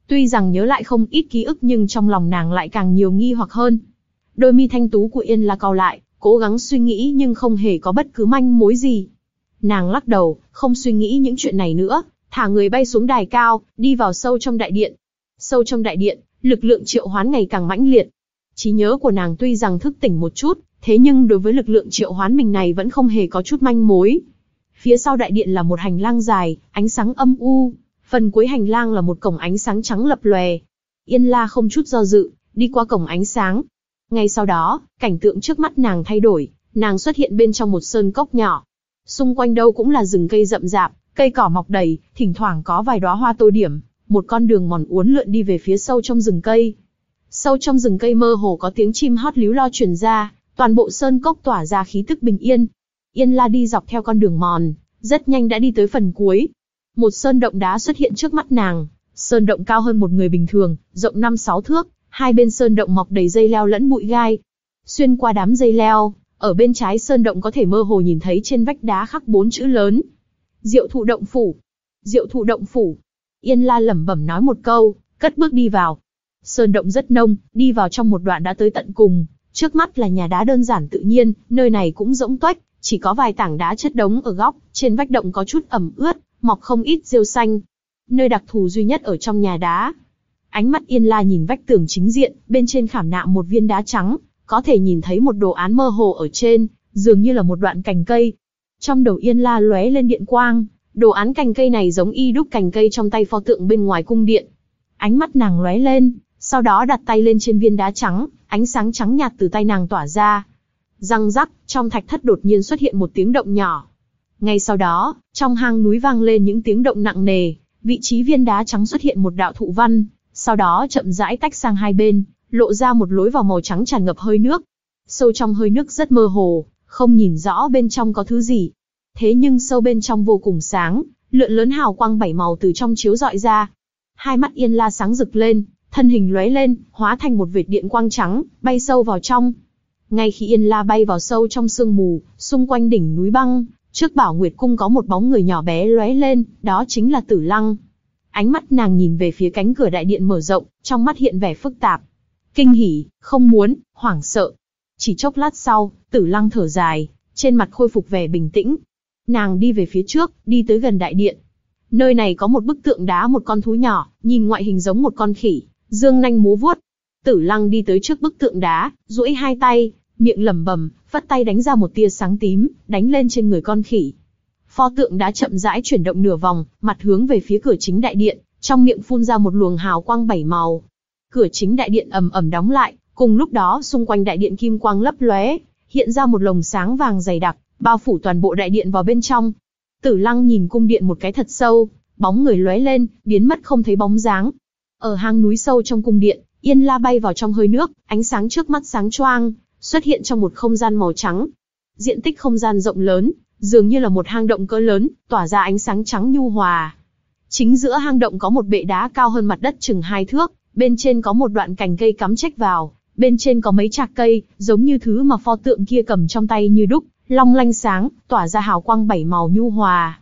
Tuy rằng nhớ lại không ít ký ức nhưng trong lòng nàng lại càng nhiều nghi hoặc hơn. Đôi mi thanh tú của Yên La cau lại, cố gắng suy nghĩ nhưng không hề có bất cứ manh mối gì. Nàng lắc đầu, không suy nghĩ những chuyện này nữa, thả người bay xuống đài cao, đi vào sâu trong đại điện. Sâu trong đại điện, lực lượng triệu hoán ngày càng mãnh liệt. Trí nhớ của nàng tuy rằng thức tỉnh một chút, thế nhưng đối với lực lượng triệu hoán mình này vẫn không hề có chút manh mối. Phía sau đại điện là một hành lang dài, ánh sáng âm u. Phần cuối hành lang là một cổng ánh sáng trắng lập lòe. Yên La không chút do dự, đi qua cổng ánh sáng. Ngay sau đó, cảnh tượng trước mắt nàng thay đổi, nàng xuất hiện bên trong một sơn cốc nhỏ. Xung quanh đâu cũng là rừng cây rậm rạp, cây cỏ mọc đầy, thỉnh thoảng có vài đóa hoa tô điểm. Một con đường mòn uốn lượn đi về phía sâu trong rừng cây. Sâu trong rừng cây mơ hồ có tiếng chim hót líu lo truyền ra, toàn bộ sơn cốc tỏa ra khí tức bình yên. Yên La đi dọc theo con đường mòn, rất nhanh đã đi tới phần cuối. Một sơn động đá xuất hiện trước mắt nàng. Sơn động cao hơn một người bình thường, rộng năm sáu thước, hai bên sơn động mọc đầy dây leo lẫn bụi gai. Xuyên qua đám dây leo, ở bên trái sơn động có thể mơ hồ nhìn thấy trên vách đá khắc bốn chữ lớn. Diệu Thụ Động Phủ. Diệu Thụ Động Phủ. Yên La lẩm bẩm nói một câu, cất bước đi vào. Sơn động rất nông, đi vào trong một đoạn đã tới tận cùng. Trước mắt là nhà đá đơn giản tự nhiên, nơi này cũng rỗng tuếch, chỉ có vài tảng đá chất đống ở góc, trên vách động có chút ẩm ướt, mọc không ít rêu xanh. Nơi đặc thù duy nhất ở trong nhà đá. Ánh mắt Yên La nhìn vách tường chính diện, bên trên khảm nạm một viên đá trắng, có thể nhìn thấy một đồ án mơ hồ ở trên, dường như là một đoạn cành cây. Trong đầu Yên La lóe lên điện quang, đồ án cành cây này giống y đúc cành cây trong tay pho tượng bên ngoài cung điện. Ánh mắt nàng lóe lên, sau đó đặt tay lên trên viên đá trắng, ánh sáng trắng nhạt từ tay nàng tỏa ra. Răng rắc, trong thạch thất đột nhiên xuất hiện một tiếng động nhỏ. Ngay sau đó, trong hang núi vang lên những tiếng động nặng nề, vị trí viên đá trắng xuất hiện một đạo thụ văn, sau đó chậm rãi tách sang hai bên, lộ ra một lối vào màu trắng tràn ngập hơi nước. Sâu trong hơi nước rất mơ hồ, không nhìn rõ bên trong có thứ gì. Thế nhưng sâu bên trong vô cùng sáng, lượn lớn hào quang bảy màu từ trong chiếu rọi ra. Hai mắt Yên La sáng rực lên, thân hình lóe lên, hóa thành một vệt điện quang trắng, bay sâu vào trong. Ngay khi Yên La bay vào sâu trong sương mù, xung quanh đỉnh núi băng, trước Bảo Nguyệt Cung có một bóng người nhỏ bé lóe lên, đó chính là Tử Lăng. Ánh mắt nàng nhìn về phía cánh cửa đại điện mở rộng, trong mắt hiện vẻ phức tạp. Kinh hỉ, không muốn, hoảng sợ. Chỉ chốc lát sau, Tử Lăng thở dài, trên mặt khôi phục vẻ bình tĩnh. Nàng đi về phía trước, đi tới gần đại điện. Nơi này có một bức tượng đá một con thú nhỏ, nhìn ngoại hình giống một con khỉ, dương nanh múa vuốt. Tử Lăng đi tới trước bức tượng đá, duỗi hai tay, miệng lẩm bẩm, phất tay đánh ra một tia sáng tím, đánh lên trên người con khỉ. Pho tượng đá chậm rãi chuyển động nửa vòng, mặt hướng về phía cửa chính đại điện, trong miệng phun ra một luồng hào quang bảy màu. Cửa chính đại điện ầm ầm đóng lại, cùng lúc đó xung quanh đại điện kim quang lấp lóe, hiện ra một lồng sáng vàng dày đặc, bao phủ toàn bộ đại điện vào bên trong. Tử Lăng nhìn cung điện một cái thật sâu, bóng người lóe lên, biến mất không thấy bóng dáng. Ở hang núi sâu trong cung điện, Yên La bay vào trong hơi nước, ánh sáng trước mắt sáng choang, xuất hiện trong một không gian màu trắng. Diện tích không gian rộng lớn, dường như là một hang động cỡ lớn, tỏa ra ánh sáng trắng nhu hòa. Chính giữa hang động có một bệ đá cao hơn mặt đất chừng hai thước, bên trên có một đoạn cành cây cắm chếch vào, bên trên có mấy chạc cây, giống như thứ mà pho tượng kia cầm trong tay như đúc, long lanh sáng, tỏa ra hào quang bảy màu nhu hòa.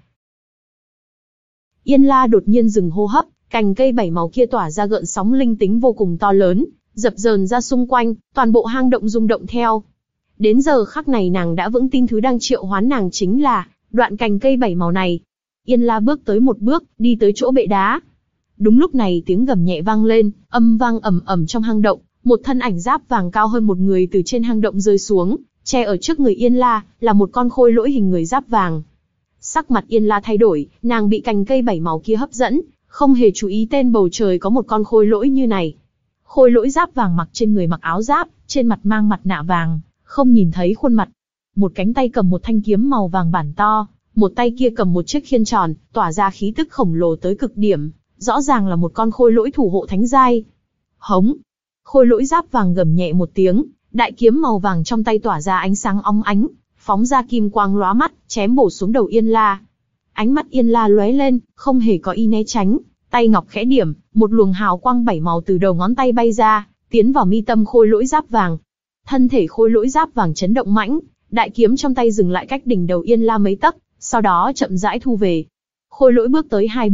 Yên La đột nhiên dừng hô hấp, cành cây bảy màu kia tỏa ra gợn sóng linh tính vô cùng to lớn, dập dờn ra xung quanh, toàn bộ hang động rung động theo. Đến giờ khắc này nàng đã vững tin thứ đang triệu hoán nàng chính là đoạn cành cây bảy màu này. Yên La bước tới một bước, đi tới chỗ bệ đá. Đúng lúc này tiếng gầm nhẹ vang lên, âm vang ầm ầm trong hang động, một thân ảnh giáp vàng cao hơn một người từ trên hang động rơi xuống, che ở trước người Yên La, là một con khôi lỗi hình người giáp vàng. Sắc mặt Yên La thay đổi, nàng bị cành cây bảy màu kia hấp dẫn, không hề chú ý tên bầu trời có một con khôi lỗi như này. Khôi lỗi giáp vàng mặc trên người mặc áo giáp, trên mặt mang mặt nạ vàng, không nhìn thấy khuôn mặt. Một cánh tay cầm một thanh kiếm màu vàng bản to, một tay kia cầm một chiếc khiên tròn, tỏa ra khí tức khổng lồ tới cực điểm, rõ ràng là một con khôi lỗi thủ hộ thánh giai. Hống! Khôi lỗi giáp vàng gầm nhẹ một tiếng, đại kiếm màu vàng trong tay tỏa ra ánh sáng óng ánh, phóng ra kim quang lóa mắt, chém bổ xuống đầu Yên La. Ánh mắt Yên La lóe lên, không hề có ý né tránh, tay ngọc khẽ điểm, một luồng hào quang bảy màu từ đầu ngón tay bay ra, tiến vào mi tâm khôi lỗi giáp vàng. Thân thể khôi lỗi giáp vàng chấn động mãnh, đại kiếm trong tay dừng lại cách đỉnh đầu Yên La mấy tấc, sau đó chậm rãi thu về. Khôi lỗi bước tới hai bước,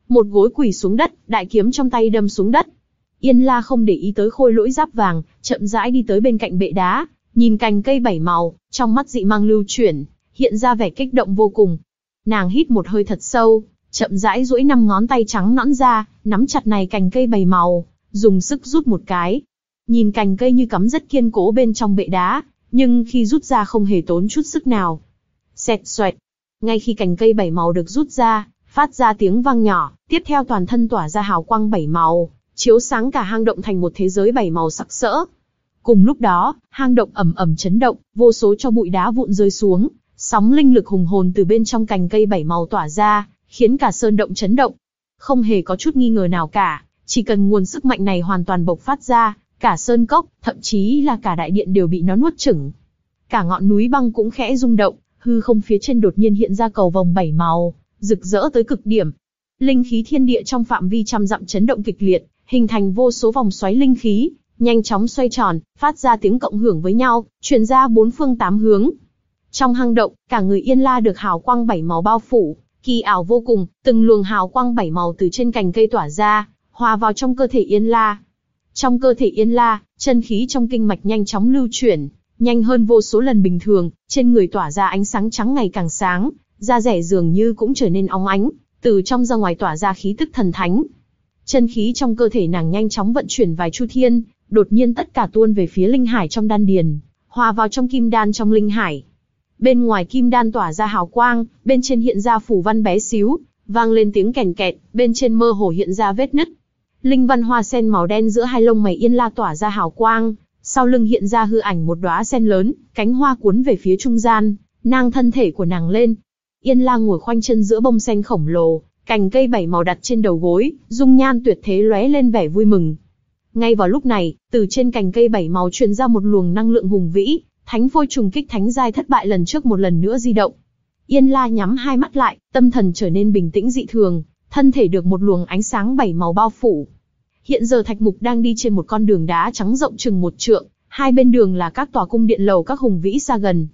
một gối quỳ xuống đất, đại kiếm trong tay đâm xuống đất. Yên La không để ý tới khôi lỗi giáp vàng, chậm rãi đi tới bên cạnh bệ đá, nhìn cành cây bảy màu, trong mắt dị mang lưu chuyển, hiện ra vẻ kích động vô cùng. Nàng hít một hơi thật sâu, chậm rãi duỗi năm ngón tay trắng nõn ra, nắm chặt này cành cây bảy màu, dùng sức rút một cái. Nhìn cành cây như cắm rất kiên cố bên trong bệ đá, nhưng khi rút ra không hề tốn chút sức nào. Xẹt xoẹt. Ngay khi cành cây bảy màu được rút ra, phát ra tiếng vang nhỏ, tiếp theo toàn thân tỏa ra hào quang bảy màu, chiếu sáng cả hang động thành một thế giới bảy màu sặc sỡ. Cùng lúc đó, hang động ầm ầm chấn động, vô số tro bụi đá vụn rơi xuống, sóng linh lực hùng hồn từ bên trong cành cây bảy màu tỏa ra, khiến cả sơn động chấn động. Không hề có chút nghi ngờ nào cả, chỉ cần nguồn sức mạnh này hoàn toàn bộc phát ra, cả sơn cốc, thậm chí là cả đại điện đều bị nó nuốt chửng. Cả ngọn núi băng cũng khẽ rung động, hư không phía trên đột nhiên hiện ra cầu vồng bảy màu, rực rỡ tới cực điểm. Linh khí thiên địa trong phạm vi trăm dặm chấn động kịch liệt, hình thành vô số vòng xoáy linh khí, nhanh chóng xoay tròn, phát ra tiếng cộng hưởng với nhau, truyền ra bốn phương tám hướng. Trong hang động, cả người Yên La được hào quang bảy màu bao phủ, kỳ ảo vô cùng, từng luồng hào quang bảy màu từ trên cành cây tỏa ra, hòa vào trong cơ thể Yên La. Trong cơ thể Yên La, chân khí trong kinh mạch nhanh chóng lưu chuyển, nhanh hơn vô số lần bình thường, trên người tỏa ra ánh sáng trắng ngày càng sáng, da rẻ dường như cũng trở nên óng ánh, từ trong ra ngoài tỏa ra khí tức thần thánh. Chân khí trong cơ thể nàng nhanh chóng vận chuyển vài chu thiên, đột nhiên tất cả tuôn về phía linh hải trong đan điền, hòa vào trong kim đan trong linh hải. Bên ngoài kim đan tỏa ra hào quang, bên trên hiện ra phù văn bé xíu, vang lên tiếng kèn kẹt, bên trên mơ hồ hiện ra vết nứt. Linh văn hoa sen màu đen giữa hai lông mày Yên La tỏa ra hào quang, sau lưng hiện ra hư ảnh một đóa sen lớn, cánh hoa cuốn về phía trung gian, nang thân thể của nàng lên. Yên La ngồi khoanh chân giữa bông sen khổng lồ, cành cây bảy màu đặt trên đầu gối, dung nhan tuyệt thế lóe lên vẻ vui mừng. Ngay vào lúc này, từ trên cành cây bảy màu truyền ra một luồng năng lượng hùng vĩ, thánh phôi trùng kích thánh giai thất bại lần trước một lần nữa di động. Yên La nhắm hai mắt lại, tâm thần trở nên bình tĩnh dị thường, thân thể được một luồng ánh sáng bảy màu bao phủ. Hiện giờ Thạch Mục đang đi trên một con đường đá trắng rộng chừng một trượng, hai bên đường là các tòa cung điện lầu các hùng vĩ xa gần.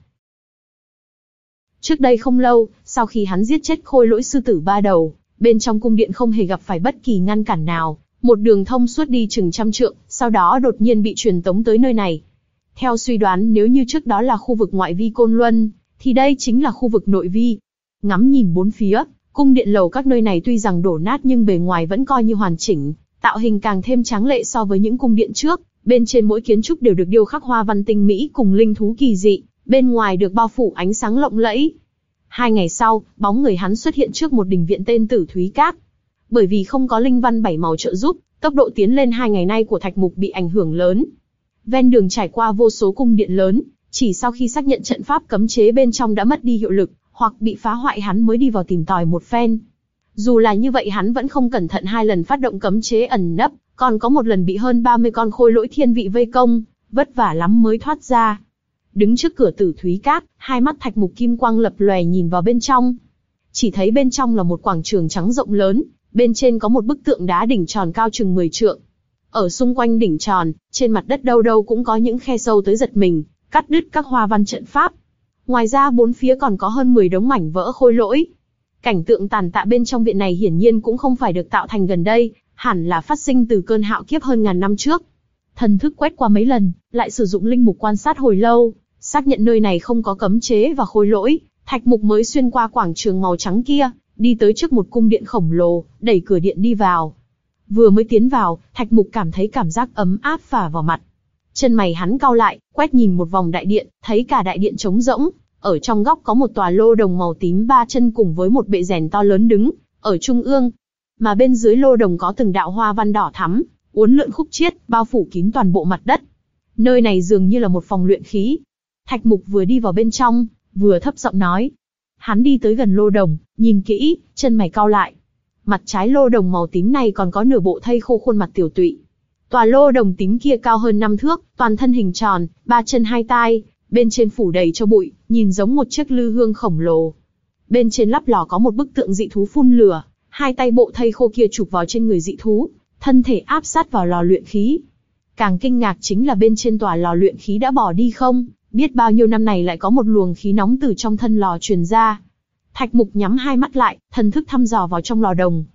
Trước đây không lâu, sau khi hắn giết chết khôi lỗi sư tử ba đầu, bên trong cung điện không hề gặp phải bất kỳ ngăn cản nào, một đường thông suốt đi chừng trăm trượng, sau đó đột nhiên bị truyền tống tới nơi này. Theo suy đoán, nếu như trước đó là khu vực ngoại vi Côn Luân, thì đây chính là khu vực nội vi. Ngắm nhìn bốn phía, cung điện lầu các nơi này tuy rằng đổ nát nhưng bề ngoài vẫn coi như hoàn chỉnh, tạo hình càng thêm tráng lệ so với những cung điện trước, bên trên mỗi kiến trúc đều được điêu khắc hoa văn tinh mỹ cùng linh thú kỳ dị, bên ngoài được bao phủ ánh sáng lộng lẫy. Hai ngày sau, bóng người hắn xuất hiện trước một đình viện tên Tử Thúy Các. Bởi vì không có linh văn bảy màu trợ giúp, tốc độ tiến lên hai ngày nay của Thạch Mục bị ảnh hưởng lớn. Ven đường trải qua vô số cung điện lớn, chỉ sau khi xác nhận trận pháp cấm chế bên trong đã mất đi hiệu lực, hoặc bị phá hoại hắn mới đi vào tìm tòi một phen. Dù là như vậy hắn vẫn không cẩn thận hai lần phát động cấm chế ẩn nấp, còn có một lần bị hơn ba mươi con khôi lỗi thiên vị vây công, vất vả lắm mới thoát ra. Đứng trước cửa Tử Thúy Các, hai mắt Thạch Mục kim quang lập lòe nhìn vào bên trong. Chỉ thấy bên trong là một quảng trường trắng rộng lớn, bên trên có một bức tượng đá đỉnh tròn cao chừng mười trượng. Ở xung quanh đỉnh tròn, trên mặt đất đâu đâu cũng có những khe sâu tới giật mình, cắt đứt các hoa văn trận pháp. Ngoài ra bốn phía còn có hơn mười đống mảnh vỡ khôi lỗi. Cảnh tượng tàn tạ bên trong viện này hiển nhiên cũng không phải được tạo thành gần đây, hẳn là phát sinh từ cơn hạo kiếp hơn ngàn năm trước. Thần thức quét qua mấy lần, lại sử dụng linh mục quan sát hồi lâu, xác nhận nơi này không có cấm chế và khôi lỗi, Thạch Mục mới xuyên qua quảng trường màu trắng kia, đi tới trước một cung điện khổng lồ, đẩy cửa điện đi vào. Vừa mới tiến vào, Thạch Mục cảm thấy cảm giác ấm áp phả vào mặt. Chân mày hắn cau lại, quét nhìn một vòng đại điện, thấy cả đại điện trống rỗng, ở trong góc có một tòa lô đồng màu tím ba chân cùng với một bệ rèn to lớn đứng ở trung ương, mà bên dưới lô đồng có từng đạo hoa văn đỏ thắm, uốn lượn khúc chiết, bao phủ kín toàn bộ mặt đất. Nơi này dường như là một phòng luyện khí. Thạch Mục vừa đi vào bên trong, vừa thấp giọng nói. Hắn đi tới gần lô đồng, nhìn kỹ, chân mày cau lại. Mặt trái lô đồng màu tím này còn có nửa bộ thây khô khuôn mặt tiểu tụy. Tòa lô đồng tím kia cao hơn năm thước, toàn thân hình tròn, ba chân hai tai, bên trên phủ đầy cho bụi, nhìn giống một chiếc lư hương khổng lồ. Bên trên lắp lò có một bức tượng dị thú phun lửa, hai tay bộ thây khô kia chụp vào trên người dị thú, thân thể áp sát vào lò luyện khí. Càng kinh ngạc chính là bên trên tòa lò luyện khí đã bỏ đi không, biết bao nhiêu năm này lại có một luồng khí nóng từ trong thân lò truyền ra. Thạch Mục nhắm hai mắt lại, thần thức thăm dò vào trong lò đồng.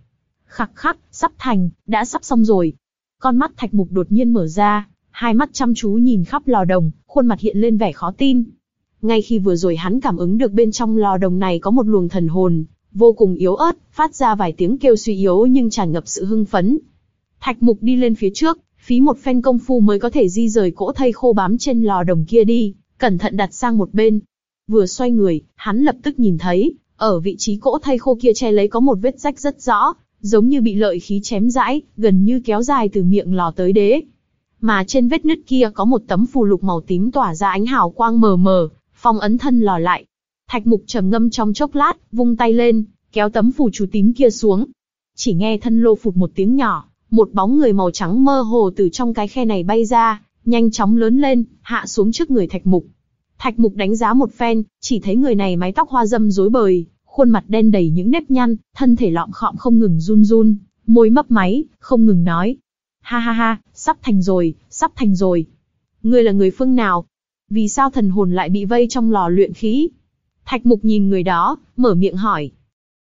Khắc khắc, sắp thành, đã sắp xong rồi. Con mắt Thạch Mục đột nhiên mở ra, hai mắt chăm chú nhìn khắp lò đồng, khuôn mặt hiện lên vẻ khó tin. Ngay khi vừa rồi hắn cảm ứng được bên trong lò đồng này có một luồng thần hồn, vô cùng yếu ớt, phát ra vài tiếng kêu suy yếu nhưng tràn ngập sự hưng phấn. Thạch Mục đi lên phía trước, phí một phen công phu mới có thể di rời cỗ thây khô bám trên lò đồng kia đi, cẩn thận đặt sang một bên. Vừa xoay người, hắn lập tức nhìn thấy, ở vị trí cỗ thây khô kia che lấy có một vết rách rất rõ, giống như bị lợi khí chém rãi, gần như kéo dài từ miệng lò tới đế. Mà trên vết nứt kia có một tấm phù lục màu tím tỏa ra ánh hào quang mờ mờ, phong ấn thân lò lại. Thạch Mục trầm ngâm trong chốc lát, vung tay lên, kéo tấm phù chú tím kia xuống. Chỉ nghe thân lô phụt một tiếng nhỏ, một bóng người màu trắng mơ hồ từ trong cái khe này bay ra, nhanh chóng lớn lên, hạ xuống trước người Thạch Mục. Thạch Mục đánh giá một phen, chỉ thấy người này mái tóc hoa râm rối bời, khuôn mặt đen đầy những nếp nhăn, thân thể lọm khọm không ngừng run run, môi mấp máy, không ngừng nói. Ha ha ha, sắp thành rồi, sắp thành rồi. Ngươi là người phương nào? Vì sao thần hồn lại bị vây trong lò luyện khí? Thạch Mục nhìn người đó, mở miệng hỏi.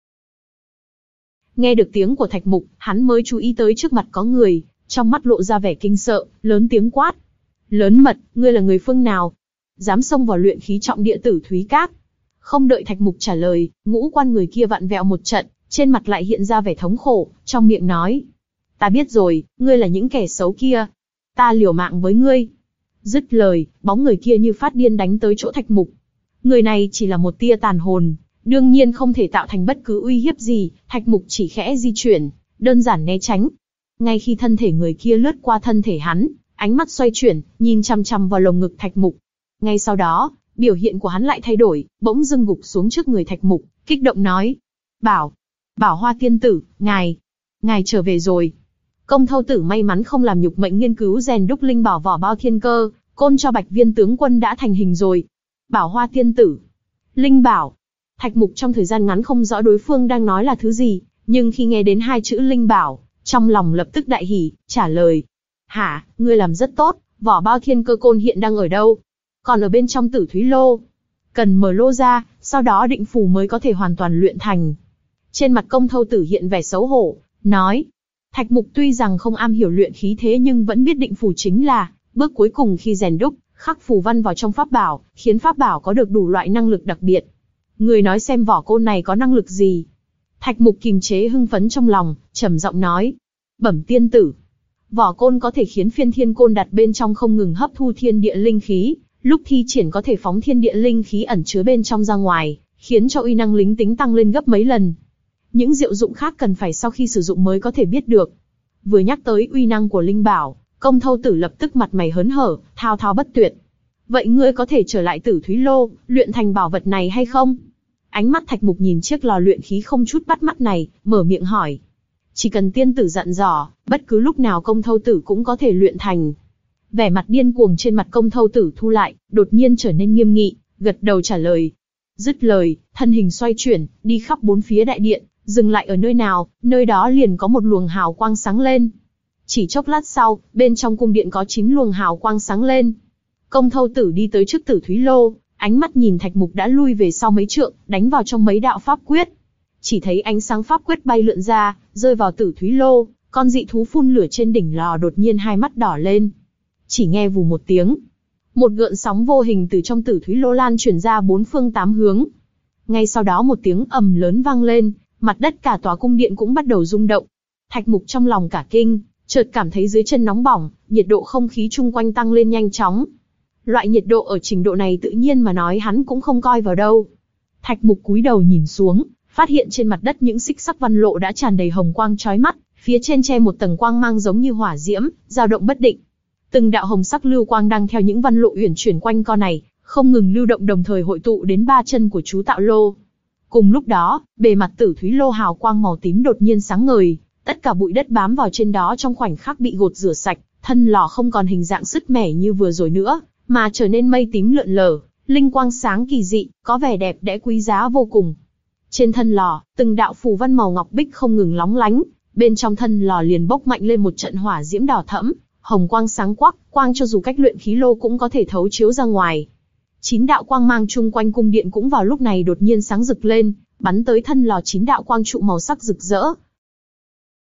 Nghe được tiếng của Thạch Mục, hắn mới chú ý tới trước mặt có người, trong mắt lộ ra vẻ kinh sợ, lớn tiếng quát. Lớn mật, ngươi là người phương nào? Dám xông vào luyện khí trọng địa Tử Thúy Các? Không đợi Thạch Mục trả lời, ngũ quan người kia vặn vẹo một trận, trên mặt lại hiện ra vẻ thống khổ, trong miệng nói. Ta biết rồi, ngươi là những kẻ xấu kia. Ta liều mạng với ngươi. Dứt lời, bóng người kia như phát điên đánh tới chỗ Thạch Mục. Người này chỉ là một tia tàn hồn, đương nhiên không thể tạo thành bất cứ uy hiếp gì, Thạch Mục chỉ khẽ di chuyển, đơn giản né tránh. Ngay khi thân thể người kia lướt qua thân thể hắn, ánh mắt xoay chuyển, nhìn chằm chằm vào lồng ngực Thạch Mục. Ngay sau đó, biểu hiện của hắn lại thay đổi, bỗng dưng gục xuống trước người Thạch Mục, kích động nói. Bảo, Bảo Hoa tiên tử, ngài, ngài trở về rồi. Công Thâu Tử may mắn không làm nhục mệnh nghiên cứu rèn đúc linh bảo vỏ bao thiên cơ, côn cho Bạch Viên tướng quân đã thành hình rồi. Bảo Hoa tiên tử, linh bảo. Thạch Mục trong thời gian ngắn không rõ đối phương đang nói là thứ gì, nhưng khi nghe đến hai chữ linh bảo, trong lòng lập tức đại hỉ, trả lời. Hả, ngươi làm rất tốt, vỏ bao thiên cơ côn hiện đang ở đâu? Còn ở bên trong Tử Thúy Lô. Cần mở lô ra, sau đó định phù mới có thể hoàn toàn luyện thành. Trên mặt Công Thâu Tử hiện vẻ xấu hổ, nói. Thạch Mục tuy rằng không am hiểu luyện khí thế nhưng vẫn biết định phù chính là bước cuối cùng khi rèn đúc, khắc phù văn vào trong pháp bảo, khiến pháp bảo có được đủ loại năng lực đặc biệt. Người nói xem vỏ côn này có năng lực gì? Thạch Mục kìm chế hưng phấn trong lòng, trầm giọng nói. Bẩm tiên tử. Vỏ côn có thể khiến phiên thiên côn đặt bên trong không ngừng hấp thu thiên địa linh khí, lúc thi triển có thể phóng thiên địa linh khí ẩn chứa bên trong ra ngoài, khiến cho uy năng lính tính tăng lên gấp mấy lần. Những diệu dụng khác cần phải sau khi sử dụng mới có thể biết được. Vừa nhắc tới uy năng của linh bảo, Công Thâu Tử lập tức mặt mày hớn hở, thao thao bất tuyệt. Vậy ngươi có thể trở lại Tử Thúy Lô, luyện thành bảo vật này hay không? Ánh mắt Thạch Mục nhìn chiếc lò luyện khí không chút bắt mắt này, mở miệng hỏi. Chỉ cần tiên tử dặn dò, bất cứ lúc nào Công Thâu Tử cũng có thể luyện thành. Vẻ mặt điên cuồng trên mặt Công Thâu Tử thu lại, đột nhiên trở nên nghiêm nghị, gật đầu trả lời. Dứt lời, thân hình xoay chuyển, đi khắp bốn phía đại điện, dừng lại ở nơi nào, nơi đó liền có một luồng hào quang sáng lên. Chỉ chốc lát sau, bên trong cung điện có chín luồng hào quang sáng lên. Công Thâu Tử đi tới trước Tử Thúy Lô, ánh mắt nhìn Thạch Mục đã lui về sau mấy trượng, đánh vào trong mấy đạo pháp quyết. Chỉ thấy ánh sáng pháp quyết bay lượn ra, rơi vào Tử Thúy Lô, con dị thú phun lửa trên đỉnh lò đột nhiên hai mắt đỏ lên. Chỉ nghe vù một tiếng, một gợn sóng vô hình từ trong Tử Thúy Lô lan truyền ra bốn phương tám hướng. Ngay sau đó một tiếng ầm lớn vang lên, mặt đất cả tòa cung điện cũng bắt đầu rung động. Thạch Mục trong lòng cả kinh, chợt cảm thấy dưới chân nóng bỏng, nhiệt độ không khí chung quanh tăng lên nhanh chóng. Loại nhiệt độ ở trình độ này tự nhiên mà nói hắn cũng không coi vào đâu. Thạch Mục cúi đầu nhìn xuống, phát hiện trên mặt đất những xích sắc văn lộ đã tràn đầy hồng quang chói mắt, phía trên che một tầng quang mang giống như hỏa diễm, dao động bất định. Từng đạo hồng sắc lưu quang đang theo những văn lộ uyển chuyển quanh co này, không ngừng lưu động đồng thời hội tụ đến ba chân của chú tạo lô. Cùng lúc đó, bề mặt Tử Thúy Lô hào quang màu tím đột nhiên sáng ngời, tất cả bụi đất bám vào trên đó trong khoảnh khắc bị gột rửa sạch, thân lò không còn hình dạng sứt mẻ như vừa rồi nữa, mà trở nên mây tím lượn lờ, linh quang sáng kỳ dị, có vẻ đẹp đẽ quý giá vô cùng. Trên thân lò, từng đạo phù văn màu ngọc bích không ngừng lóng lánh, bên trong thân lò liền bốc mạnh lên một trận hỏa diễm đỏ thẫm, hồng quang sáng quắc, quang cho dù cách luyện khí lô cũng có thể thấu chiếu ra ngoài. Chín đạo quang mang chung quanh cung điện cũng vào lúc này đột nhiên sáng rực lên, bắn tới thân lò chín đạo quang trụ màu sắc rực rỡ,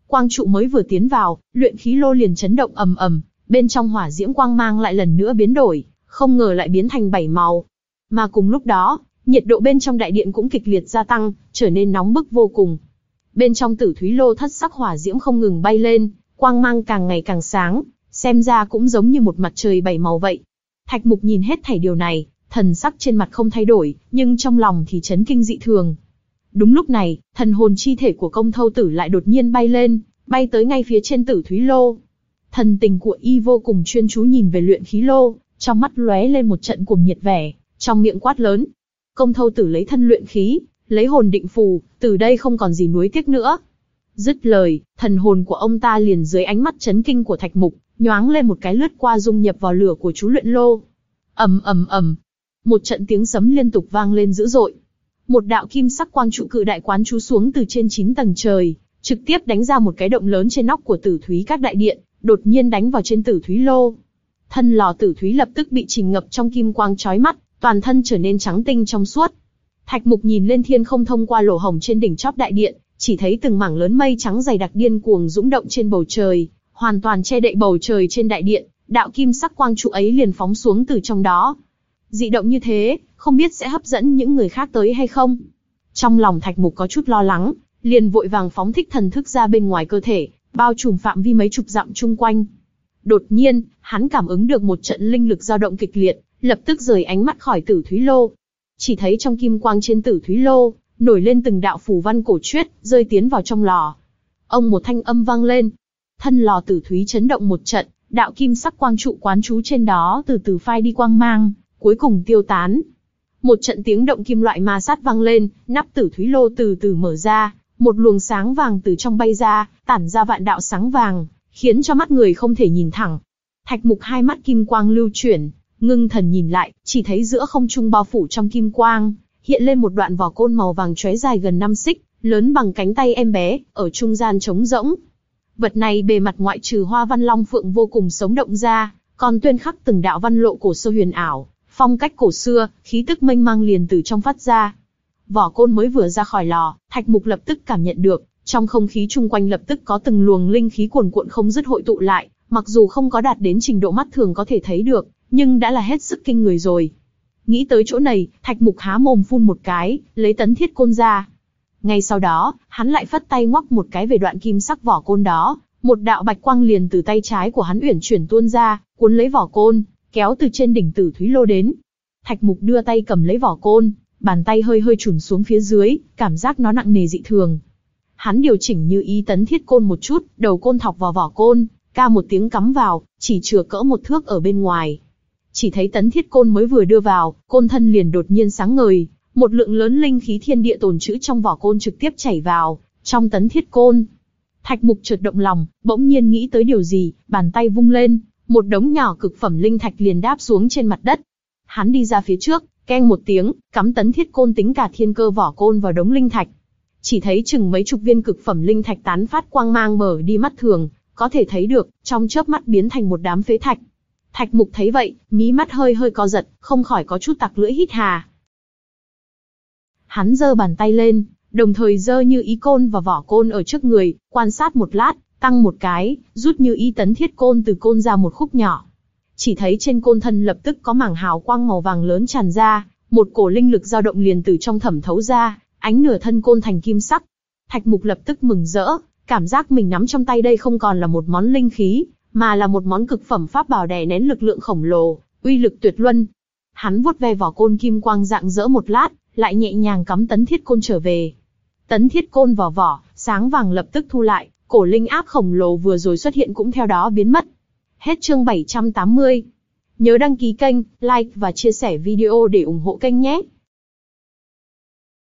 Quang trụ mới vừa tiến vào, luyện khí lô liền chấn động ầm ầm, bên trong hỏa diễm quang mang lại lần nữa biến đổi, không ngờ lại biến thành bảy màu. Mà cùng lúc đó, nhiệt độ bên trong đại điện cũng kịch liệt gia tăng, trở nên nóng bức vô cùng. Bên trong tử thúy lô thất sắc hỏa diễm không ngừng bay lên, quang mang càng ngày càng sáng, xem ra cũng giống như một mặt trời bảy màu vậy. Thạch Mục nhìn hết thảy điều này, thần sắc trên mặt không thay đổi, nhưng trong lòng thì chấn kinh dị thường. Đúng lúc này, thần hồn chi thể của Công Thâu Tử lại đột nhiên bay lên, bay tới ngay phía trên tử thúy lô. Thần tình của y vô cùng chuyên chú nhìn về luyện khí lô, trong mắt lóe lên một trận cuồng nhiệt vẻ, trong miệng quát lớn. Công Thâu Tử lấy thân luyện khí, lấy hồn định phù, từ đây không còn gì nuối tiếc nữa. Dứt lời, thần hồn của ông ta liền dưới ánh mắt chấn kinh của Thạch Mục, nhoáng lên một cái lướt qua dung nhập vào lửa của chú luyện lô. Ầm ầm ầm, một trận tiếng sấm liên tục vang lên dữ dội. Một đạo kim sắc quang trụ cự đại quán chú xuống từ trên chín tầng trời, trực tiếp đánh ra một cái động lớn trên nóc của Tử Thúy Các đại điện, đột nhiên đánh vào trên Tử Thúy lô. Thân lò Tử Thúy lập tức bị chìm ngập trong kim quang chói mắt, toàn thân trở nên trắng tinh trong suốt. Thạch Mục nhìn lên thiên không thông qua lỗ hổng trên đỉnh chóp đại điện, chỉ thấy từng mảng lớn mây trắng dày đặc điên cuồng dũng động trên bầu trời, hoàn toàn che đậy bầu trời trên đại điện. Đạo kim sắc quang trụ ấy liền phóng xuống từ trong đó. Dị động như thế, không biết sẽ hấp dẫn những người khác tới hay không? Trong lòng Thạch Mục có chút lo lắng, liền vội vàng phóng thích thần thức ra bên ngoài cơ thể, bao trùm phạm vi mấy chục dặm chung quanh. Đột nhiên, hắn cảm ứng được một trận linh lực dao động kịch liệt, lập tức rời ánh mắt khỏi Tử Thúy lô. Chỉ thấy trong kim quang trên Tử Thúy lô, nổi lên từng đạo phù văn cổ truyết, rơi tiến vào trong lò. Ông một thanh âm vang lên. Thân lò Tử Thúy chấn động một trận, đạo kim sắc quang trụ quán chú trên đó từ từ phai đi quang mang, cuối cùng tiêu tán. Một trận tiếng động kim loại ma sát vang lên, nắp Tử Thúy lô từ từ mở ra, một luồng sáng vàng từ trong bay ra, tản ra vạn đạo sáng vàng, khiến cho mắt người không thể nhìn thẳng. Thạch Mục hai mắt kim quang lưu chuyển, ngưng thần nhìn lại, chỉ thấy giữa không trung bao phủ trong kim quang, hiện lên một đoạn vỏ côn màu vàng chóe dài gần năm xích, lớn bằng cánh tay em bé, ở trung gian trống rỗng. Vật này bề mặt ngoại trừ hoa văn long phượng vô cùng sống động ra, còn tuyên khắc từng đạo văn lộ cổ sơ huyền ảo, phong cách cổ xưa, khí tức mênh mang liền từ trong phát ra. Vỏ côn mới vừa ra khỏi lò, Thạch Mục lập tức cảm nhận được, trong không khí chung quanh lập tức có từng luồng linh khí cuồn cuộn không dứt hội tụ lại, mặc dù không có đạt đến trình độ mắt thường có thể thấy được, nhưng đã là hết sức kinh người rồi. Nghĩ tới chỗ này, Thạch Mục há mồm phun một cái, lấy tấn thiết côn ra. Ngay sau đó, hắn lại phất tay ngoắc một cái về đoạn kim sắc vỏ côn đó, một đạo bạch quang liền từ tay trái của hắn uyển chuyển tuôn ra, cuốn lấy vỏ côn, kéo từ trên đỉnh Tử Thúy lô đến. Thạch Mục đưa tay cầm lấy vỏ côn, bàn tay hơi hơi chùn xuống phía dưới, cảm giác nó nặng nề dị thường. Hắn điều chỉnh như ý tấn thiết côn một chút, đầu côn thọc vào vỏ côn, ca một tiếng cắm vào, chỉ chừa cỡ một thước ở bên ngoài. Chỉ thấy tấn thiết côn mới vừa đưa vào, côn thân liền đột nhiên sáng ngời, một lượng lớn linh khí thiên địa tồn trữ trong vỏ côn trực tiếp chảy vào trong tấn thiết côn. Thạch Mục chợt động lòng, bỗng nhiên nghĩ tới điều gì, bàn tay vung lên, một đống nhỏ cực phẩm linh thạch liền đáp xuống trên mặt đất. Hắn đi ra phía trước, keng một tiếng, cắm tấn thiết côn tính cả thiên cơ vỏ côn vào đống linh thạch. Chỉ thấy chừng mấy chục viên cực phẩm linh thạch tán phát quang mang mở đi mắt thường, có thể thấy được, trong chớp mắt biến thành một đám phế thạch. Thạch Mục thấy vậy, mí mắt hơi hơi co giật, không khỏi có chút tặc lưỡi hít hà. Hắn giơ bàn tay lên, đồng thời giơ như ý côn và vỏ côn ở trước người, quan sát một lát, tăng một cái, rút như ý tấn thiết côn từ côn ra một khúc nhỏ. Chỉ thấy trên côn thân lập tức có mảng hào quang màu vàng lớn tràn ra, một cổ linh lực dao động liền từ trong thẩm thấu ra, ánh nửa thân côn thành kim sắc. Thạch Mục lập tức mừng rỡ, cảm giác mình nắm trong tay đây không còn là một món linh khí, mà là một món cực phẩm pháp bảo đè nén lực lượng khổng lồ, uy lực tuyệt luân. Hắn vuốt ve vỏ côn kim quang rạng rỡ một lát, lại nhẹ nhàng cắm tấn thiết côn trở về. Tấn thiết côn vào vỏ, sáng vàng lập tức thu lại, cổ linh áp khổng lồ vừa rồi xuất hiện cũng theo đó biến mất. Hết chương bảy trăm tám mươi. Nhớ đăng ký kênh, like và chia sẻ video để ủng hộ kênh nhé.